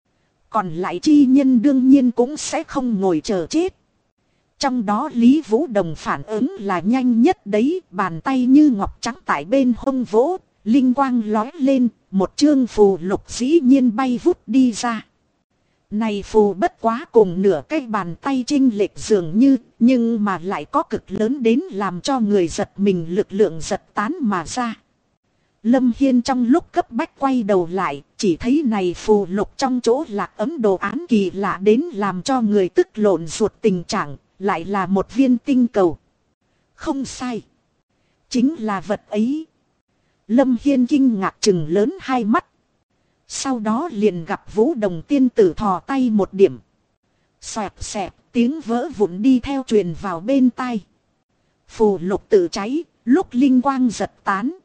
Còn lại chi nhân đương nhiên cũng sẽ không ngồi chờ chết. Trong đó Lý Vũ Đồng phản ứng là nhanh nhất đấy, bàn tay như ngọc trắng tại bên hông vỗ, linh quang lói lên, một chương phù lục dĩ nhiên bay vút đi ra. Này phù bất quá cùng nửa cái bàn tay chênh lệch dường như, nhưng mà lại có cực lớn đến làm cho người giật mình, lực lượng giật tán mà ra. Lâm Hiên trong lúc cấp bách quay đầu lại, chỉ thấy này phù lục trong chỗ lạc ấm đồ án kỳ lạ đến làm cho người tức lộn ruột tình trạng, lại là một viên tinh cầu. Không sai, chính là vật ấy. Lâm Hiên kinh ngạc trừng lớn hai mắt. Sau đó liền gặp Vũ Đồng tiên tử thò tay một điểm. Xoẹt xẹt, tiếng vỡ vụn đi theo truyền vào bên tai. Phù lục tự cháy, lúc linh quang giật tán.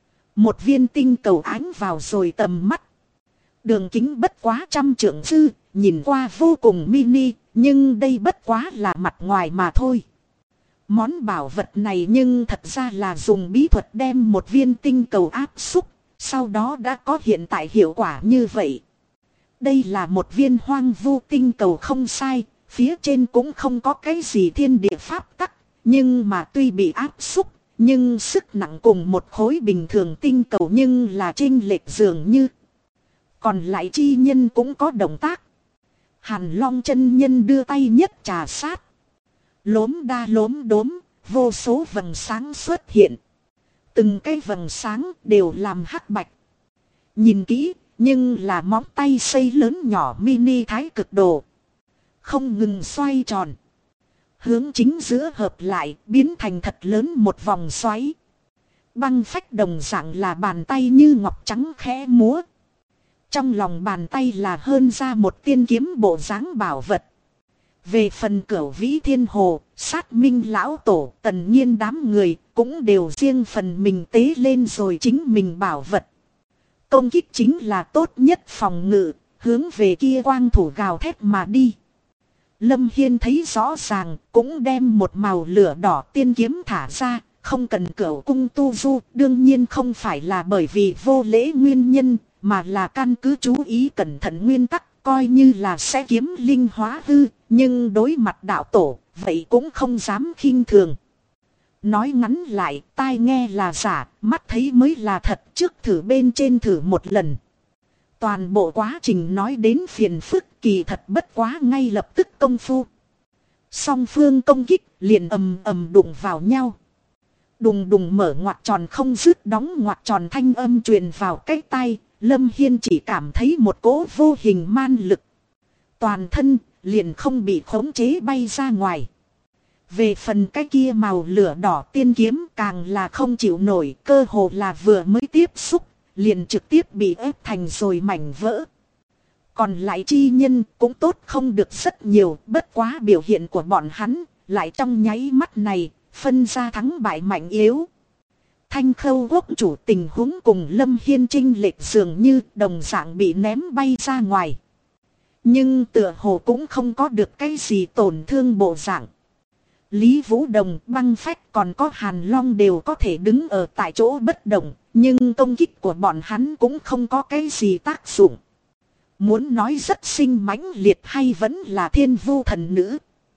Một viên tinh cầu ánh vào rồi tầm mắt. Đường kính bất quá 100 trượng dư, nhìn qua vô cùng mini, nhưng đây bất quá là mặt ngoài mà thôi. Món bảo vật này nhưng thật ra là dùng bí thuật đem một viên tinh cầu áp xúc. Sau đó đã có hiện tại hiệu quả như vậy. Đây là một viên hoang vu tinh cầu không sai, phía trên cũng không có cái gì thiên địa pháp tắc, nhưng mà tuy bị áp xúc, nhưng sức nặng cùng một khối bình thường tinh cầu nhưng là chênh lệch dường như. Còn lại chi nhân cũng có động tác. Hàn Long chân nhân đưa tay nhất trà sát. Lốm đa lốm đốm, vô số vầng sáng xuất hiện. Từng cái vầng sáng đều làm hắc bạch. Nhìn kỹ, nhưng là móng tay xây lớn nhỏ mini thái cực đồ. Không ngừng xoay tròn. Hướng chính giữa hợp lại, biến thành thật lớn một vòng xoáy. Băng phách đồng dạng là bàn tay như ngọc trắng khẽ múa. Trong lòng bàn tay là hơn ra một tiên kiếm bộ dáng bảo vật. Về phần Cửu Vĩ Thiên Hồ, Sát Minh lão tổ, Tần Nhiên đám người cũng đều riêng phần mình tế lên rồi chính mình bảo vật. Công kích chính là tốt nhất phòng ngự, hướng về kia quang thủ gào thét mà đi. Lâm Hiên thấy rõ ràng, cũng đem một màu lửa đỏ tiên kiếm thả ra, không cần Cửu cung tu du, đương nhiên không phải là bởi vì vô lễ nguyên nhân, mà là căn cứ chú ý cẩn thận nguyên tắc, coi như là sẽ kiếm linh hóa hư, nhưng đối mặt đạo tổ, vậy cũng không dám khinh thường. Nói ngắn lại, tai nghe là giả, mắt thấy mới là thật, trước thử bên trên thử một lần. Toàn bộ quá trình nói đến phiền phức, kỳ thật bất quá ngay lập tức công phu. Song phương công kích liền ầm ầm đụng vào nhau. Đùng đùng mở ngoặc tròn không dứt đóng ngoặc tròn thanh âm truyền vào cái tai, Lâm Hiên chỉ cảm thấy một cỗ vô hình man lực. Toàn thân liền không bị khống chế bay ra ngoài. Về phần cái kia màu lửa đỏ tiên kiếm càng là không chịu nổi, cơ hồ là vừa mới tiếp xúc, liền trực tiếp bị ép thành rồi mảnh vỡ. Còn lại chi nhân cũng tốt không được rất nhiều, bất quá biểu hiện của bọn hắn lại trong nháy mắt này phân ra thắng bại mạnh yếu. Thanh Khâu Quốc chủ tình huống cùng Lâm Hiên chênh lệch dường như đồng dạng bị ném bay ra ngoài. Nhưng tựa hồ cũng không có được cái gì tổn thương bộ dạng. Lý Vũ Đồng, Băng Phách còn có Hàn Long đều có thể đứng ở tại chỗ bất động, nhưng công kích của bọn hắn cũng không có cái gì tác dụng. Muốn nói rất sinh mãnh liệt hay vẫn là Thiên Vu thần nữ.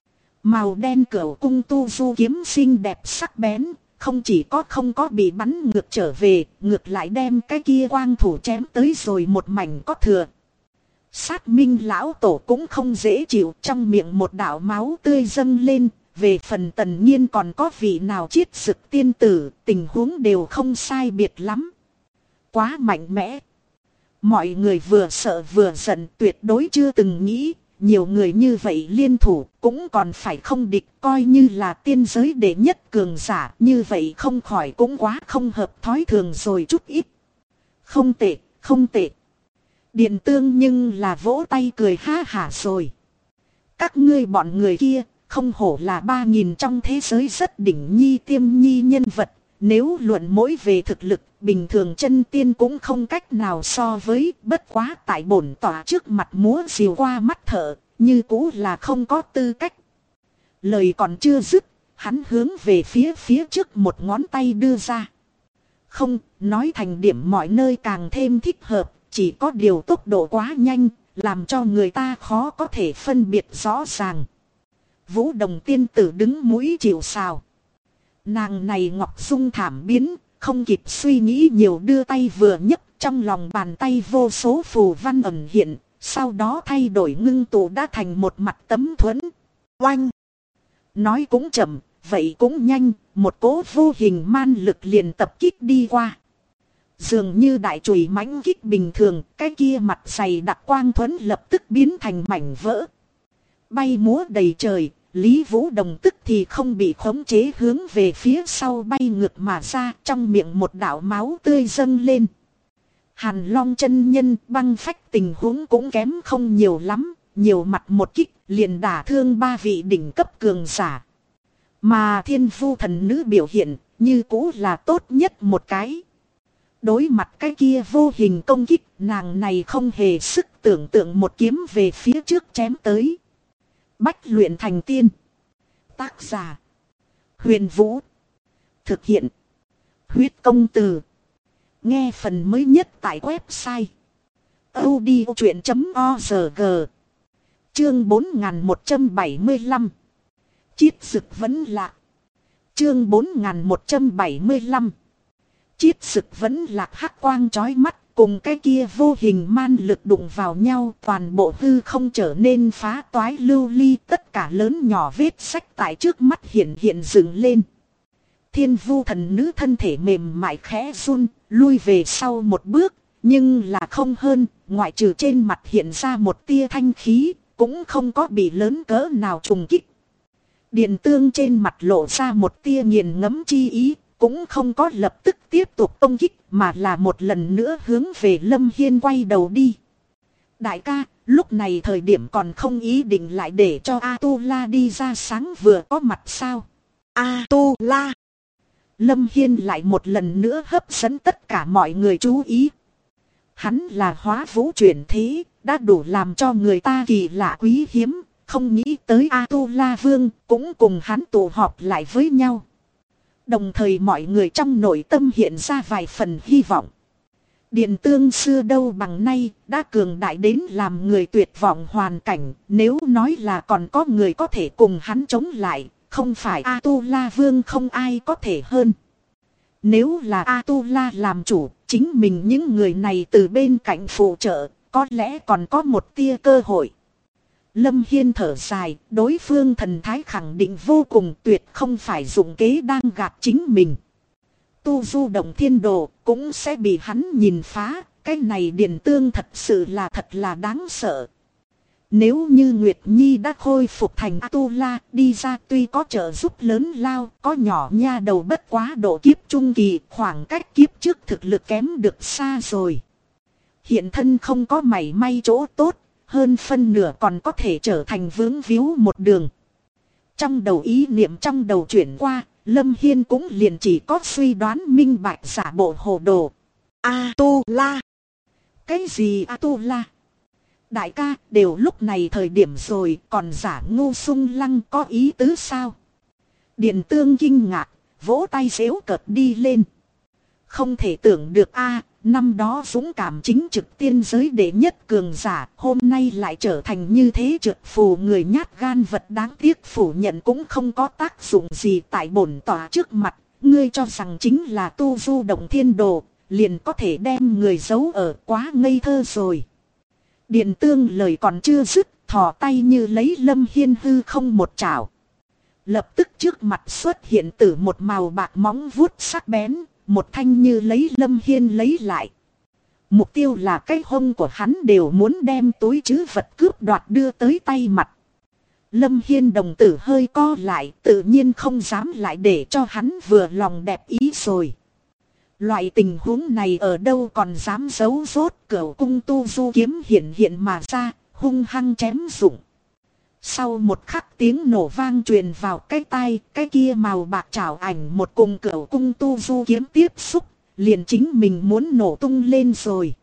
Màu đen cửu cung tu du kiếm xinh đẹp sắc bén, không chỉ không có bị bắn ngược trở về, ngược lại đem cái kia quang thủ chém tới rồi một mảnh có thừa. Sát Minh lão tổ cũng không dễ chịu, trong miệng một đạo máu tươi dâng lên. Về phần Tần Nhiên còn có vị nào chiết sực tiên tử, tình huống đều không sai biệt lắm. Quá mạnh mẽ. Mọi người vừa sợ vừa giận, tuyệt đối chưa từng nghĩ, nhiều người như vậy liên thủ cũng còn phải không địch, coi như là tiên giới đệ nhất cường giả, như vậy không khỏi cũng quá không hợp thói thường rồi chút ít. Không tệ, không tệ. Điện Tương nhưng là vỗ tay cười ha hả rồi. Các ngươi bọn người kia không hổ là 3000 trong thế giới rất đỉnh nhi tiêm nhi nhân vật. Nếu luận mỗi về thực lực, bình thường chân tiên cũng không cách nào so với, bất quá tại bổn tỏa trước mặt múa rìu qua mắt thợ, như cũ là không có tư cách. Lời còn chưa dứt, hắn hướng về phía trước một ngón tay đưa ra. Không, nói thành điểm mọi nơi càng thêm thích hợp, chỉ có điều tốc độ quá nhanh, làm cho người ta khó có thể phân biệt rõ ràng. Vũ Đồng tiên tử đứng mũi chịu sào. Nàng này ngọc dung thảm biến, không kịp suy nghĩ nhiều đưa tay vừa nhấc, trong lòng bàn tay vô số phù văn ẩn hiện, sau đó thay đổi ngưng tụ đã thành một mặt tấm thuẫn. Oanh! Nói cũng chậm, vậy cũng nhanh, một cỗ vô hình man lực liền tập kích đi qua. Dường như đại chùy mãnh kích bình thường, cái kia mặt dày đặc quang thuẫn lập tức biến thành mảnh vỡ. Bay múa đầy trời, Lý Vũ Đồng tức thì không bị khống chế hướng về phía sau bay ngược mà ra, trong miệng một đạo máu tươi dâng lên. Hàn Long chân nhân, Băng Phách tình huống cũng kém không nhiều lắm, nhiều mặt một kích liền đả thương 3 vị đỉnh cấp cường giả. Mà Thiên Vu thần nữ biểu hiện như cũ là tốt nhất một cái. Đối mặt cái kia vô hình công kích, nàng này không hề sức tưởng tượng một kiếm về phía trước chém tới. Bách luyện thành tiên. Tác giả: Huyền Vũ. Thực hiện: Huyết Công Từ. Nghe phần mới nhất tại website audiochuyện.org. Chương 4175. Chiết sực vẫn lạc. Chương 4175. Chiết sực vẫn lạc hắc quang chói mắt. Cùng cái kia vô hình man lực đụng vào nhau, toàn bộ hư không trở nên phá toái lưu ly, tất cả lớn nhỏ vết sách tại trước mắt hiện dựng lên. Thiên Vu thần nữ thân thể mềm mại khẽ run, lui về sau một bước, nhưng là không hơn, ngoại trừ trên mặt hiện ra một tia thanh khí, cũng không có bị lớn cỡ nào trùng kích. Điện Tương trên mặt lộ ra một tia nghiền ngẫm chi ý, cũng không có lập tức tiếp tục công kích, mà là một lần nữa hướng về Lâm Hiên quay đầu đi. Đại ca, lúc này thời điểm còn không ý định lại để cho A-tu-la đi ra sáng vừa có mặt sao? A-tu-la! Lâm Hiên lại một lần nữa hấp dẫn tất cả mọi người chú ý. Hắn là hóa vũ chuyển thế, đã đủ làm cho người ta kỳ lạ quý hiếm, không nghĩ tới A-tu-la vương cũng cùng hắn tụ họp lại với nhau. Đồng thời mọi người trong nội tâm hiện ra vài phần hy vọng. Điện Tương xưa đâu bằng nay, đã cường đại đến làm người tuyệt vọng hoàn cảnh. Nếu nói là còn có người có thể cùng hắn chống lại, không phải A-tu-la vương không ai có thể hơn. Nếu là A-tu-la làm chủ, chính mình những người này từ bên cạnh phụ trợ, có lẽ còn có một tia cơ hội. Lâm Hiên thở dài, đối phương thần thái khẳng định vô cùng tuyệt, không phải dụng kế đang gạt chính mình. tu du động thiên đồ cũng sẽ bị hắn nhìn phá. Cái này Điền Tương thật sự là thật là đáng sợ. Nếu như Nguyệt Nhi đã khôi phục thành A-tu-la đi ra tuy có trợ giúp lớn lao, có nhỏ nha đầu bất quá độ kiếp trung kỳ, khoảng cách kiếp trước thực lực kém được xa rồi. Hiện thân không có mảy may chỗ tốt, hơn phân nửa còn có thể trở thành vướng víu một đường. Trong đầu ý niệm trong đầu chuyển qua, Lâm Hiên cũng liền chỉ có suy đoán minh bạch giả bộ hồ đồ. A-tu-la? Cái gì A-tu-la? Đại ca, đều lúc này thời điểm rồi, còn giả ngu sung lăng có ý tứ sao? Điền Tương kinh ngạc, vỗ tay xéo cợt đi lên. Không thể tưởng được năm đó dũng cảm chính trực tiên giới đệ nhất cường giả, hôm nay lại trở thành như thế trượt phù người nhát gan vật, đáng tiếc phủ nhận cũng không có tác dụng gì tại bổn tòa trước mặt. Ngươi cho rằng chính là tu du động thiên đồ, liền có thể đem người giấu ở, quá ngây thơ rồi. Điền Tương lời còn chưa dứt, thò tay như lấy Lâm Hiên hư không một chảo. Lập tức trước mặt xuất hiện từ một màu bạc móng vuốt sắc bén, một thanh như lấy Lâm Hiên lấy lại. Mục tiêu là cái hông của hắn, đều muốn đem túi trữ vật cướp đoạt đưa tới tay mặt. Lâm Hiên đồng tử hơi co lại, tự nhiên không dám lại để cho hắn vừa lòng đẹp ý rồi. Loại tình huống này ở đâu còn dám giấu rốt, cửu cung tu du kiếm hiện mà ra, hung hăng chém rụng. Sau một khắc tiếng nổ vang truyền vào cái tai, cái kia màu bạc trảo ảnh một cùng cửu cung tu du kiếm tiếp xúc, liền chính mình muốn nổ tung lên rồi.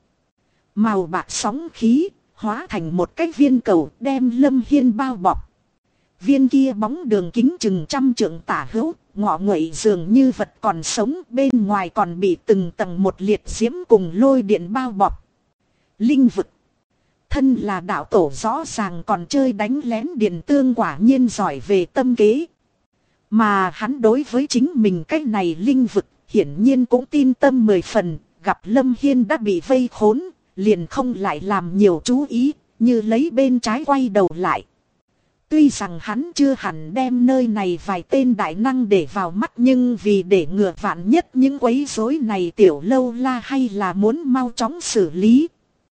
Màu bạc sóng khí, hóa thành một cái viên cầu đem Lâm Hiên bao bọc. Viên kia bóng đường kính chừng trăm trượng tả hữu, ngọ nguậy dường như vật còn sống, bên ngoài còn bị từng tầng một liệt diễm cùng lôi điện bao bọc. Linh vực. Thân là đạo tổ rõ ràng còn chơi đánh lén, Điền Tương quả nhiên giỏi về tâm kế. Mà hắn đối với chính mình cái này linh vực, hiển nhiên cũng tin tâm 10 phần, gặp Lâm Hiên đã bị vây khốn, liền không lại làm nhiều chú ý, như lấy bên trái quay đầu lại. Tuy rằng hắn chưa hẳn đem nơi này vài tên đại năng để vào mắt, nhưng vì để ngừa vạn nhất những quấy rối này Tiểu Lâu La hay là muốn mau chóng xử lý.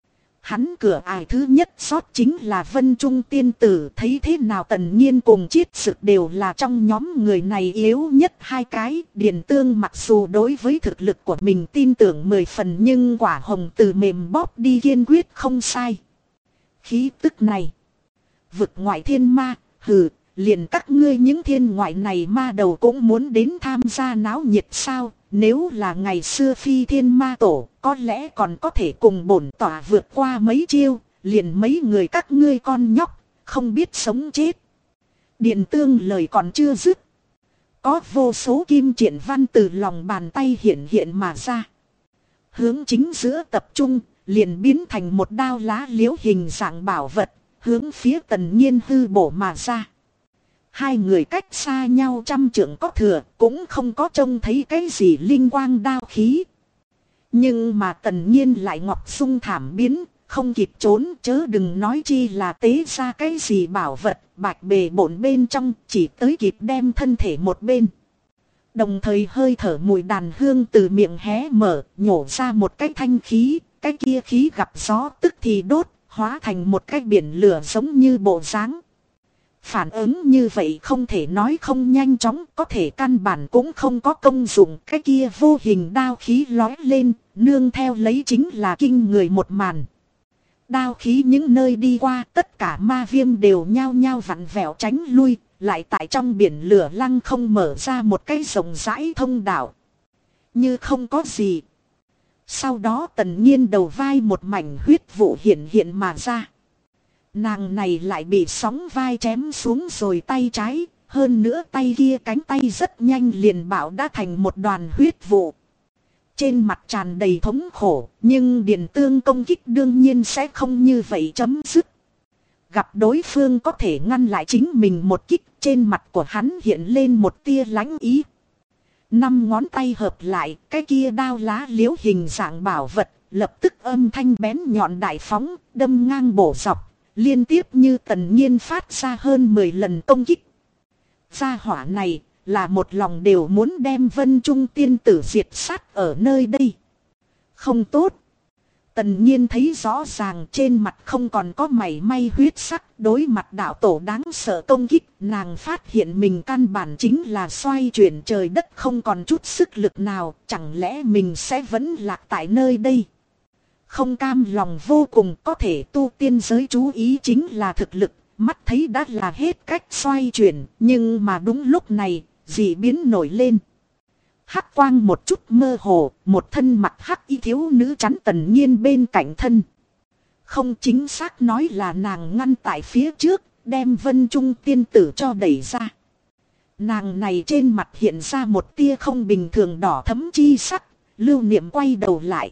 Hắn cửa ải thứ nhất sót chính là Vân Trung tiên tử, thấy thế nào Tần Nhiên cùng Chiết Sực đều là trong nhóm người này yếu nhất hai cái. Điền Tương mặc dù đối với thực lực của mình tin tưởng 10 phần, nhưng quả hồng từ mềm bóp đi kiên quyết không sai. Khí tức này, vực ngoại thiên ma, hừ, liền các ngươi những thiên ngoại này ma đầu cũng muốn đến tham gia náo nhiệt sao? Nếu là ngày xưa phi thiên ma tổ, có lẽ còn có thể cùng bổn tỏa vượt qua mấy chiêu, liền mấy người các ngươi con nhóc, không biết sống chết. Điền Tương lời còn chưa dứt, có vô số kim triển văn từ lòng bàn tay hiện mà ra. Hướng chính giữa tập trung, liền biến thành một đao lá liễu hình dạng bảo vật, hướng phía Tần Nhiên hư bổ mà ra. Hai người cách xa nhau trăm trượng có thừa, cũng không có trông thấy cái gì linh quang đao khí. Nhưng mà Tần Nhiên lại ngọc sung thảm biến, không kịp trốn, chớ đừng nói chi là tế ra cái gì bảo vật, bạch bề bổn bên trong, chỉ tới kịp đem thân thể một bên. Đồng thời hơi thở mùi đàn hương từ miệng hé mở, nhổ ra một cái thanh khí, cái kia khí gặp gió tức thì đốt, hóa thành một cái biển lửa giống như bộ dáng. Phản ứng như vậy không thể nói không nhanh chóng, có thể căn bản cũng không có công dụng. Cái kia vô hình đao khí lói lên, nương theo lấy chính là kinh người một màn. Đao khí những nơi đi qua, tất cả ma viêm đều nhao nhao vặn vẹo tránh lui, lại tại trong biển lửa lăng không mở ra một cái rộng rãi thông đạo. Như không có gì. Sau đó Tần Nhiên đầu vai một mảnh huyết vụ hiện mà ra. Nàng này lại bị sóng vai chém xuống rồi tay trái, hơn nữa tay kia cánh tay rất nhanh liền bạo đã thành một đoàn huyết vụ. Trên mặt tràn đầy thống khổ, nhưng Điền Tương công kích đương nhiên sẽ không như vậy chấm dứt. Gặp đối phương có thể ngăn lại chính mình một kích, trên mặt của hắn hiện lên một tia lãnh ý. 5 ngón tay hợp lại, cái kia đao lá liễu hình dạng bảo vật, lập tức âm thanh bén nhọn đại phóng, đâm ngang bổ dọc, liên tiếp như Tần Nhiên phát ra hơn 10 lần công kích. Gia hỏa này, là một lòng đều muốn đem Vân Trung tiên tử diệt sát ở nơi đây. Không tốt. Tần Nhiên thấy rõ ràng trên mặt không còn có mảy may huyết sắc, đối mặt đạo tổ đáng sợ công kích, nàng phát hiện mình căn bản chính là xoay chuyển trời đất không còn chút sức lực nào, chẳng lẽ mình sẽ vẫn lạc tại nơi đây. Không cam lòng vô cùng, có thể tu tiên giới chú ý chính là thực lực, mắt thấy đã là hết cách xoay chuyển, nhưng mà đúng lúc này, dị biến nổi lên. Hắc quang một chút mơ hồ, một thân mặt hắc y thiếu nữ chắn Tần Nhiên bên cạnh thân. Không, chính xác nói là nàng ngăn tại phía trước, đem Vân Trung tiên tử cho đẩy ra. Nàng này trên mặt hiện ra một tia không bình thường đỏ thẫm chi sắc, Lưu Niệm quay đầu lại.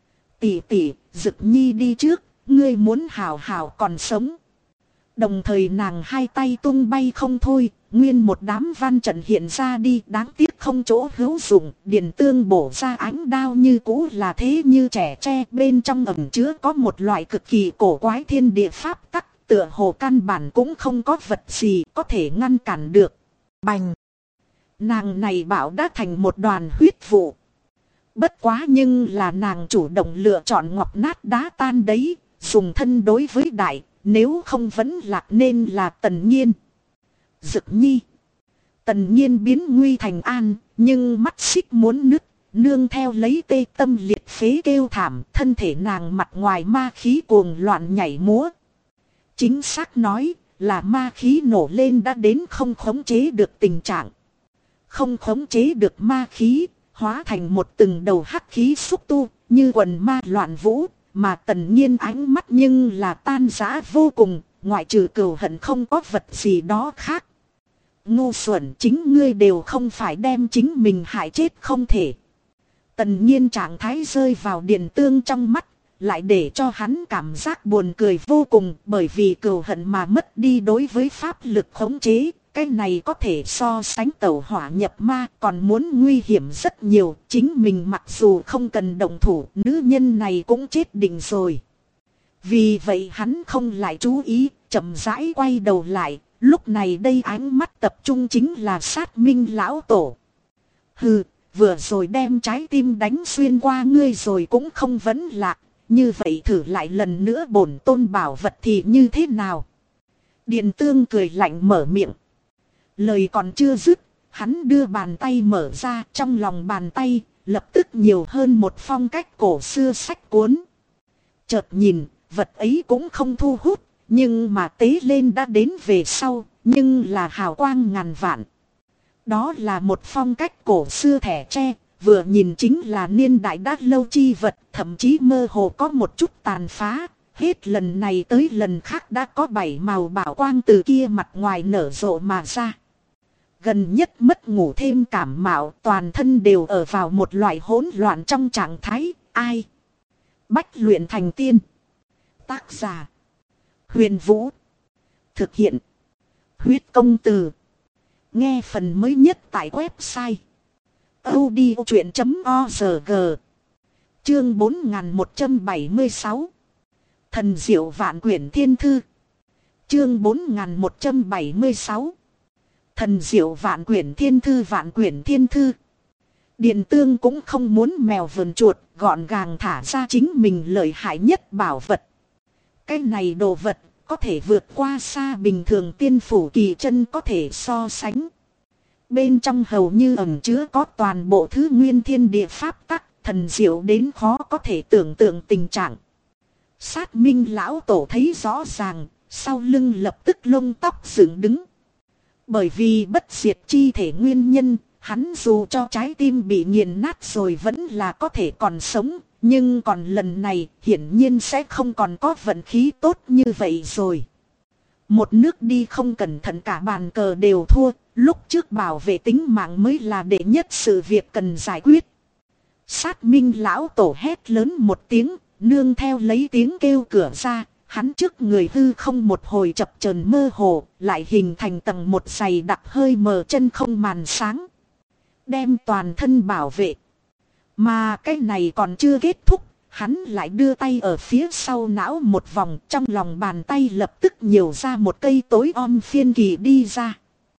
Tỷ tỷ, Dực Nhi đi trước, ngươi muốn hào hào còn sống. Đồng thời nàng hai tay tung bay không thôi, nguyên một đám văn trận hiện ra đi, đáng tiếc không chỗ hữu dụng, Điền Tương bổ ra ánh đao như cũ là thế như trẻ tre, bên trong ẩn chứa có một loại cực kỳ cổ quái thiên địa pháp tắc, tựa hồ căn bản cũng không có vật gì có thể ngăn cản được. Bành! Nàng này bảo đã thành một đoàn huyết vụ. Bất quá nhưng là nàng chủ động lựa chọn ngọc nát đá tan đấy, dùng thân đối với đại, nếu không vẫn lạc nên là Tần Nhiên. Dực Nhi. Tần Nhiên biến nguy thành an, nhưng mắt xích muốn nứt, nương theo lấy tê tâm liệt phế kêu thảm, thân thể nàng mặt ngoài ma khí cuồng loạn nhảy múa. Chính xác nói là ma khí nổ lên đã đến không khống chế được tình trạng. Không khống chế được ma khí, hóa thành một từng đầu hắc khí xúc tu, như quần ma loạn vũ, mà Tần Nhiên ánh mắt nhưng là tan rã vô cùng, ngoại trừ cừu hận không có vật gì đó khác. Ngu xuẩn, chính ngươi đều không phải đem chính mình hại chết không thể. Tần Nhiên trạng thái rơi vào Điền Tương trong mắt, lại để cho hắn cảm giác buồn cười vô cùng, bởi vì cừu hận mà mất đi đối với pháp lực khống chế. Cái này có thể so sánh tẩu hỏa nhập ma, còn muốn nguy hiểm rất nhiều. Chính mình mặc dù không cần động thủ, nữ nhân này cũng chết định rồi. Vì vậy hắn không lại chú ý, chậm rãi quay đầu lại. Lúc này đây ánh mắt tập trung chính là Sát Minh lão tổ. Hừ, vừa rồi đem trái tim đánh xuyên qua ngươi rồi cũng không vấn lạc. Như vậy thử lại lần nữa bổn tôn bảo vật thì như thế nào? Điền Tương cười lạnh mở miệng. Lời còn chưa dứt, hắn đưa bàn tay mở ra, trong lòng bàn tay lập tức nhiều hơn một phong cách cổ xưa sách cuốn. Chợt nhìn, vật ấy cũng không thu hút, nhưng mà tế lên đã đến về sau, nhưng là hào quang ngàn vạn. Đó là một phong cách cổ xưa thẻ tre, vừa nhìn chính là niên đại đã lâu chi vật, thậm chí mơ hồ có một chút tàn phá. Hết lần này tới lần khác đã có 7 màu bảo quang từ kia mặt ngoài nở rộ mà ra. Gần nhất mất ngủ thêm cảm mạo, toàn thân đều ở vào một loại hỗn loạn trong trạng thái. Ai? Bách luyện thành tiên. Tác giả: Huyền Vũ. Thực hiện: Huyết Công Từ. Nghe phần mới nhất tại website audiochuyện.org. Chương 4176. Thần diệu vạn quyển thiên thư. Chương 4176. Thần diệu vạn quyển thiên thư, vạn quyển thiên thư. Điền Tương cũng không muốn mèo vờn chuột, gọn gàng thả ra chính mình lợi hại nhất bảo vật. Cái này đồ vật có thể vượt qua xa bình thường tiên phủ kỳ chân có thể so sánh. Bên trong hầu như ẩn chứa có toàn bộ thứ nguyên thiên địa pháp tắc, thần diệu đến khó có thể tưởng tượng tình trạng. Sát Minh lão tổ thấy rõ ràng, sau lưng lập tức lông tóc dựng đứng. Bởi vì bất diệt chi thể nguyên nhân, hắn dù cho trái tim bị nghiền nát rồi vẫn là có thể còn sống, nhưng còn lần này hiển nhiên sẽ không còn có vận khí tốt như vậy rồi. Một nước đi không cẩn thận cả bàn cờ đều thua, lúc trước bảo vệ tính mạng mới là đệ nhất sự việc cần giải quyết. Sát Minh lão tổ hét lớn một tiếng, nương theo lấy tiếng kêu cửa ra, hắn trước người hư không một hồi chập chờn mơ hồ, lại hình thành tầng một dày đặc hơi mờ chân không màn sáng. Đem toàn thân bảo vệ. Mà cái này còn chưa kết thúc, hắn lại đưa tay ở phía sau não một vòng, trong lòng bàn tay lập tức nhiều ra một cây tối om phiên kỳ đi ra.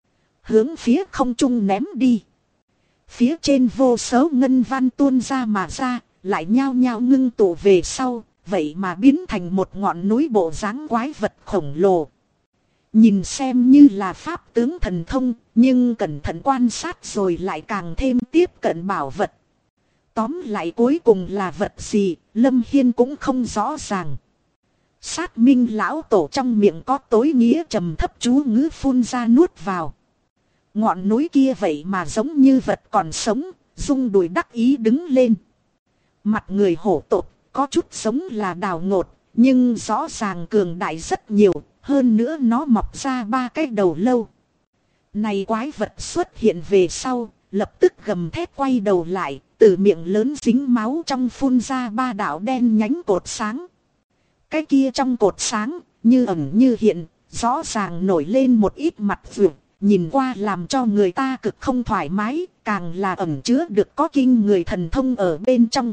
hướng phía không trung ném đi. Phía trên vô số ngân văn tuôn ra mà ra, lại nhao nhao ngưng tụ về sau, vậy mà biến thành một ngọn núi bộ dáng quái vật khổng lồ. Nhìn xem như là pháp tướng thần thông, nhưng cẩn thận quan sát rồi lại càng thêm tiếp cận bảo vật. Tóm lại cuối cùng là vật gì, Lâm Hiên cũng không rõ ràng. Sát Minh lão tổ trong miệng có tối nghĩa trầm thấp chú ngữ phun ra nuốt vào. Ngọn núi kia vậy mà giống như vật còn sống, rung đùi đắc ý đứng lên. Mặt người hổ tột, có chút giống là đào ngột, nhưng rõ ràng cường đại rất nhiều, hơn nữa nó mọc ra 3 cái đầu lâu. Này quái vật xuất hiện về sau, lập tức gầm thét quay đầu lại, từ miệng lớn dính máu trong phun ra 3 đạo đen nhánh cột sáng. Cái kia trong cột sáng, như ẩn như hiện, rõ ràng nổi lên một ít mặt vượt, nhìn qua làm cho người ta cực không thoải mái, càng là ẩn chứa được có kinh người thần thông ở bên trong.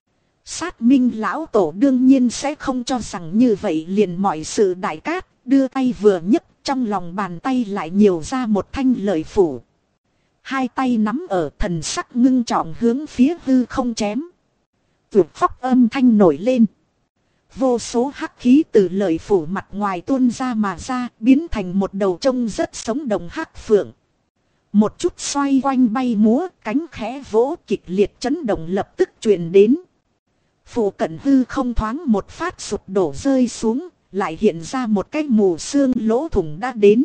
Sát Minh lão tổ đương nhiên sẽ không cho rằng như vậy liền mọi sự đại cát, đưa tay vừa nhấc, trong lòng bàn tay lại nhiều ra một thanh lợi phủ. Hai tay nắm ở, thần sắc ngưng trọng hướng phía hư không chém. Vượt phóc âm thanh nổi lên. Vô số hắc khí từ lợi phủ mặt ngoài tuôn ra mà ra, biến thành một đầu trông rất sống động hắc phượng. Một chút xoay quanh bay múa, cánh khẽ vỗ, kịch liệt chấn động lập tức truyền đến. Phủ cận hư không thoáng một phát sụp đổ rơi xuống, lại hiện ra một cái mù xương lỗ thủng đã đến.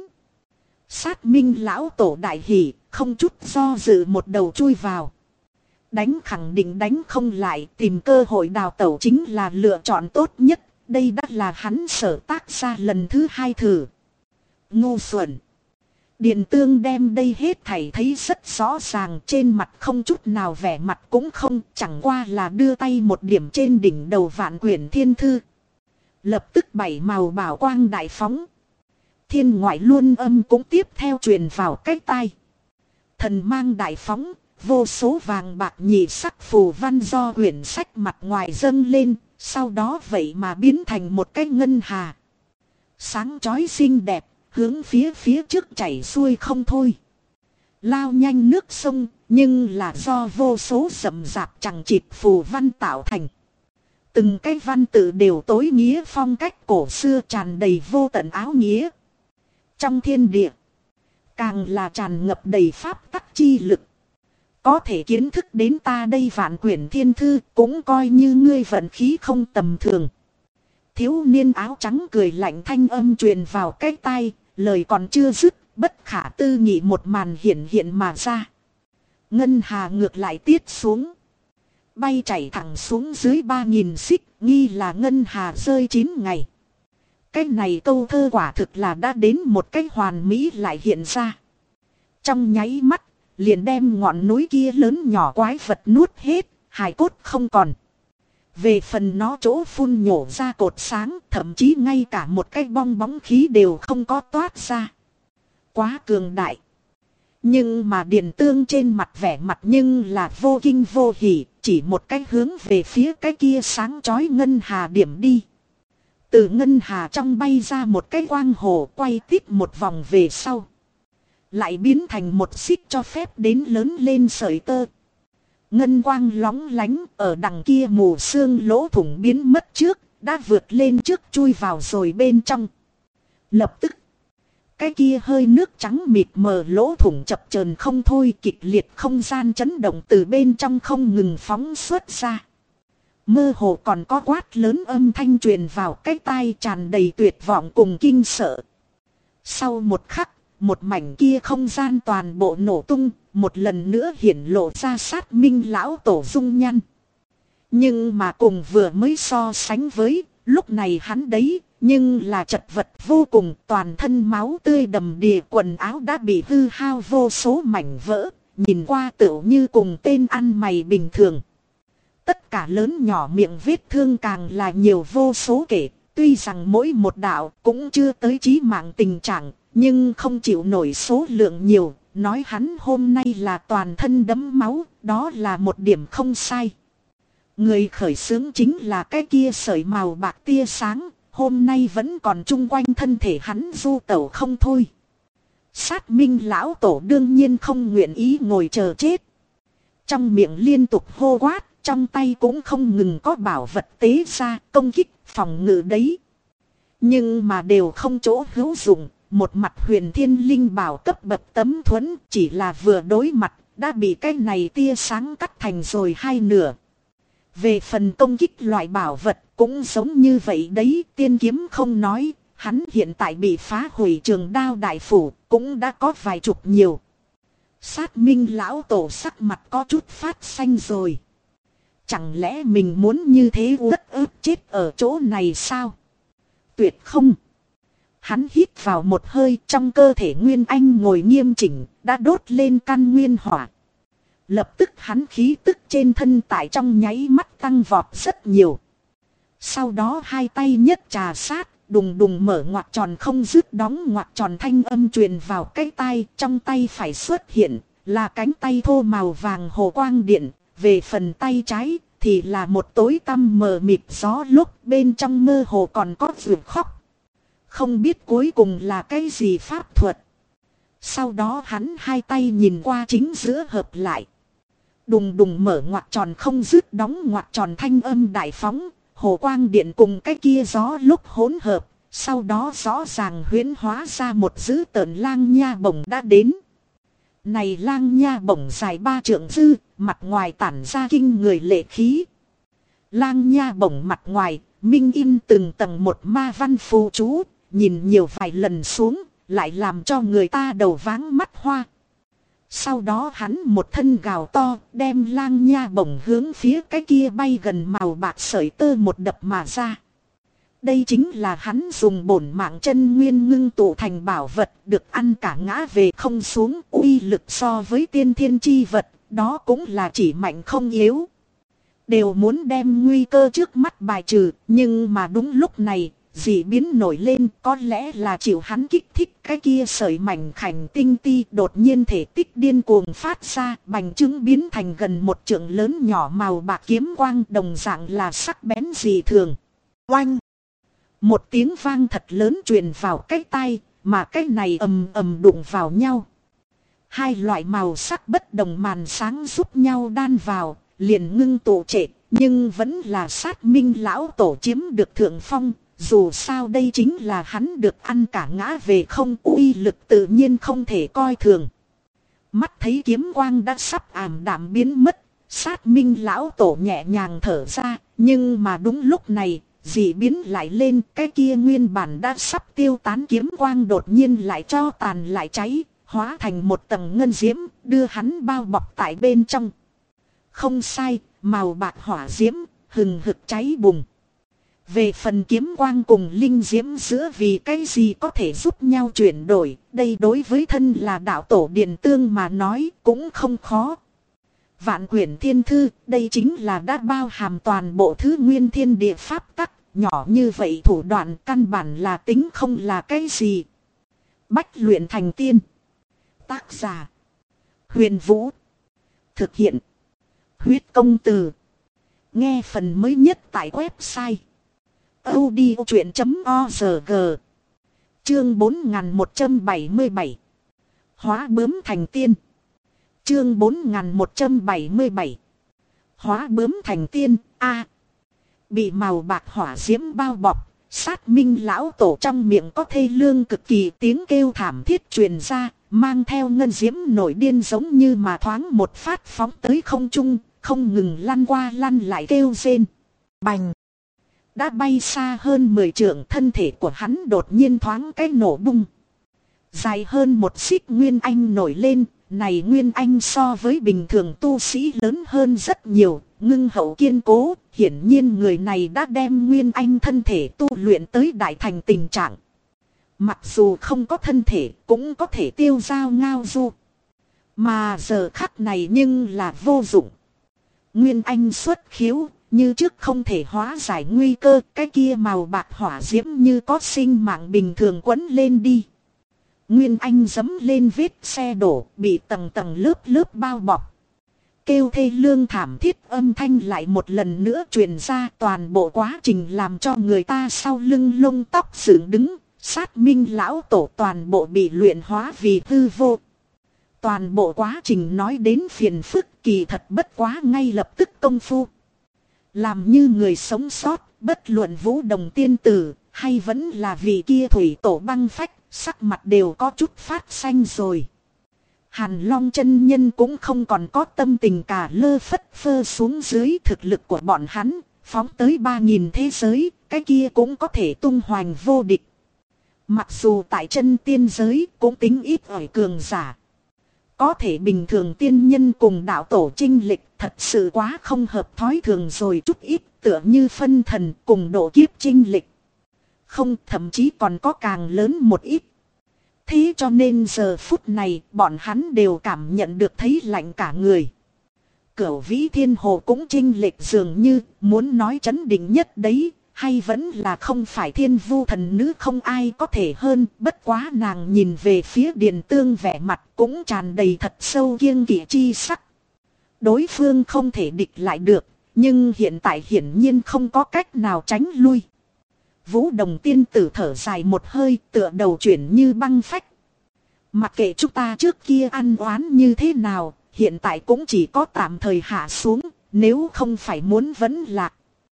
Sát Minh lão tổ đại hỉ, không chút do dự một đầu chui vào. Đánh khẳng định đánh không lại, tìm cơ hội đào tẩu chính là lựa chọn tốt nhất. Đây đã là hắn sở tác ra lần thứ 2 thử. Ngu xuẩn. Điện Tương đem đây hết thảy thấy rất rõ ràng, trên mặt không chút nào vẻ mặt cũng không, chẳng qua là đưa tay một điểm trên đỉnh đầu Vạn Quyển Thiên Thư. Lập tức 7 màu bảo quang đại phóng. Thiên ngoại luân âm cũng tiếp theo truyền vào cái tai. Thần mang đại phóng, vô số vàng bạc nhị sắc phù văn do quyển sách mặt ngoài dâng lên, sau đó vậy mà biến thành một cái ngân hà. Sáng chói xinh đẹp, hướng phía trước chảy xuôi không thôi. Lao nhanh nước sông, nhưng là do vô số rậm rạp chằng chịt phù văn tạo thành. Từng cái văn tự đều tối nghĩa phong cách cổ xưa, tràn đầy vô tận áo nghĩa. Trong thiên địa, càng là tràn ngập đầy pháp tắc chi lực. Có thể kiến thức đến ta đây Vạn Quyển Thiên Thư, cũng coi như ngươi vận khí không tầm thường. Thiếu niên áo trắng cười lạnh thanh âm truyền vào cái tai, lời còn chưa dứt, bất khả tư nghị một màn hiện mà ra. Ngân hà ngược lại tiết xuống, bay chảy thẳng xuống dưới 3.000 xích, nghi là ngân hà rơi 9 ngày. Cái này câu thơ quả thực là đã đến một cái hoàn mỹ lại hiện ra. Trong nháy mắt, liền đem ngọn núi kia lớn nhỏ quái vật nuốt hết, hài cốt không còn. Về phần nó chỗ phun nhổ ra cột sáng, thậm chí ngay cả một cái bong bóng khí đều không có toát ra. Quá cường đại. Nhưng mà Điền Tương trên mặt vẻ mặt nhưng là vô kinh vô hỉ, chỉ một cái hướng về phía cái kia sáng chói ngân hà điểm đi. Từ ngân hà trong bay ra một cái quang hồ, quay tít một vòng về sau, lại biến thành một xích cho phép đến lớn lên sợi tơ. Ngân quang lóng lánh, ở đằng kia mù sương lỗ thủng biến mất trước, đã vượt lên trước chui vào rồi bên trong. Lập tức, cái kia hơi nước trắng mịt mờ lỗ thủng chập chờn không thôi, kịch liệt không gian chấn động từ bên trong không ngừng phóng xuất ra. Mơ hồ còn có quát lớn âm thanh truyền vào cái tai, tràn đầy tuyệt vọng cùng kinh sợ. Sau một khắc, một mảnh kia không gian toàn bộ nổ tung, một lần nữa hiển lộ ra Sát Minh lão tổ dung nhan. Nhưng mà cùng vừa mới so sánh với, lúc này hắn đấy, nhưng là chật vật vô cùng, toàn thân máu tươi đầm đìa, quần áo đã bị hư hao vô số mảnh vỡ, nhìn qua tựu như cùng tên ăn mày bình thường. Tất cả lớn nhỏ miệng vết thương càng là nhiều vô số kể, tuy rằng mỗi một đạo cũng chưa tới chí mạng tình trạng, nhưng không chịu nổi số lượng nhiều, nói hắn hôm nay là toàn thân đẫm máu, đó là một điểm không sai. Người khởi xướng chính là cái kia sợi màu bạc tia sáng, hôm nay vẫn còn chung quanh thân thể hắn du tẩu không thôi. Sát Minh lão tổ đương nhiên không nguyện ý ngồi chờ chết. Trong miệng liên tục hô quát, trong tay cũng không ngừng có bảo vật tế ra công kích phòng ngự đấy. Nhưng mà đều không chỗ hữu dụng, một mặt huyền thiên linh bảo cấp bậc tấm thuẫn chỉ là vừa đối mặt, đã bị cái này tia sáng cắt thành rồi hai nửa. Về phần công kích loại bảo vật cũng giống như vậy đấy, tiên kiếm không nói, hắn hiện tại bị phá hủy trường đao đại phủ, cũng đã có vài chục nhiều. Sát Minh lão tổ sắc mặt có chút phát xanh rồi. Chẳng lẽ mình muốn như thế uất ức chết ở chỗ này sao? Tuyệt không. Hắn hít vào một hơi, trong cơ thể Nguyên Anh ngồi nghiêm chỉnh, đã đốt lên căn nguyên hỏa. Lập tức hắn khí tức trên thân tại trong nháy mắt tăng vọt rất nhiều. Sau đó hai tay nhất trà sát, đùng đùng mở ngoặc tròn không dứt đóng ngoặc tròn thanh âm truyền vào cái tai, trong tay phải xuất hiện là cánh tay thô màu vàng hồ quang điện, về phần tay trái thì là một tối tăm mờ mịt gió lúc bên trong mơ hồ còn có vượt khóc. Không biết cuối cùng là cái gì pháp thuật. Sau đó hắn hai tay nhìn qua chính giữa hợp lại. Đùng đùng mở ngoặc tròn không dứt đóng ngoặc tròn thanh âm đại phóng, hồ quang điện cùng cái kia gió lúc hỗn hợp, sau đó rõ ràng huyễn hóa ra một dữ tợn lang nha bổng đã đến. Này lang nha bổng dài 3 trượng dư, mặt ngoài tản ra kinh người lệ khí. Lang nha bổng mặt ngoài, minh in từng tầng một ma văn phù chú, nhìn nhiều vài lần xuống, lại làm cho người ta đầu váng mắt hoa. Sau đó hắn một thân gào to, đem lang nha bổng hướng phía cái kia bay gần màu bạc sợi tơ một đập mà ra. Đây chính là hắn dùng bổn mạng chân nguyên ngưng tụ thành bảo vật, được ăn cả ngã về không xuống, uy lực so với tiên thiên chi vật, đó cũng là chỉ mạnh không yếu. Đều muốn đem nguy cơ trước mắt bài trừ, nhưng mà đúng lúc này, dị biến nổi lên, có lẽ là chịu hắn kích thích, cái kia sợi mảnh khảnh tinh ti đột nhiên thể tích điên cuồng phát ra, bành trướng biến thành gần một trượng lớn nhỏ màu bạc kiếm quang, đồng dạng là sắc bén dị thường. Oanh! Một tiếng vang thật lớn truyền vào cái tai, mà cái này ầm ầm đụng vào nhau. Hai loại màu sắc bất đồng màn sáng giúp nhau đan vào, liền ngưng tụ trệ, nhưng vẫn là Sát Minh lão tổ chiếm được thượng phong. Dù sao đây chính là hắn được ăn cả ngã về không, uy lực tự nhiên không thể coi thường. Mắt thấy kiếm quang đã sắp ảm đạm biến mất, Sát Minh lão tổ nhẹ nhàng thở ra, nhưng mà đúng lúc này, dị biến lại lên, cái kia nguyên bản đã sắp tiêu tán kiếm quang đột nhiên lại cho tàn lại cháy, hóa thành một tầng ngân diễm, đưa hắn bao bọc tại bên trong. Không sai, màu bạc hỏa diễm, hừng hực cháy bùng. Về phần kiếm quang cùng linh diễm giữa vì cái gì có thể giúp nhau chuyển đổi, đây đối với thân là đạo tổ Điện Tương mà nói cũng không khó. Vạn quyển thiên thư, đây chính là đã bao hàm toàn bộ thứ nguyên thiên địa pháp tắc, nhỏ như vậy thủ đoạn căn bản là tính không là cái gì. Bách luyện thành tiên. Tác giả: Huyền Vũ. Thực hiện: Huyết Công Từ. Nghe phần mới nhất tại website audiochuyện.org. Chương 4177. Hóa bướm thành tiên. Chương 4177. Hóa bướm thành tiên. A. Bị màu bạc hỏa diễm bao bọc, Sát Minh lão tổ trong miệng có thê lương cực kỳ tiếng kêu thảm thiết truyền ra, mang theo ngân diễm nổi điên giống như mà thoáng một phát phóng tới không trung, không ngừng lăn qua lăn lại kêu rên. Bành! Đã bay xa hơn 10 trượng, thân thể của hắn đột nhiên thoáng cái nổ bung. Dài hơn một xích nguyên anh nổi lên, này nguyên anh so với bình thường tu sĩ lớn hơn rất nhiều, ngưng hậu kiên cố, hiển nhiên người này đã đem nguyên anh thân thể tu luyện tới đại thành tình trạng. Mặc dù không có thân thể, cũng có thể tiêu dao ngao du. Mà giờ khắc này nhưng là vô dụng. Nguyên anh xuất khiếu, như trước không thể hóa giải nguy cơ, cái kia màu bạc hỏa diễm như có sinh mạng bình thường quấn lên đi. Nguyên anh giẫm lên vết xe đổ, bị tầng tầng lớp lớp bao bọc. Kêu thê lương thảm thiết âm thanh lại một lần nữa truyền ra, toàn bộ quá trình làm cho người ta sau lưng lông tóc dựng đứng, Sát minh lão tổ toàn bộ bị luyện hóa vì hư vô. Toàn bộ quá trình nói đến phiền phức kỳ thật bất quá ngay lập tức công phu. Làm như người sống sót, bất luận Vũ Đồng tiên tử, hay vẫn là vị kia thủy tổ băng phách, sắc mặt đều có chút phát xanh rồi. Hàn Long chân nhân cũng không còn có tâm tình cả lơ phất phơ xuống dưới thực lực của bọn hắn, phóng tới 3.000 thế giới, cái kia cũng có thể tung hoành vô địch. Mặc dù tại chân tiên giới cũng tính ít ỏi cường giả. Có thể bình thường tiên nhân cùng đạo tổ chinh lịch thật sự quá không hợp thói thường rồi chút ít tựa như phân thần cùng độ kiếp chinh lịch. Không, thậm chí còn có càng lớn một ít. Thế cho nên giờ phút này bọn hắn đều cảm nhận được thấy lạnh cả người. Cửu Vĩ Thiên Hồ cũng chinh lịch dường như muốn nói chấn định nhất đấy. Hay vẫn là không phải Thiên Vu thần nữ không ai có thể hơn. Bất quá nàng nhìn về phía Điền Tương vẻ mặt cũng tràn đầy thật sâu kiêng kỵ chi sắc. Đối phương không thể địch lại được. Nhưng hiện tại hiển nhiên không có cách nào tránh lui. Vũ Đồng tiên tử thở dài một hơi tựa đầu chuyển như băng phách. Mặc kệ chúng ta trước kia ăn oán như thế nào. Hiện tại cũng chỉ có tạm thời hạ xuống. Nếu không phải muốn vẫn lạc.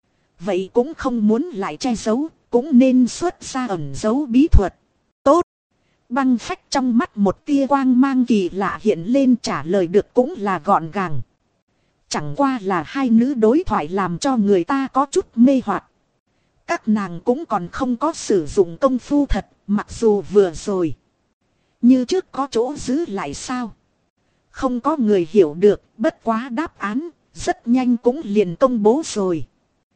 Vậy cũng không muốn lại che giấu, cũng nên xuất ra ẩn giấu bí thuật. Tốt. Băng phách trong mắt một tia quang mang kỳ lạ hiện lên trả lời được cũng là gọn gàng. Chẳng qua là hai nữ đối thoại làm cho người ta có chút mê hoặc. Các nàng cũng còn không có sử dụng công phu thật, mặc dù vừa rồi. Như trước có chỗ giữ lại sao? Không có người hiểu được, bất quá đáp án, rất nhanh cũng liền công bố rồi.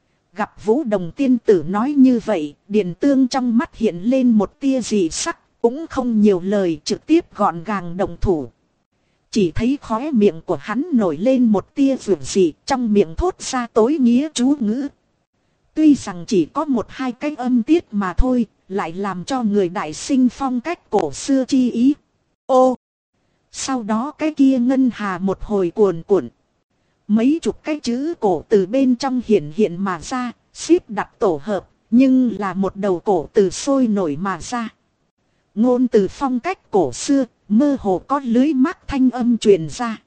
Gặp Vũ Đồng tiên tử nói như vậy, Điền Tương trong mắt hiện lên một tia dị sắc, cũng không nhiều lời trực tiếp gọn gàng động thủ. Chỉ thấy khóe miệng của hắn nổi lên một tia vượng dị, trong miệng thốt ra tối nghĩa chú ngữ. Tuy rằng chỉ có một hai cái âm tiết mà thôi, lại làm cho người đại sinh phong cách cổ xưa chi ý. Ô! Sau đó cái kia ngân hà một hồi cuồn cuộn. Mấy chục cái chữ cổ từ bên trong hiện mà ra, xếp đặt tổ hợp, nhưng là một đầu cổ từ sôi nổi mà ra. Ngôn từ phong cách cổ xưa, mơ hồ có lưới mác thanh âm truyền ra.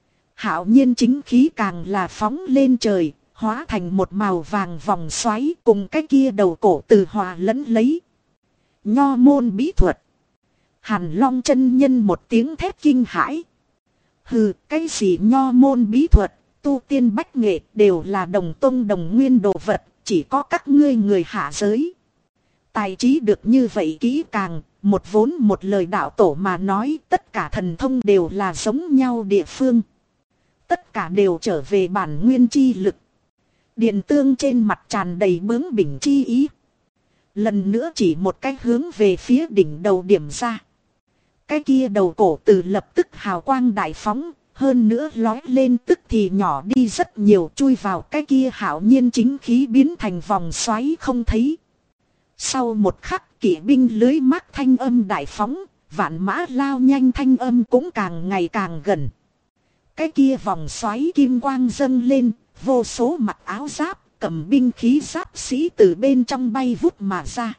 Hạo nhiên chính khí càng là phóng lên trời, hóa thành một màu vàng vòng xoáy cùng cái kia đầu cổ từ hòa lẫn lấy. Nho môn bí thuật. Hàn Long chân nhân một tiếng thét kinh hãi. Hừ, cái gì nho môn bí thuật, tu tiên bách nghệ đều là đồng tông đồng nguyên đồ vật, chỉ có các ngươi người hạ giới. Tài trí được như vậy kỹ càng, một vốn một lời đạo tổ mà nói tất cả thần thông đều là giống nhau địa phương. Tất cả đều trở về bản nguyên chi lực. Điền Tương trên mặt tràn đầy bướng bỉnh chi ý. Lần nữa chỉ một cái hướng về phía đỉnh đầu điểm ra. Cái kia đầu cổ từ lập tức hào quang đại phóng, hơn nữa lói lên tức thì nhỏ đi rất nhiều, chui vào cái kia hạo nhiên chính khí biến thành vòng xoáy không thấy. Sau một khắc kỵ binh lưới mác thanh âm đại phóng, vạn mã lao nhanh thanh âm cũng càng ngày càng gần. Cái kia vòng xoáy kim quang dâng lên, vô số mặc áo giáp, cầm binh khí giáp sĩ từ bên trong bay vút mà ra.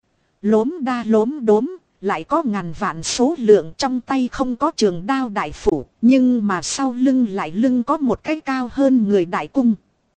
Lốm đa lốm đốm, lại có ngàn vạn số lượng, trong tay không có trường đao đại phủ, nhưng mà sau lưng lại lưng có một cái cao hơn người đại cung.